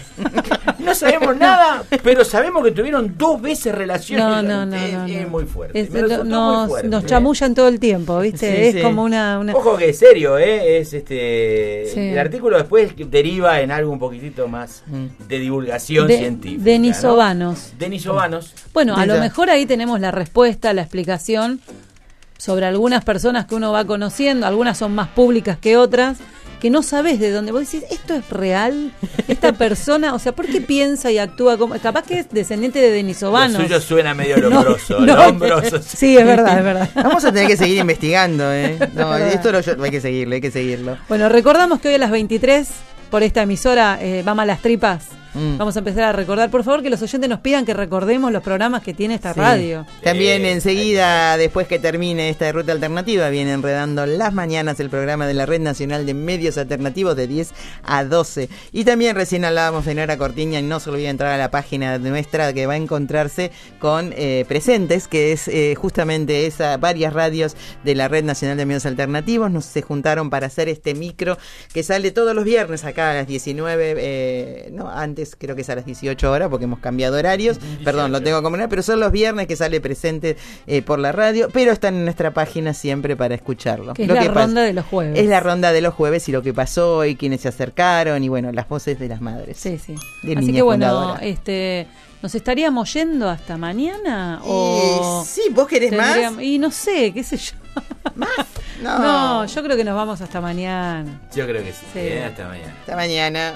No sabemos nada, pero sabemos que tuvieron dos veces relaciones. No, no, no, es, no, no. es muy fuerte. Es, Me lo, muy nos, fuerte. nos chamullan todo el tiempo, ¿viste? Sí, es sí. como una, una... Ojo que es serio, ¿eh? Es este Sí. el artículo después deriva en algo un poquitito más de divulgación de, científica. Denisovanos. ¿no? Denisovanos. Bueno, a lo Mira. mejor ahí tenemos la respuesta, la explicación sobre algunas personas que uno va conociendo, algunas son más públicas que otras, que no sabes de dónde. Vos decís, ¿esto es real? Esta persona, o sea, ¿por qué piensa y actúa como...? Capaz que es descendiente de denisovanos. Lo suyo suena medio lombroso, no, lombroso. Sí, es verdad, es verdad. Vamos a tener que seguir investigando, ¿eh? No, esto lo, hay que seguirlo, hay que seguirlo. Bueno, recordamos que hoy a las veintitrés, por esta emisora, eh, Vamos a las Tripas, mm. vamos a empezar a recordar. Por favor, que los oyentes nos pidan que recordemos los programas que tiene esta sí. radio. También eh, enseguida, después que termine esta ruta alternativa, viene enredando las mañanas el programa de la Red Nacional de Medios Alternativos de diez a doce. Y también recién hablábamos de Nora Cortiña, y no se olvide entrar a la página nuestra, que va a encontrarse con eh, Presentes, que es eh, justamente esa, varias radios de la Red Nacional de Medios Alternativos. Nos se juntaron para hacer este micro que sale todos los viernes acá a las diecinueve, eh, no, antes creo que es a las dieciocho horas porque hemos cambiado horarios, dieciocho. Perdón, lo tengo como una, pero son los viernes que sale Presente eh, por la radio, pero están en nuestra página siempre para escucharlo. Que es lo la que ronda pas- de los jueves. Es la ronda de los jueves y lo que pasó y quienes se acercaron y bueno, las voces de las madres. Sí, sí. De Así Niña que bueno, Fundadora. este... ¿Nos estaríamos yendo hasta mañana? O Eh, sí, ¿vos querés tendríamos- más? Y no sé, qué sé yo. ¿Más? No. No, yo creo que nos vamos hasta mañana. Yo creo que sí. Sí. Eh, hasta mañana. Hasta mañana.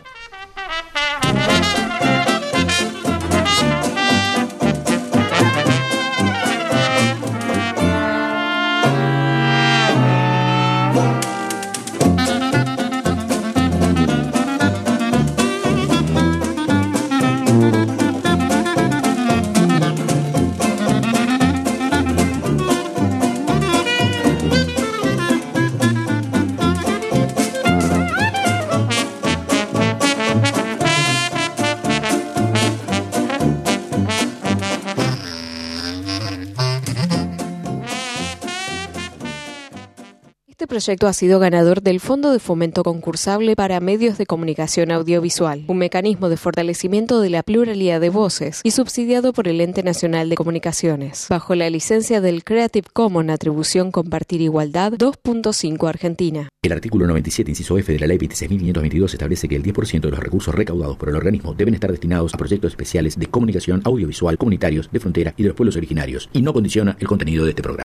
Este proyecto ha sido ganador del Fondo de Fomento Concursable para Medios de Comunicación Audiovisual, un mecanismo de fortalecimiento de la pluralidad de voces y subsidiado por el Ente Nacional de Comunicaciones, bajo la licencia del Creative Commons Atribución Compartir Igualdad dos punto cinco Argentina. El artículo noventa y siete, inciso F de la Ley veintiséis mil quinientos veintidós establece que el diez por ciento de los recursos recaudados por el organismo deben estar destinados a proyectos especiales de comunicación audiovisual comunitarios de frontera y de los pueblos originarios, y no condiciona el contenido de este programa.